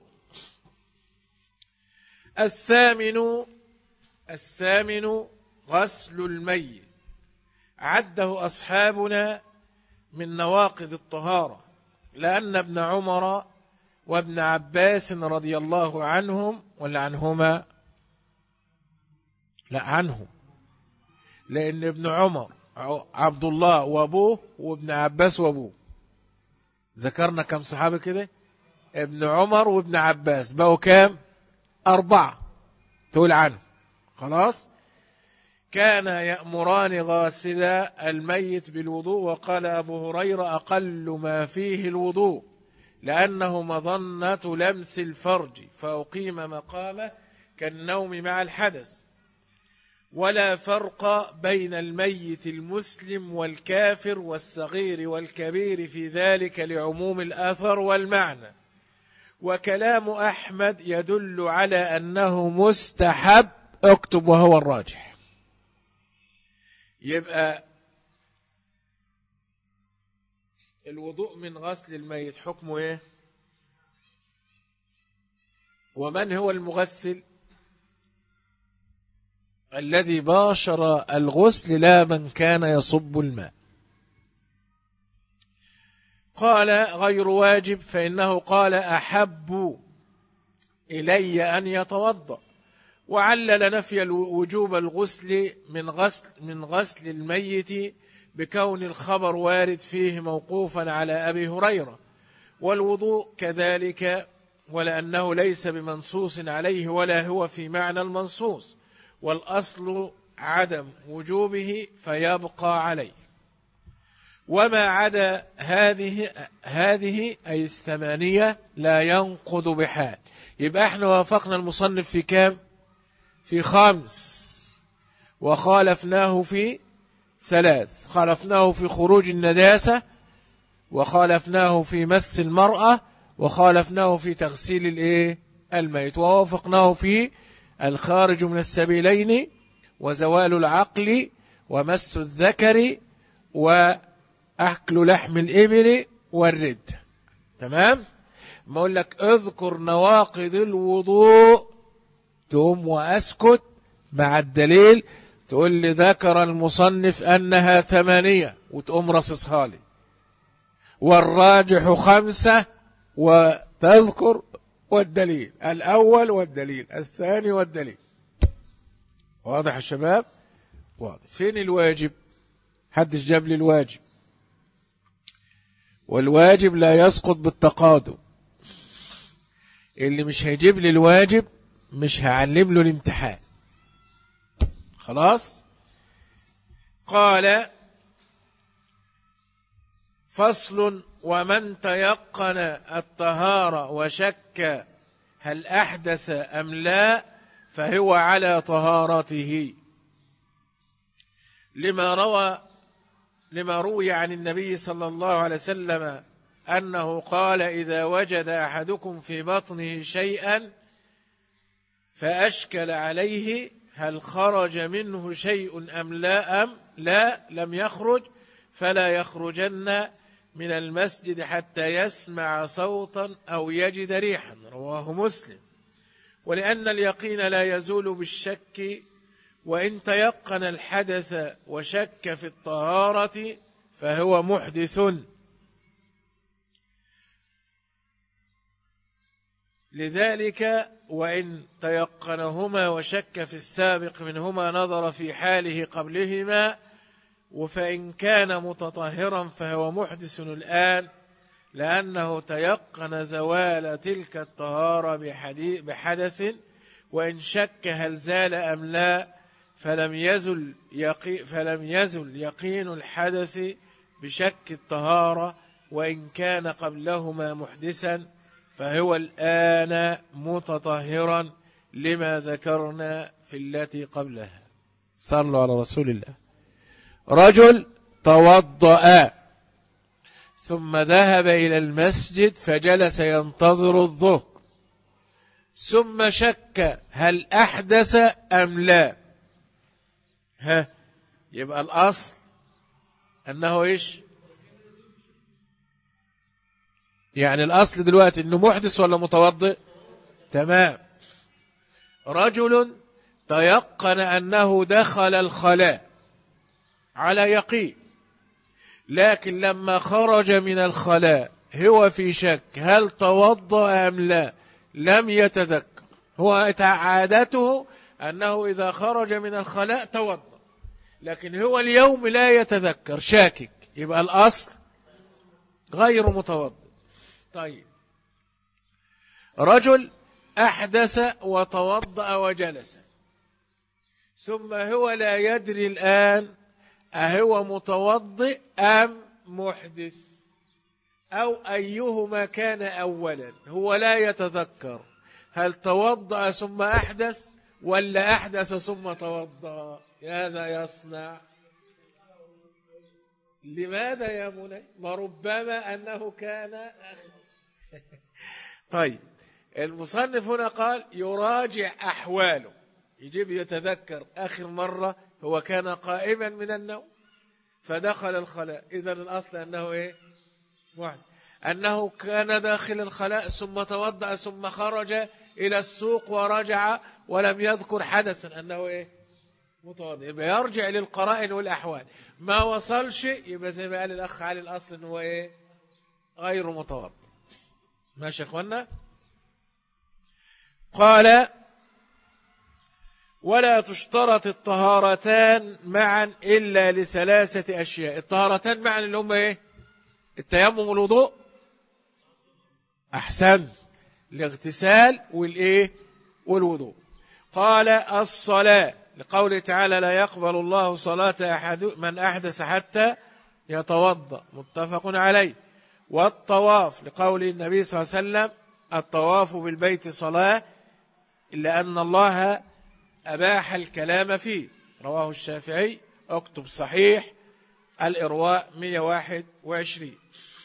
الثامن الثامن غسل الميت، عده أصحابنا من نواقض الطهارة، لأن ابن عمر وابن عباس رضي الله عنهم ولا عنهما لا عنهم، لأن ابن عمر عبد الله وابوه وابن عباس وابوه. ذكرنا كم صحابة كده؟ ابن عمر وابن عباس بقوا كام؟ أربعة تقول عنه. خلاص. كان يأمران غاسل الميت بالوضوء، وقال أبو هريرة أقل ما فيه الوضوء لأنه مظنة لمس الفرج فأقيم مقامه كالنوم مع الحدث. ولا فرق بين الميت المسلم والكافر والصغير والكبير في ذلك لعموم الأثر والمعنى. وكلام أحمد يدل على أنه مستحب، اكتب وهو الراجح. يبقى الوضوء من غسل الميت حكمه ايه؟ ومن هو المغسل؟ الذي باشر الغسل لا من كان يصب الماء. قال غير واجب فإنه قال أحب إلي أن يتوضأ، وعلل نفي وجوب الغسل من غسل من غسل الميت بكون الخبر وارد فيه موقوفا على أبي هريرة، والوضوء كذلك، ولأنه ليس بمنصوص عليه ولا هو في معنى المنصوص، والأصل عدم وجوبه فيبقى عليه. وما عدا هذه هذه أي الثمانية لا ينقض بحال. يبقى احنا وافقنا المصنف في كام؟ في خمس، وخالفناه في ثلاث. خالفناه في خروج النجاسة، وخالفناه في مس المرأة، وخالفناه في تغسيل الايه الميت، ووافقناه في الخارج من السبيلين وزوال العقل ومس الذكر وأكل لحم الإبل والرد. تمام؟ ما أقول لك اذكر نواقض الوضوء تقوم وأسكت مع الدليل، تقول لي ذكر المصنف أنها ثمانية وتقوم رصصها لي، والراجح خمسة وتذكر والدليل الأول والدليل الثاني والدليل. واضح يا شباب؟ واضح. فين الواجب؟ حدش جاب لي الواجب، والواجب لا يسقط بالتقادم. اللي مش هيجيب لي الواجب مش هعلم له الامتحان. خلاص. قال فصل. ومن تيقن الطهارة وشك هل أحدث أم لا فهو على طهارته، لما روى لما روي عن النبي صلى الله عليه وسلم أنه قال: إذا وجد أحدكم في بطنه شيئا فأشكل عليه هل خرج منه شيء أم لا أم لا لم يخرج فلا يخرجن من المسجد حتى يسمع صوتا أو يجد ريحا. رواه مسلم. ولأن اليقين لا يزول بالشك، وإن تيقن الحدث وشك في الطهارة فهو محدث. لذلك وإن تيقنهما وشك في السابق منهما نظر في حاله قبلهما، وفإن كان متطهرا فهو محدث الآن، لأنه تيقن زوال تلك الطهارة بحدث، وإن شك هل زال أم لا فلم يزل يقي فلم يزل يقين الحدث بشك الطهارة، وإن كان قبلهما محدثا فهو الآن متطهرا لما ذكرنا في التي قبلها. صلوا على رسول الله. رجل توضأ ثم ذهب إلى المسجد فجلس ينتظر الظهر، ثم شك هل أحدث أم لا. ها يبقى الأصل أنه إيش؟ يعني الأصل دلوقتي أنه محدث ولا متوضئ؟ تمام. رجل تيقن أنه دخل الخلاء على يقين، لكن لما خرج من الخلاء هو في شك هل توضأ أم لا، لم يتذكر. هو عادته أنه إذا خرج من الخلاء توضأ، لكن هو اليوم لا يتذكر، شاكك، يبقى الأصل غير متوضئ. طيب، رجل أحدث وتوضأ وجلس، ثم هو لا يدري الآن أهو متوضئ أم محدث، أو أيهما كان أولا. هو لا يتذكر هل توضأ ثم أحدث ولا أحدث ثم توضأ. هذا يصنع لماذا يا منى؟ وربما أنه كان طيب، المصنف هنا قال يراجع أحواله، يجب يتذكر آخر مرة هو كان قائما من النوم فدخل الخلاء، إذن الأصل أنه إيه؟ واحد. أنه كان داخل الخلاء ثم توضأ ثم خرج إلى السوق ورجع ولم يذكر حدثا أنه إيه؟ متوضئ. يبقى يرجع للقرائن والأحوال، ما وصلش يبقى زي ما قال الأخ علي الأصل أنه إيه؟ غير متوضئ. ماشي يا إخوانا؟ قال ولا تشترط الطهارتان معا إلا لثلاثة أشياء. الطهارتان معا اللي هم إيه؟ التيمم والوضوء، أحسن، الاغتسال والإيه؟ والوضوء. قال الصلاة لقوله تعالى لا يقبل الله صلاة أحد من أحدث حتى يتوضأ، متفق عليه. والطواف لقول النبي صلى الله عليه وسلم الطواف بالبيت صلاة إلا أن الله أباح الكلام فيه، رواه الشافعي. اكتب صحيح الإرواء مئة وواحد وعشرين.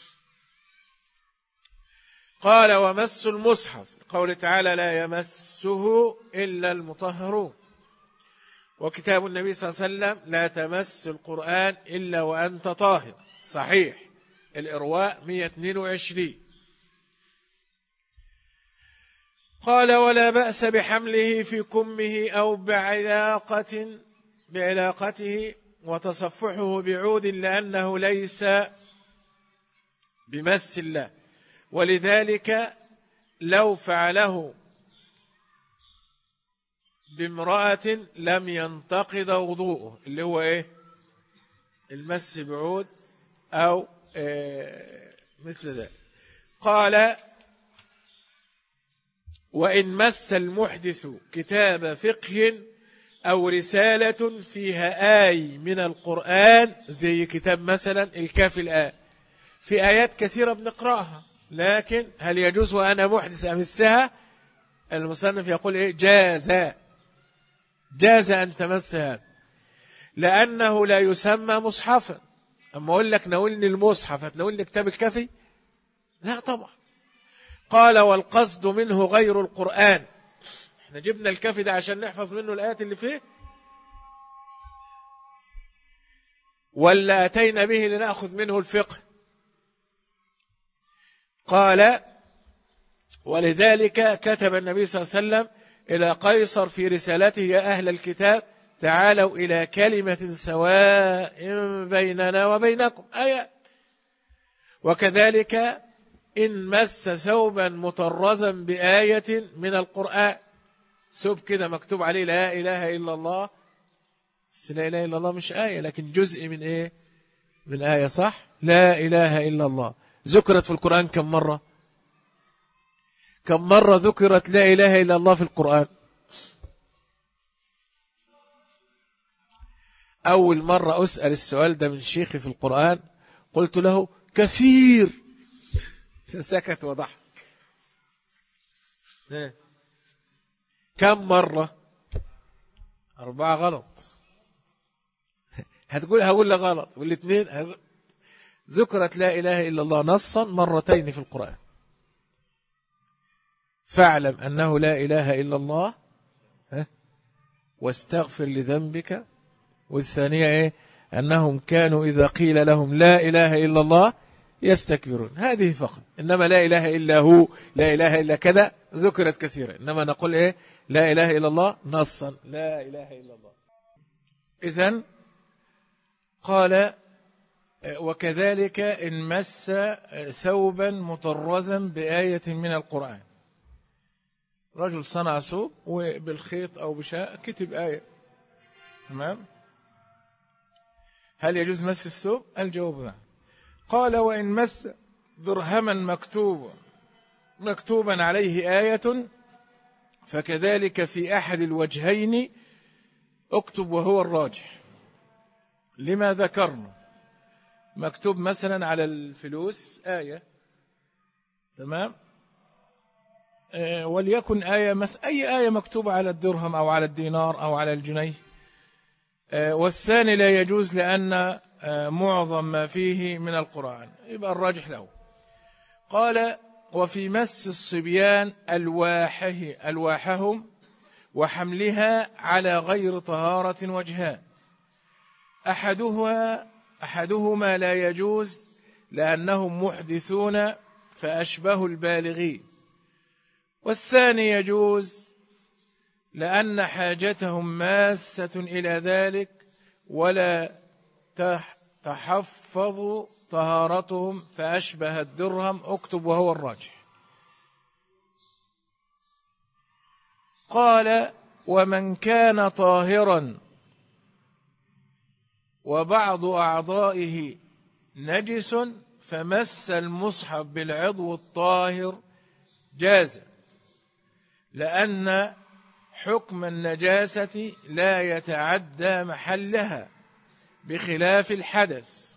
قال ومس المصحف قول تعالى لا يمسه إلا المطهرون. وكتاب النبي صلى الله عليه وسلم لا تمس القرآن إلا وأنت طاهر، صحيح الإرواء مئة واثنين وعشرين. قال ولا بأس بحمله في كمه أو بعلاقة بعلاقته وتصفحه بعود لأنه ليس بمس الله، ولذلك لو فعله بامرأة لم ينتقض وضوءه، اللي هو إيه؟ المس بعود أو إيه مثل ذلك. قال وإن مس المحدث كتاب فقه أو رسالة فيها آي من القرآن زي كتاب مثلا الكافي الآن، في آيات كثيرة بنقرأها، لكن هل يجوز وأنا محدث أمسها؟ المصنف يقول إيه؟ جاز، جاز أن تمس هذا، لأنه لا يسمى مصحفا. أما أقول لك ناولني المصحف هتناولني كتاب الكافي؟ لا طبعا. قال والقصد منه غير القرآن. احنا جبنا الكافي ده عشان نحفظ منه الآيات اللي فيه، ولا أتينا به لنأخذ منه الفقه؟ قال ولذلك كتب النبي صلى الله عليه وسلم إلى قيصر في رسالته: يا أهل الكتاب تعالوا إلى كلمة سواء بيننا وبينكم، آيات. وكذلك إن مس ثوبا مطرزا بآية من القرآن، ثوب كده مكتوب عليه لا إله إلا الله، بس لا إله إلا الله مش آية لكن جزء من إيه؟ من آية، صح؟ لا إله إلا الله ذكرت في القرآن كم مرة؟ كم مرة ذكرت لا إله إلا الله في القرآن؟ أول مرة أسأل السؤال ده من شيخي في القرآن قلت له كثير، فسكت وضحك. كم مرة؟ أربعة. غلط. هتقول هقول لك غلط، والاثنين ذكرت لا إله إلا الله نصا مرتين في القرآن. فاعلم أنه لا إله إلا الله واستغفر لذنبك. والثانية إيه؟ أنهم كانوا إذا قيل لهم لا إله إلا الله يستكبرون. هذه فقط. إنما لا إله إلا هو، لا إله إلا كذا ذكرت كثيرا، إنما نقول إيه؟ لا إله إلا الله نصا، لا إله إلا الله. إذن قال وكذلك إن مس ثوبا مطرزا بآية من القرآن. رجل صنع ثوب وبالخيط أو بشاء كتب آية، تمام؟ هل يجوز مس الثوب؟ الجواب نعم. قال وإن مس درهما مكتوبا مكتوبا عليه آية فكذلك في أحد الوجهين اكتب وهو الراجح. لما ذكرنا مكتوب مثلا على الفلوس آية، تمام؟ آه وليكن آية مس أي آية مكتوبة على الدرهم أو على الدينار أو على الجنيه. آه والثاني لا يجوز لأن آه معظم ما فيه من القرآن، يبقى الراجح له. قال وفي مس الصبيان ألواحه ألواحهم وحملها على غير طهارة وجهان. أحدها أحدهما لا يجوز لأنهم محدثون فأشبهوا البالغين، والثاني يجوز لأن حاجتهم ماسة إلى ذلك ولا تحفظ طهارتهم فأشبه الدرهم اكتب وهو الراجح. قال ومن كان طاهرا وبعض أعضائه نجس فمس المصحف بالعضو الطاهر جاز، لأن حكم النجاسة لا يتعدى محلها بخلاف الحدث.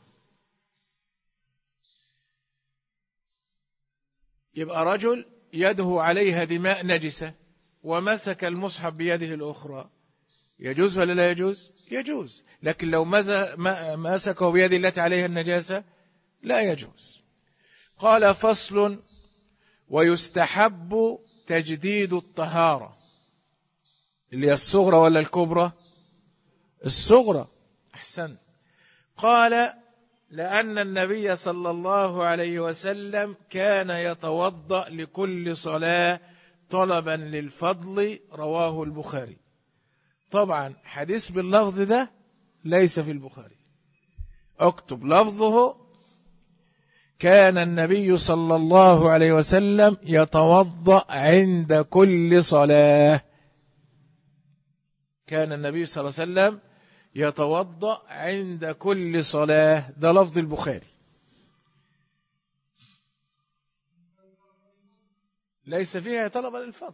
يبقى رجل يده عليها دماء نجسة ومسك المصحف بيده الأخرى، يجوز ولا لا يجوز؟ يجوز. لكن لو مسكه بيده التي عليها النجاسة لا يجوز. قال فصل ويستحب تجديد الطهارة، اللي هي الصغرى ولا الكبرى؟ الصغرى، أحسن. قال لأن النبي صلى الله عليه وسلم كان يتوضأ لكل صلاة طلبا للفضل، رواه البخاري. طبعا حديث باللفظ ده ليس في البخاري، اكتب لفظه: كان النبي صلى الله عليه وسلم يتوضأ عند كل صلاة. كان النبي صلى الله عليه وسلم يتوضأ عند كل صلاة، ده لفظ البخاري، ليس فيها طلب للفضل.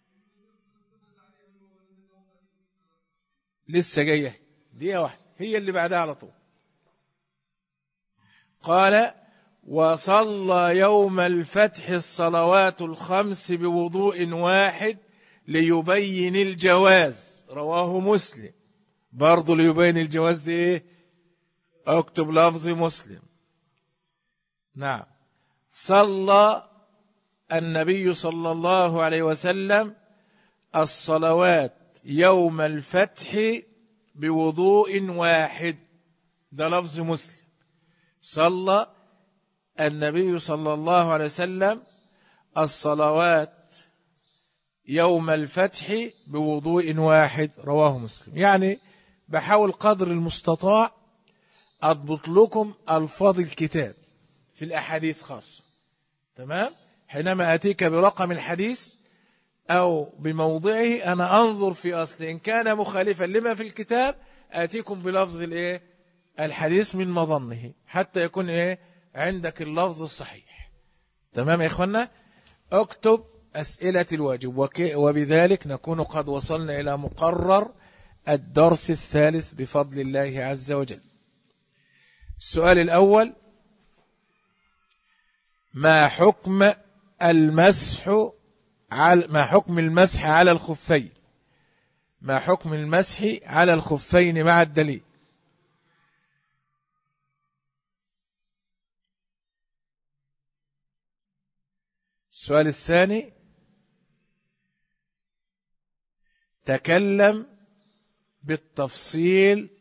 لسه جاية دقيقة واحدة، هي اللي بعدها على طول. قال وصلى يوم الفتح الصلوات الخمس بوضوء واحد ليبين الجواز، رواه مسلم. برضو ليبين الجواز دي ايه؟ اكتب لفظ مسلم. نعم. صلى النبي صلى الله عليه وسلم الصلوات يوم الفتح بوضوء واحد، ده لفظ مسلم. صلى النبي صلى الله عليه وسلم الصلوات يوم الفتح بوضوء واحد، رواه مسلم. يعني بحاول قدر المستطاع أضبط لكم ألفاظ الكتاب في الأحاديث خاصة. تمام؟ حينما أتيك برقم الحديث أو بموضعه أنا أنظر في أصل، إن كان مخالفا لما في الكتاب آتيكم بلفظ الإيه؟ الحديث من مظنه، حتى يكون إيه؟ عندك اللفظ الصحيح. تمام يا إخوانا؟ اكتب أسئلة الواجب، وبذلك نكون قد وصلنا إلى مقرر الدرس الثالث بفضل الله عز وجل. السؤال الأول: ما حكم المسح على ما حكم المسح على الخفين؟ ما حكم المسح على الخفين مع الدليل؟ السؤال الثاني: تكلم بالتفصيل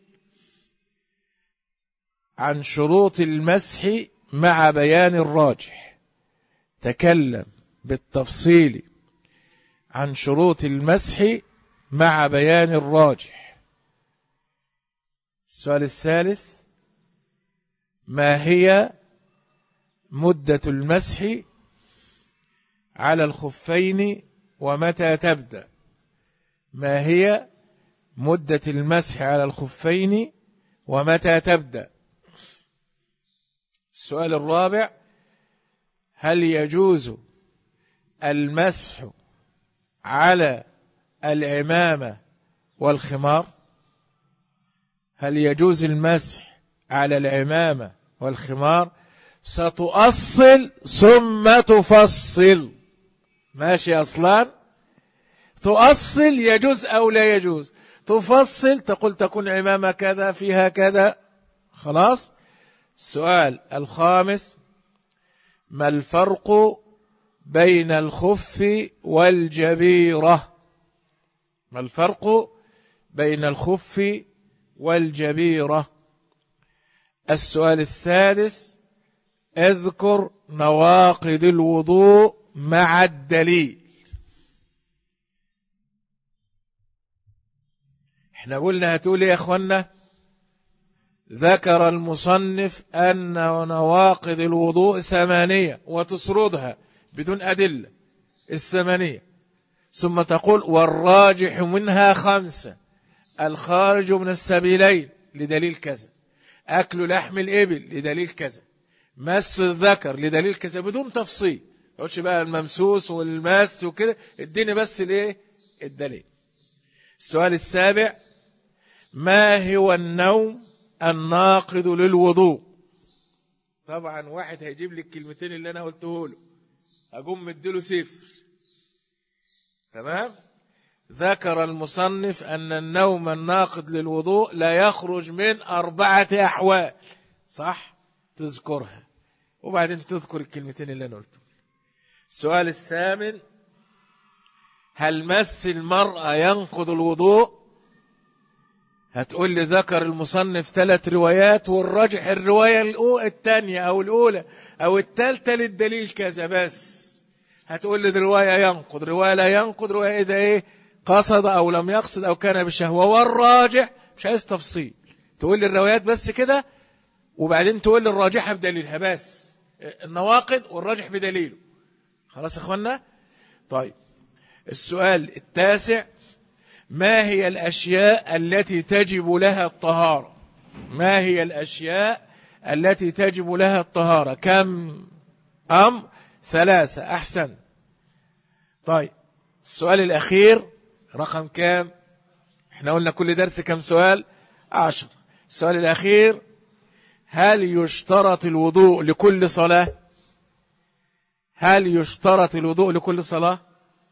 عن شروط المسح مع بيان الراجح. تكلم بالتفصيل عن شروط المسح مع بيان الراجح. السؤال الثالث: ما هي مدة المسح على الخفين ومتى تبدأ؟ ما هي مدة المسح على الخفين ومتى تبدأ؟ السؤال الرابع: هل يجوز المسح على العمامة والخمار؟ هل يجوز المسح على العمامة والخمار؟ ستؤصل ثم تفصل. ماشي أصلا؟ تؤصل يجوز أو لا يجوز، تفصل تقول تكون عمامة كذا فيها كذا. خلاص. السؤال الخامس: ما الفرق بين الخف والجبيرة؟ ما الفرق بين الخف والجبيرة؟ السؤال السادس: اذكر نواقض الوضوء مع الدليل. احنا قلنا هتقول ايه يا اخوانا؟ ذكر المصنف أن نواقض الوضوء ثمانية وتسردها بدون أدلة الثمانية، ثم تقول والراجح منها خمسة: الخارج من السبيلين لدليل كذا، أكل لحم الإبل لدليل كذا، مس الذكر لدليل كذا، بدون تفصيل. تقولش بقى الممسوس والمس وكده، اديني بس الايه؟ الدليل. السؤال السابع: ما هو النوم الناقض للوضوء؟ طبعا واحد هيجيب لي الكلمتين اللي انا قلته له اقوم مديله صفر. تمام. ذكر المصنف ان النوم الناقض للوضوء لا يخرج من اربعه احوال. صح، تذكرها وبعدين تذكر الكلمتين اللي انا قلته. السؤال الثامن: هل مس المرأة ينقض الوضوء؟ هتقول لي ذكر المصنف ثلاث روايات والرجح الرواية الثانية أو الأولى أو الثالثة للدليل كذا بس. هتقول لي رواية ينقض، رواية لا ينقض، رواية إذا إيه قصد أو لم يقصد أو كان بشهوة، والراجح مش عايز تفصيل. تقول لي الروايات بس كده وبعدين تقول لي الراجحة بدليلها بس، النواقض والراجح بدليله. خلاص يا أخوانا؟ طيب. السؤال التاسع: ما هي الأشياء التي تجب لها الطهارة؟ ما هي الأشياء التي تجب لها الطهارة؟ كم أمر؟ ثلاثة. أحسن. طيب. السؤال الأخير رقم كام؟ احنا قلنا كل درس كم سؤال؟ عشر. السؤال الأخير: هل يشترط الوضوء لكل صلاة؟ هل يشترط الوضوء لكل صلاة؟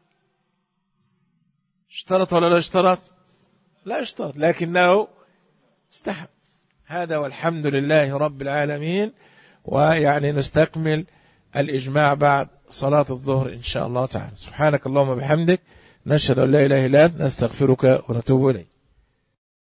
اشترط ولا لا اشترط؟ لا اشترط، لكنه استحب. هذا والحمد لله رب العالمين. ويعني نستكمل الإجماع بعد صلاة الظهر إن شاء الله تعالى. سبحانك اللهم وبحمدك، نشهد أن لا إله إلا أنت، نستغفرك ونتوب إليك.